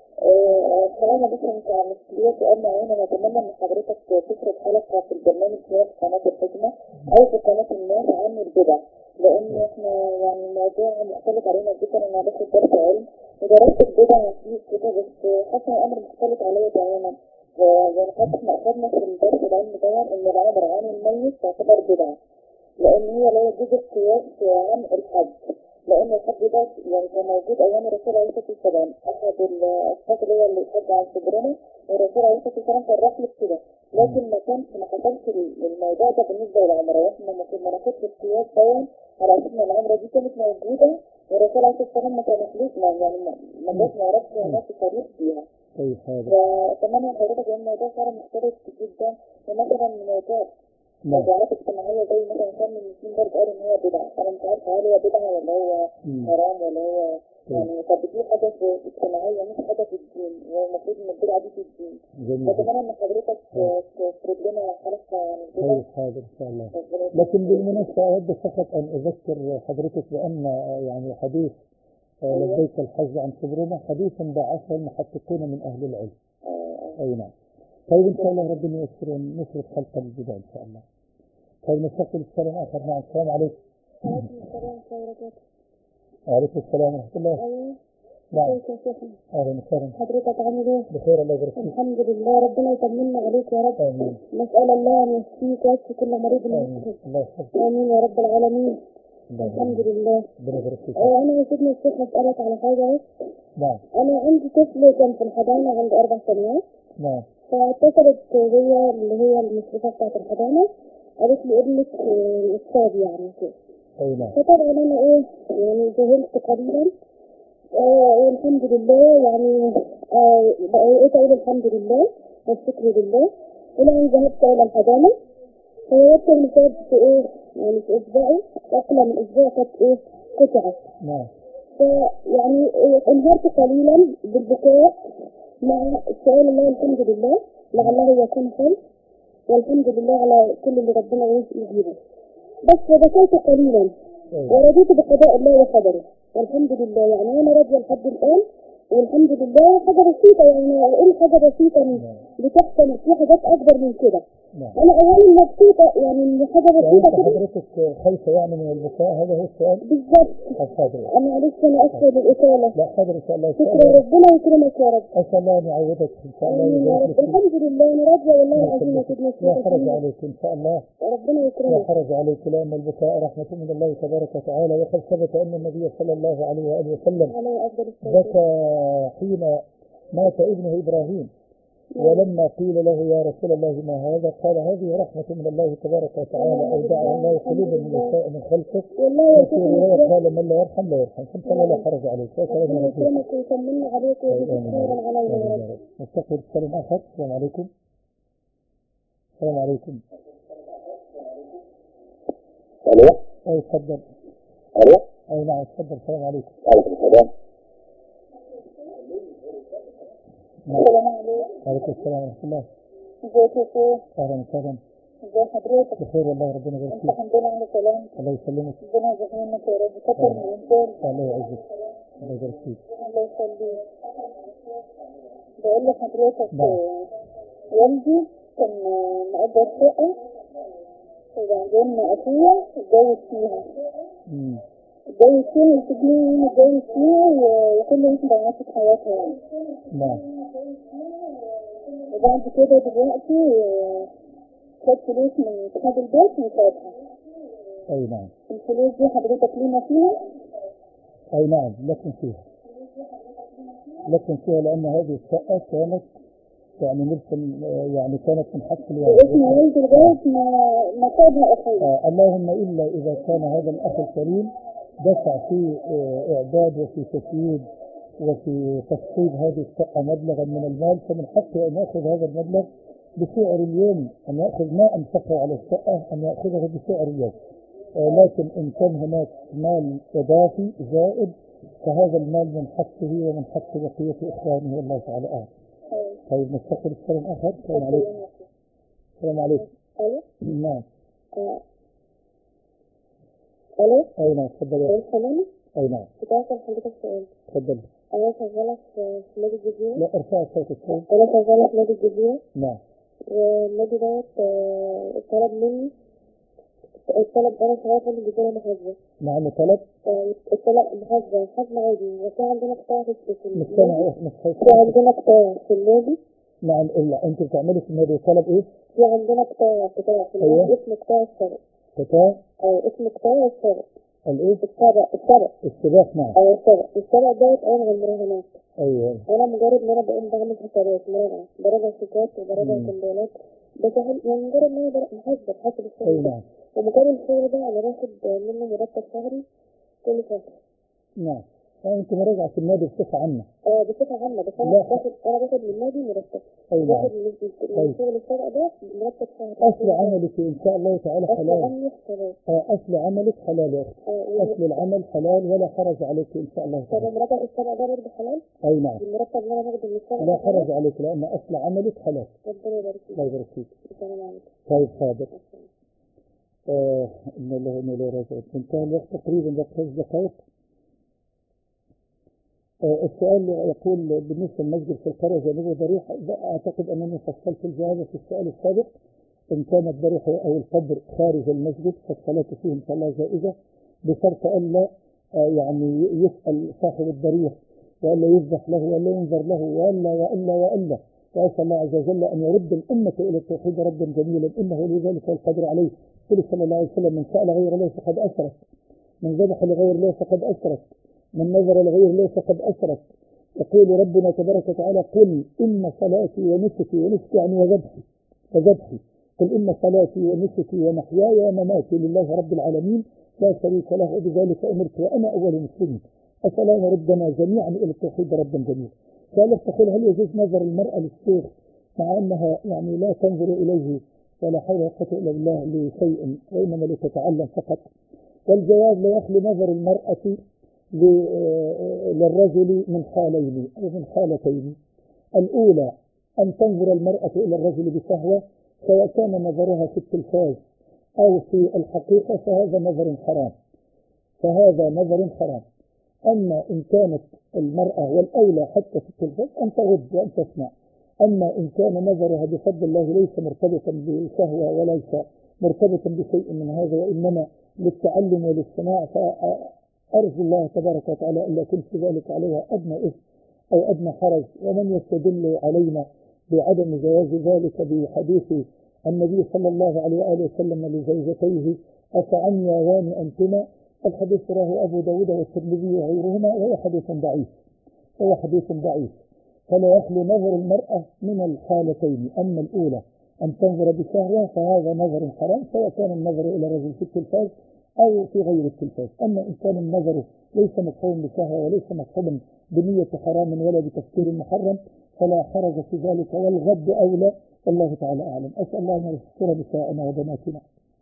كلامنا بس عن مسؤولية سؤال معين. أنا أتمنى إن حضرتك تفرض حلقة في البرنامج سواء في قناة الحكمة أو في قناة الناس عن البدع، لأن إحنا يعني الموضوع مختلف علينا جدا. أنا باخد درس علم ودرست البدع فيه كده، بس حاسة الأمر مختلف عليا تماما. يعني حتى إحنا أخدنا في الدرس العلم طبعا إن العمر عن الميت تعتبر بدعة، لأن هي لا يجوز القياس عن الحج، لأن الحج ده يعني كان موجود أيام الرسول عليه الصلاة والسلام. أحد الأشخاص اللي يحج عن صدرنا والرسول عليه الصلاة والسلام كان راح له كده، لكن ما حصلش الموضوع ده بالنسبة للعمرة، وإحنا ما ناخدش القياس ده على أساس إن العمرة دي كانت موجودة والرسول عليه الصلاة والسلام ما كانش يعني ما جاش ما يعرفش ناس تاريخ فيها. طيب هذا. فأتمنى حضرتك إن الموضوع فعلا مختلف جدا، ومثلا موضوع موضوعات اجتماعية زي مثلا كان من المسلمين برضه قالوا إن هو بدعة. أنا مش عارفة هل هو بدعة ولا هو حرام ولا هو يعني طب دي حاجة اجتماعية مش حاجة في الدين، والمفروض إن البدعة دي في الدين. أتمنى إن حضرتك تفرض لنا حلقة عن البدع. طيب حاضر إن شاء الله. لكن بالمناسبة أود فقط أن أذكر حضرتك بأن يعني حديث لبيك الحج عن صدرنا حديثا ضعفه المحققون من أهل العلم. أي نعم. طيب إن شاء الله ربنا ييسر ونفرض حلقة البدع إن شاء الله. طيب نستقبل السلام آخر. نعم. السلام عليكم. وعليكم السلام ورحمة الله وبركاته. وعليكم السلام ورحمة الله. أيوه. نعم. ازيك يا شيخنا؟ أهلا وسهلا. حضرتك عامل إيه؟ بخير الله يبارك فيك. الحمد لله، ربنا يطمنا عليك يا رب. آمين. نسأل الله أن يشفيك ويشفي كل مريض آمين. الله يحفظك. آمين يا رب العالمين. الحمد لله. ربنا يبارك فيك. أنا يا سيدنا الشيخ أسألك على حاجة. نعم. أنا عندي طفل كان في الحضانة عنده 4 سنوات. نعم. فاتصلت هي اللي هي المشرفة بتاعت الحضانة، قالت لي ابنك إصاب يعني كده. أي نعم. فطبعا أنا يعني ذهلت قليلا والحمد لله يعني بقيت أقول الحمد لله والشكر لله. ولأن ذهبت إلى الحضانة فوجدت المصاب في يعني في إصبعي أقل من أسبوع كانت قطعت. نعم. فيعني انهارت قليلا بالبكاء مع السؤال الله الحمد لله لعله يكون خير، والحمد لله على كل اللي ربنا يجيبه. بس بكيت قليلا ورضيت بقضاء الله وقدره والحمد لله. يعني أنا راضية لحد الآن والحمد لله. حاجة بسيطة يعني إيه حاجة بسيطة بتحصل في حاجات أكبر من كده. نعم. انا اولا مبسوطه يعني حاجه يعني بسيطه انت كده. حضرتك خايفة يعني من البكاء، هذا هو السؤال؟ بالظبط. حاضر. انا معلش انا اسفه للاطاله. لا حاضر ان شاء الله. شكرا، ربنا يكرمك يا رب. اسال الله ان يعوضك ان شاء الله امين يا ويبارك رب. لك فيك. الحمد لله انا راضيه والله العظيم يا سيدنا لا الشيخ. حرج عليك ان شاء الله. ربنا لا يكرمك. حرج عليك، لان البكاء رحمة من الله تبارك وتعالى، وقد ثبت ان النبي صلى الله عليه واله وسلم عليه افضل الصلاه. بكى حين مات ابنه ابراهيم، ولما قيل له يا رسول الله ما هذا قال هذه رحمة من الله تبارك وتعالى، اودع الله قلوبا من يشاء من خلقه. والله يا وفي رواية سيدنا قال من لا يرحم لا يرحم. فان شاء الله لا حرج عليك. ربنا يكرمك ويطمنا عليك ويجزيك خيرا علينا يا رب. نستقبل السلام اخر. السلام عليكم. السلام عليكم. الو. اي تفضل. الو. اي نعم تفضل. السلام عليكم. وعليكم السلام. السلام عليكم. وعليكم السلام ورحمة الله. ازيك يا شيخ؟ اهلا وسهلا. ازي حضرتك؟ بخير والله، ربنا يبارك انت فيك. الحمد لله على سلامتك. الله يسلمك. ربنا يجزيك منك يا رب. كتر من الانسان. الله يعزك. الله يبارك فيك. الله يخليك. بقول لحضرتك نعم. والدي كان مأجر شقة، وبعدين أخويا اتجوز فيها. اتجوز فيها وسجنين اتجوز فيها وكل واحدة عاشت حياتها يعني. نعم. وبعد كده دلوقتي خد فلوس من صاحب البيت وسابها. اي نعم. الفلوس دي حضرتك لينا فيها؟ اي نعم لكن فيها. لكن فيها لان هذه الشقة كانت يعني ملك، يعني كانت من حق الوالد. واسم والدي لغاية ما سابها أخويا. اللهم الا اذا كان هذا الاخ الكريم دفع في اعداد وفي تسييد وفي تشطيب هذه الشقة مبلغا من المال، فمن حقه ان ياخذ هذا المبلغ بسعر اليوم، ان ياخذ ما انفقه على الشقة ان ياخذه بسعر اليوم. لكن ان كان هناك مال اضافي زائد فهذا المال من حقه ومن حق بقية اخوانه، والله تعالى اعلم. طيب نستقبل السلام اخر. السلام عليكم. السلام عليكم. الو. نعم. الو. اي نعم تفضل يا سلام. اي نعم. كنت عايزة حضرتك سؤال. تفضل. أنا شغالة في نادي الجزيرة. لا ارفع صوتك شوي. أنا شغالة في نادي الجزيرة. نعم. والنادي دوت طلب مني، الطلب أنا شغالة في نادي الجزيرة محاسبة. نعم طلب. الطلب محاسبة عادي، وفي عندنا قطاع في مش سامع. في عندنا قطاع في النادي. نعم. الا انت بتعملي في النادي طلب ايه؟ في عندنا قطاع في النادي اسمه قطاع الشرق. قطاع؟ اسمه قطاع الشرق. الايه؟ الشرق. السباق. نعم. الشرق دوت عين المراهنات. ايوه. انا مجرد ان انا بقوم بعمل حسابات مراجعة، براجع شيكات وبراجع كمبيالات، بسهل يعني مجرد ان انا بحاسب الشغل. اي نعم. ومجرد الشغل ده انا باخد منه مرتب شهري كل شهر. نعم. انت مراجعة في النادي بصفة عامة. بصفة عامة، بس انا باخد من النادي مرتب. اي نعم. باخد من شغل الشرق ده مرتب شهري. اصل عملك ان شاء الله تعالى حلال. اصل عملك حلال يا اختي. اصل العمل حلال ولا حرج عليك ان شاء الله تعالى. طب مرتب الشرق ده برضه حلال؟ اي نعم. المرتب اللي انا باخده من الشرق لا حرج عليك لان اصل عملك حلال. ربنا يبارك فيك. الله يبارك فيك. السلام عليكم. طيب حاضر. إن الله وإنا إليه راجعون. انتهى الوقت تقريبا بخمس دقائق. السؤال يقول بالنسبة للمسجد في القرية جنوب ضريح، أعتقد أنني فصلت الجواب في السؤال السابق. إن كان الضريح أو القبر خارج المسجد فالصلاة فيه إن شاء الله جائزة، بشرط ألا يعني يسأل صاحب الضريح وألا يذبح له وألا ينظر له وألا. وأسأل الله عز وجل أن يرد الأمة إلى التوحيد ردا جميلا، إنه لذلك القدر عليه. قال صلى الله عليه وسلم من سأل غير الله فقد أشرك، من ذبح لغير الله فقد أشرك، من نظر لغير الله فقد أشرك. يقول ربنا تبارك وتعالى قل إن صلاتي ونسكي يعني وذبحي قل إن صلاتي ونسكي ومحياي ومماتي لله رب العالمين لا شريك له وبذلك أمرت وأنا أول مسلم. أسأل أن يردنا جميعا إلى التوحيد ربا جميلا. سألت تقول هل يجوز نظر المرأة للشيخ مع أنها يعني لا تنظر إليه ولا حول ولا قوة إلا بالله لشيء وإنما لتتعلم فقط؟ والجواب لا يخلو نظر المرأة للرجل من حالين أو من حالتين. الأولى أن تنظر المرأة إلى الرجل بشهوة، سواء كان نظرها في التلفاز أو في الحقيقة فهذا نظر حرام. أما إن كانت المرأة والأولى حتى في التلفاز أن تغض وأن تسمع. أما إن كان نظرها بفضل الله ليس مرتبطا بشهوة وليس مرتبطا بشيء من هذا وإنما للتعلم والاستماع، فأرجو الله تبارك وتعالى أن لا يكون في ذلك عليها أدنى إثم أو أدنى حرج. ومن يستدل علينا بعدم جواز ذلك بحديث النبي صلى الله عليه وآله وسلم لزوجتيه أفعنيان أنتما، الحديث رواه أبو داود والترمذي وغيرهما وهو حديث ضعيف، فلا يخلو نظر المرأة من الحالتين. أما الأولى أن تنظر بشهوة فهذا نظر حرام، سواء كان النظر إلى رجل في التلفاز أو في غير التلفاز. أما إن كان النظر ليس مقصودا بشهوة وليس مقصودا بنية حرام ولا بتفكير محرم فلا حرج في ذلك، والغض أولى. الله تعالى أعلم. أسأل الله أن يستر نساءنا وبناتنا.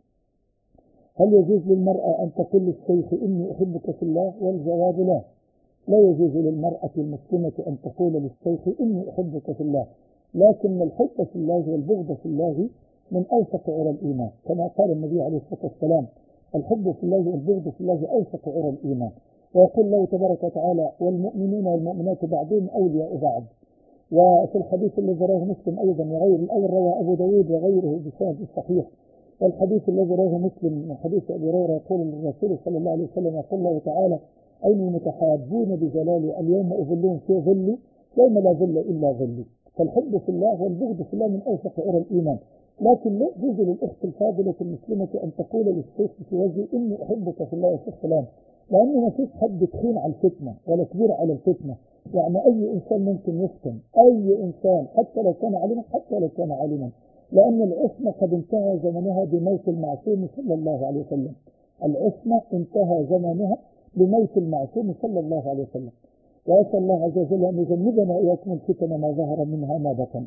هل يجوز للمرأة أن تقول للشيخ إني أحبك في الله؟ والجواب لا. لا يجوز للمرأة المسلمة أن تقول للشيخ إني أحبك في الله، لكن الحب في الله والبغض في الله من أوثق عرى الإيمان، كما قال النبي عليه الصلاة والسلام: الحب في الله والبغض في الله أوثق عرى الإيمان. ويقول الله تبارك وتعالى: والمؤمنون والمؤمنات بعضهم أولياء بعض. وفي الحديث الذي رواه مسلم أيضا روى أبو داود وغيره بسند صحيح، والحديث الذي رواه مسلم من حديث أبي هريرة يقول الرسول صلى الله عليه وسلم: يقول الله تعالى: أين المتحابون بجلالي اليوم أظلهم في ظلي يوم لا ظل إلا ظلي. فالحب في الله والبغض في الله من أوثق عرى الإيمان. لكن لا يجوز للأخت الفاضلة المسلمة أن تقول للشيخ في وجهه إني أحبك في الله يا شيخ فلان، لأنه ما فيش حد تخين على الفتنة ولا كبير على الفتنة. يعني أي إنسان ممكن يفتن، أي إنسان حتى لو كان عالما، لأن العصمة قد انتهى زمنها بموت المعصوم صلى الله عليه وسلم. العصمة انتهى زمنها بموت المعصوم صلى الله عليه وسلم. وأسأل الله عز وجل أن يجنبنا وإياكم الفتن ما ظهر منها ما بطن.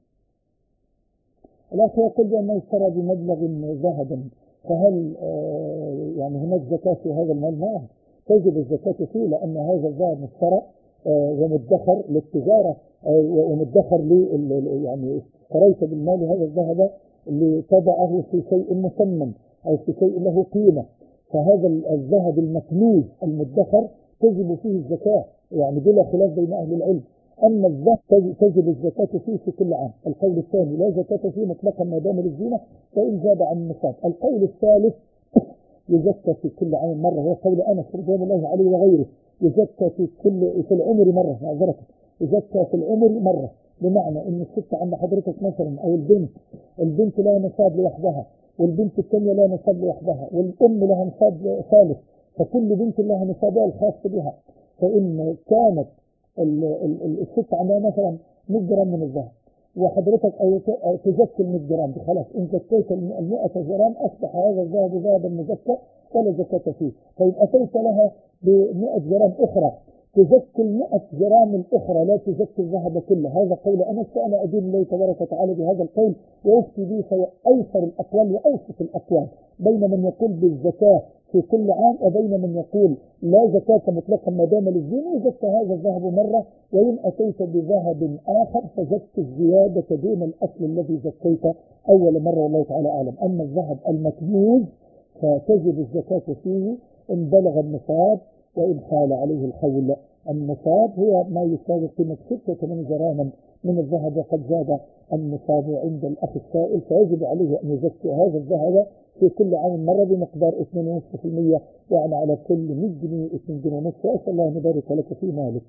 الأخ يقول بأنه اشترى بمبلغ ذهبا، فهل يعني هناك زكاة في هذا المال؟ نعم، تجب الزكاة فيه، لأن هذا الذهب مشترى ومدخر للتجارة ومدخر يعني اشتريت بالمال هذا الذهب لتضعه في شيء مسمى أو في شيء له قيمة، فهذا الذهب المكنوز المدخر تجب فيه الزكاة يعني بلا خلاف بين أهل العلم. أما الذهب تجب الزكاة فيه في كل عام. القول الثاني: لا زكاة فيه مطلقا ما دام للزينة فإن زاد عن النصاب. القول الثالث: يزكى في كل عام مرة، هو قول أنس رضوان الله عليه وغيره: يزكى في العمر مرة، معذرة، يزكى في العمر مرة. بمعنى ان الست عند حضرتك مثلا او البنت لها نصاب لوحدها، والبنت الثانيه لها نصاب لوحدها، والام لها نصاب ثالث، فكل بنت لها نصابها الخاص بها. فان كانت الست عندها مثلا 100 جرام من الذهب وحضرتك أو تزكي 100 جرام، خلاص إن زكيت 100 جرام أصبح هذا الذهب ذهبا مزكى ولا زكاة فيه. طيب أتيت لها ب100 جرام أخرى تزكي 100 جرام الأخرى، لا تزكي الذهب كله. هذا قول أنس، فأنا أدين الله تبارك وتعالى بهذا القول وأفتي به، فهو أيسر الأقوال وأوسط الأقوال بين من يقول بالزكاة في كل عام وبين من يقول لا زكاة مطلقا ما دام للزينة، يزكى هذا الذهب مرة، وإن أتيت بذهب آخر فزكي الزيادة دون الأصل الذي زكيت أول مرة، والله تعالى أعلم. أما الذهب المكنوز فتجب الزكاة فيه إن بلغ النصاب وإن حال عليه الحول. النصاب هو ما يساوي قيمة 86 جراما من الذهب، وقد زاد النصاب عند الأخ السائل، فيجب عليه أن يزكي هذا الذهب في كل عام مرة بمقدار 2.5%، يعني على كل 100 جنيه 2 جنيه ونصف. وأسأل الله أن يبارك لك في مالك.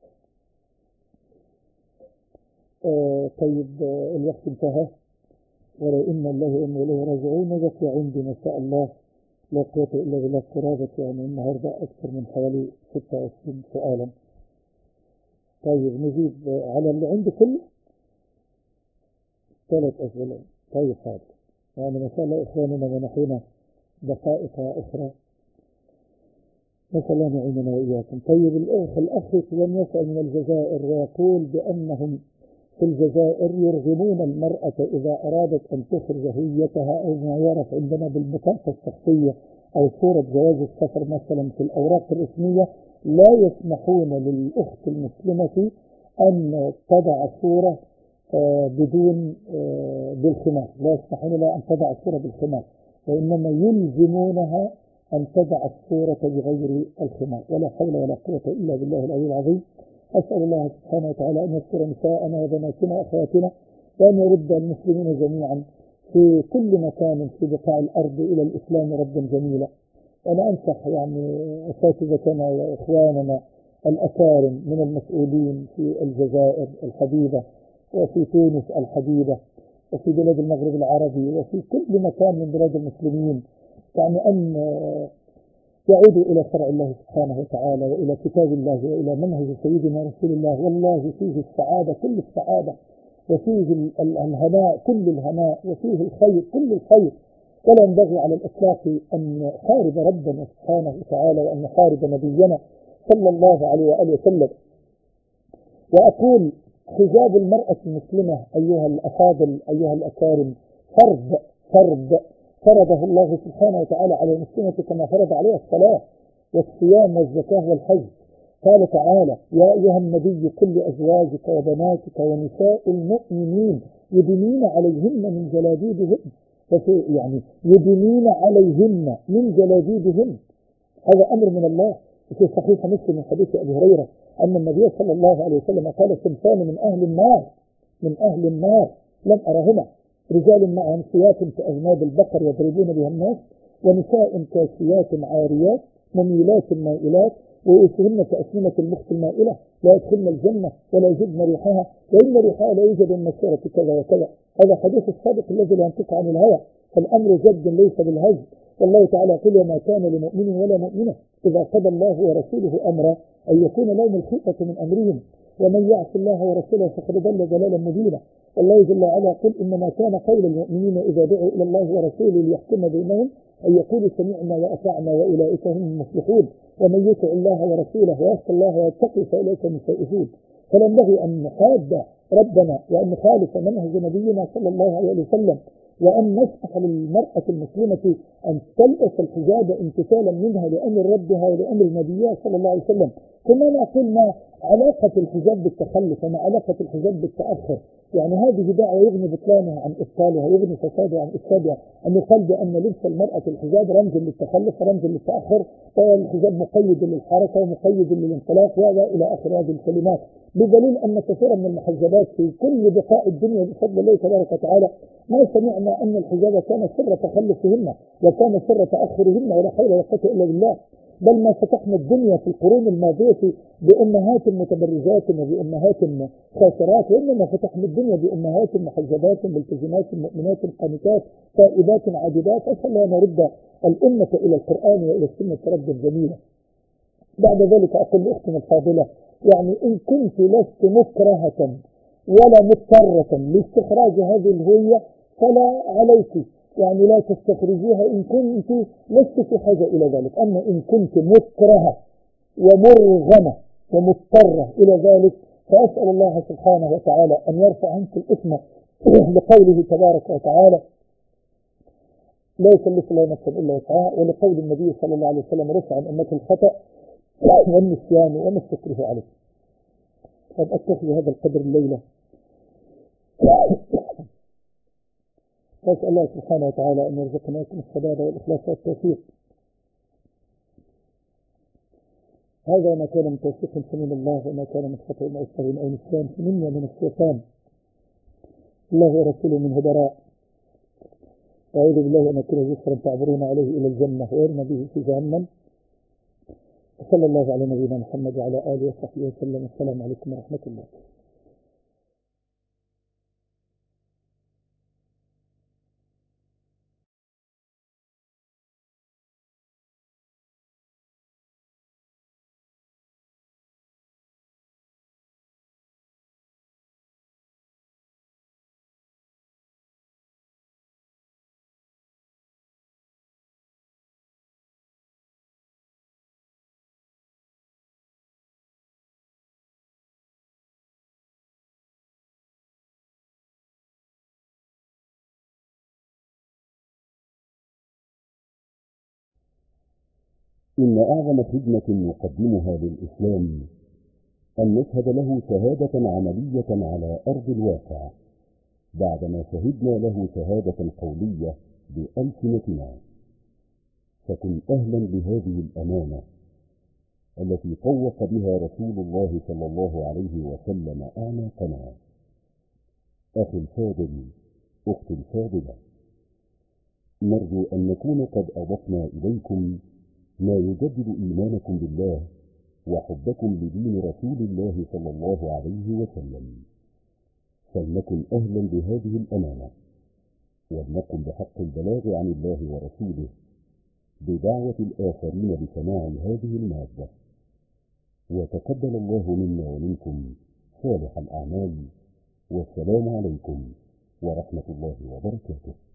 طيب الوقت انتهى، ولو إن الله وإنا إليه راجعون. ذكر عندي ما شاء الله لا قوة إلا بالله قرابة يعني النهاردة أكثر من حوالي 26 سؤالا. طيب نجيب على اللي عندي كله 3 أسئلة. طيب حاضر، يعني ما شاء الله إخواننا منحونا دقائق أخرى، نسأل الله يعيننا وإياكم. طيب الأخ لم يسأل من الجزائر ويقول بأنهم في الجزائر يرغمون المرأة إذا أرادت أن تخرج هويتها أو ما يعرف عندنا بالبطاقة الشخصية أو صورة جواز السفر مثلا في الأوراق الرسمية، لا يسمحون للأخت المسلمة أن تضع صورة بدون بالخمار، لا يسمحون لها أن تضع صورة بالخمار، وإنما يلزمونها أن تضع الصورة بغير الخمار. ولا حول ولا قوة إلا بالله العلي العظيم. أسأل الله سبحانه وتعالى أن يذكر نساءنا وبناتنا وأخواتنا، وأن يرد المسلمين جميعا في كل مكان في بقاع الأرض إلى الإسلام ردا جميلا. وأنا أنصح أساتذتنا وإخواننا الأكارم من المسؤولين في الجزائر الحبيبة وفي تونس الحبيبة وفي بلاد المغرب العربي وفي كل مكان من بلاد المسلمين أن يعودوا إلى شرع الله سبحانه وتعالى وإلى كتاب الله وإلى منهج سيدنا رسول الله. والله فيه السعادة كل السعادة، وفيه الهناء كل الهناء، وفيه الخير كل الخير. ولا ينبغي على الإطلاق أن نحارب ربنا سبحانه وتعالى وأن نحارب نبينا صلى الله عليه وآله وسلم. وأقول حجاب المرأة المسلمة أيها الأفاضل أيها الأكارم فرضه الله سبحانه وتعالى على المسلمة كما فرض عليها الصلاة والصيام والزكاة والحج. قال تعالى: يا أيها النبي قل لأزواجك وبناتك ونساء المؤمنين يدنين عليهن من جلابيبهن، يدنين عليهن من جلابيبهن. هذا أمر من الله. في صحيح مسلم من حديث أبي هريرة أن النبي صلى الله عليه وسلم قال: صنفان من أهل النار لم أرهما، رجال معهم سياط كأذناب البقر يضربون بها الناس، ونساء كاسيات عاريات مميلات مائلات ورؤوسهن كأسنمة المخت المائلة لا يدخلن الجنة ولا يجدن ريحها وإن ريحها لا يوجد من مسيرة كذا وكذا. هذا حديث الصادق الذي لا ينطق عن الهوى، فالأمر جد ليس بالهزل. والله تعالى يقول: وما كان لمؤمن ولا مؤمنة إذا قضى الله ورسوله أمرا أن يكون لهم الخيرة من أمرهم ومن يعص الله ورسوله فقد ضل ضلالا مبينا. الله جل وعلا يقول: إنما كان قول المؤمنين إذا دعوا إلى الله ورسوله ليحكم بينهم أن يقولوا سمعنا وأطعنا وأولئك هم المفلحون ومن يطع الله ورسوله ويخشى الله ويتقي فأولئك هم الفائزون. فينبغي أن نحاد ربنا وأن نخالف منهج نبينا صلى الله عليه وسلم، وأن نسمح للمرأة المسلمة أن تلبس الحجاب امتثالا منها لأمر ربها ولأمر نبيها صلى الله عليه وسلم. كما نقول: ما علاقة الحجاب بالتخلف وما علاقة الحجاب بالتأخر؟ هذه دعوة يغني بطلانها عن إبطالها، يغني فسادها عن إفسادها. أن يقال بأن لبس المرأة الحجاب رمز للتخلف ورمز للتأخر، والحجاب مقيد للحركة ومقيد للانطلاق إلى آخر هذه الكلمات، بدليل أن كثيرا من المحجبات في كل بقاع الدنيا بفضل الله تبارك وتعالى ما سمعنا أن الحجاب كان سر تخلفهن وكان سر تأخرهن، ولا حول ولا قوة إلا بالله. بل ما فتحنا الدنيا في القرون الماضية بأمهات متبرجات وبأمهات خاسرات، وإنما فتحنا الدنيا بأمهات محجبات ملتزمات مؤمنات قانتات تائبات عابدات. أسأل الله أن يرد الأمة إلى القرآن وإلى السنة ردا جميلا. بعد ذلك أقول لأختنا الفاضلة: إن كنت لست مكرهة ولا مضطرة لاستخراج هذه الهوية فلا عليك، لا تستخرجيها إن كنت لست في حاجة إلى ذلك. أما إن كنت مكرهة ومرغمة ومضطرة إلى ذلك فأسأل الله سبحانه وتعالى أن يرفع عنك الإثم لقوله تبارك وتعالى: لا يكلف الله نفسا إلا وسعها، ولقول النبي صلى الله عليه وسلم: رفع عن أمة الخطأ والنسيان وما استكره عليه. قد أكتفي هذا القدر الليلة، وأسأل الله سبحانه وتعالى أن يرزقنا السداد والإخلاص والتوفيق. هذا ما كان من توفيق فمن الله، وما كان من خطأ أو سهو أو نسيان فمنا من الشيطان. الله ورسوله من هدراء. أعوذ بالله أن أكون ذكرا تعبرون عليه إلى الجنة ويرمى به في جهنم. وصلى الله على نبينا محمد وعلى آله وصحبه وسلم. السلام عليكم ورحمة الله. إن أعظم خدمة نقدمها للإسلام أن نشهد له شهادة عملية على أرض الواقع بعدما شهدنا له شهادة قولية بألسنتنا. فكن أهلا بهذه الأمانة التي طوق بها رسول الله صلى الله عليه وسلم أعناقنا. أخي الفاضل، أختي الفاضلة، نرجو أن نكون قد أضفنا إليكم ما يجدد إيمانكم بالله وحبكم لدين رسول الله صلى الله عليه وسلم. فلنكن أهلا بهذه الأمانة، ولنقم بحق البلاغ عن الله ورسوله بدعوة الآخرين بسماع هذه المادة. وتقبل الله منا ومنكم صالح الأعمال، والسلام عليكم ورحمة الله وبركاته.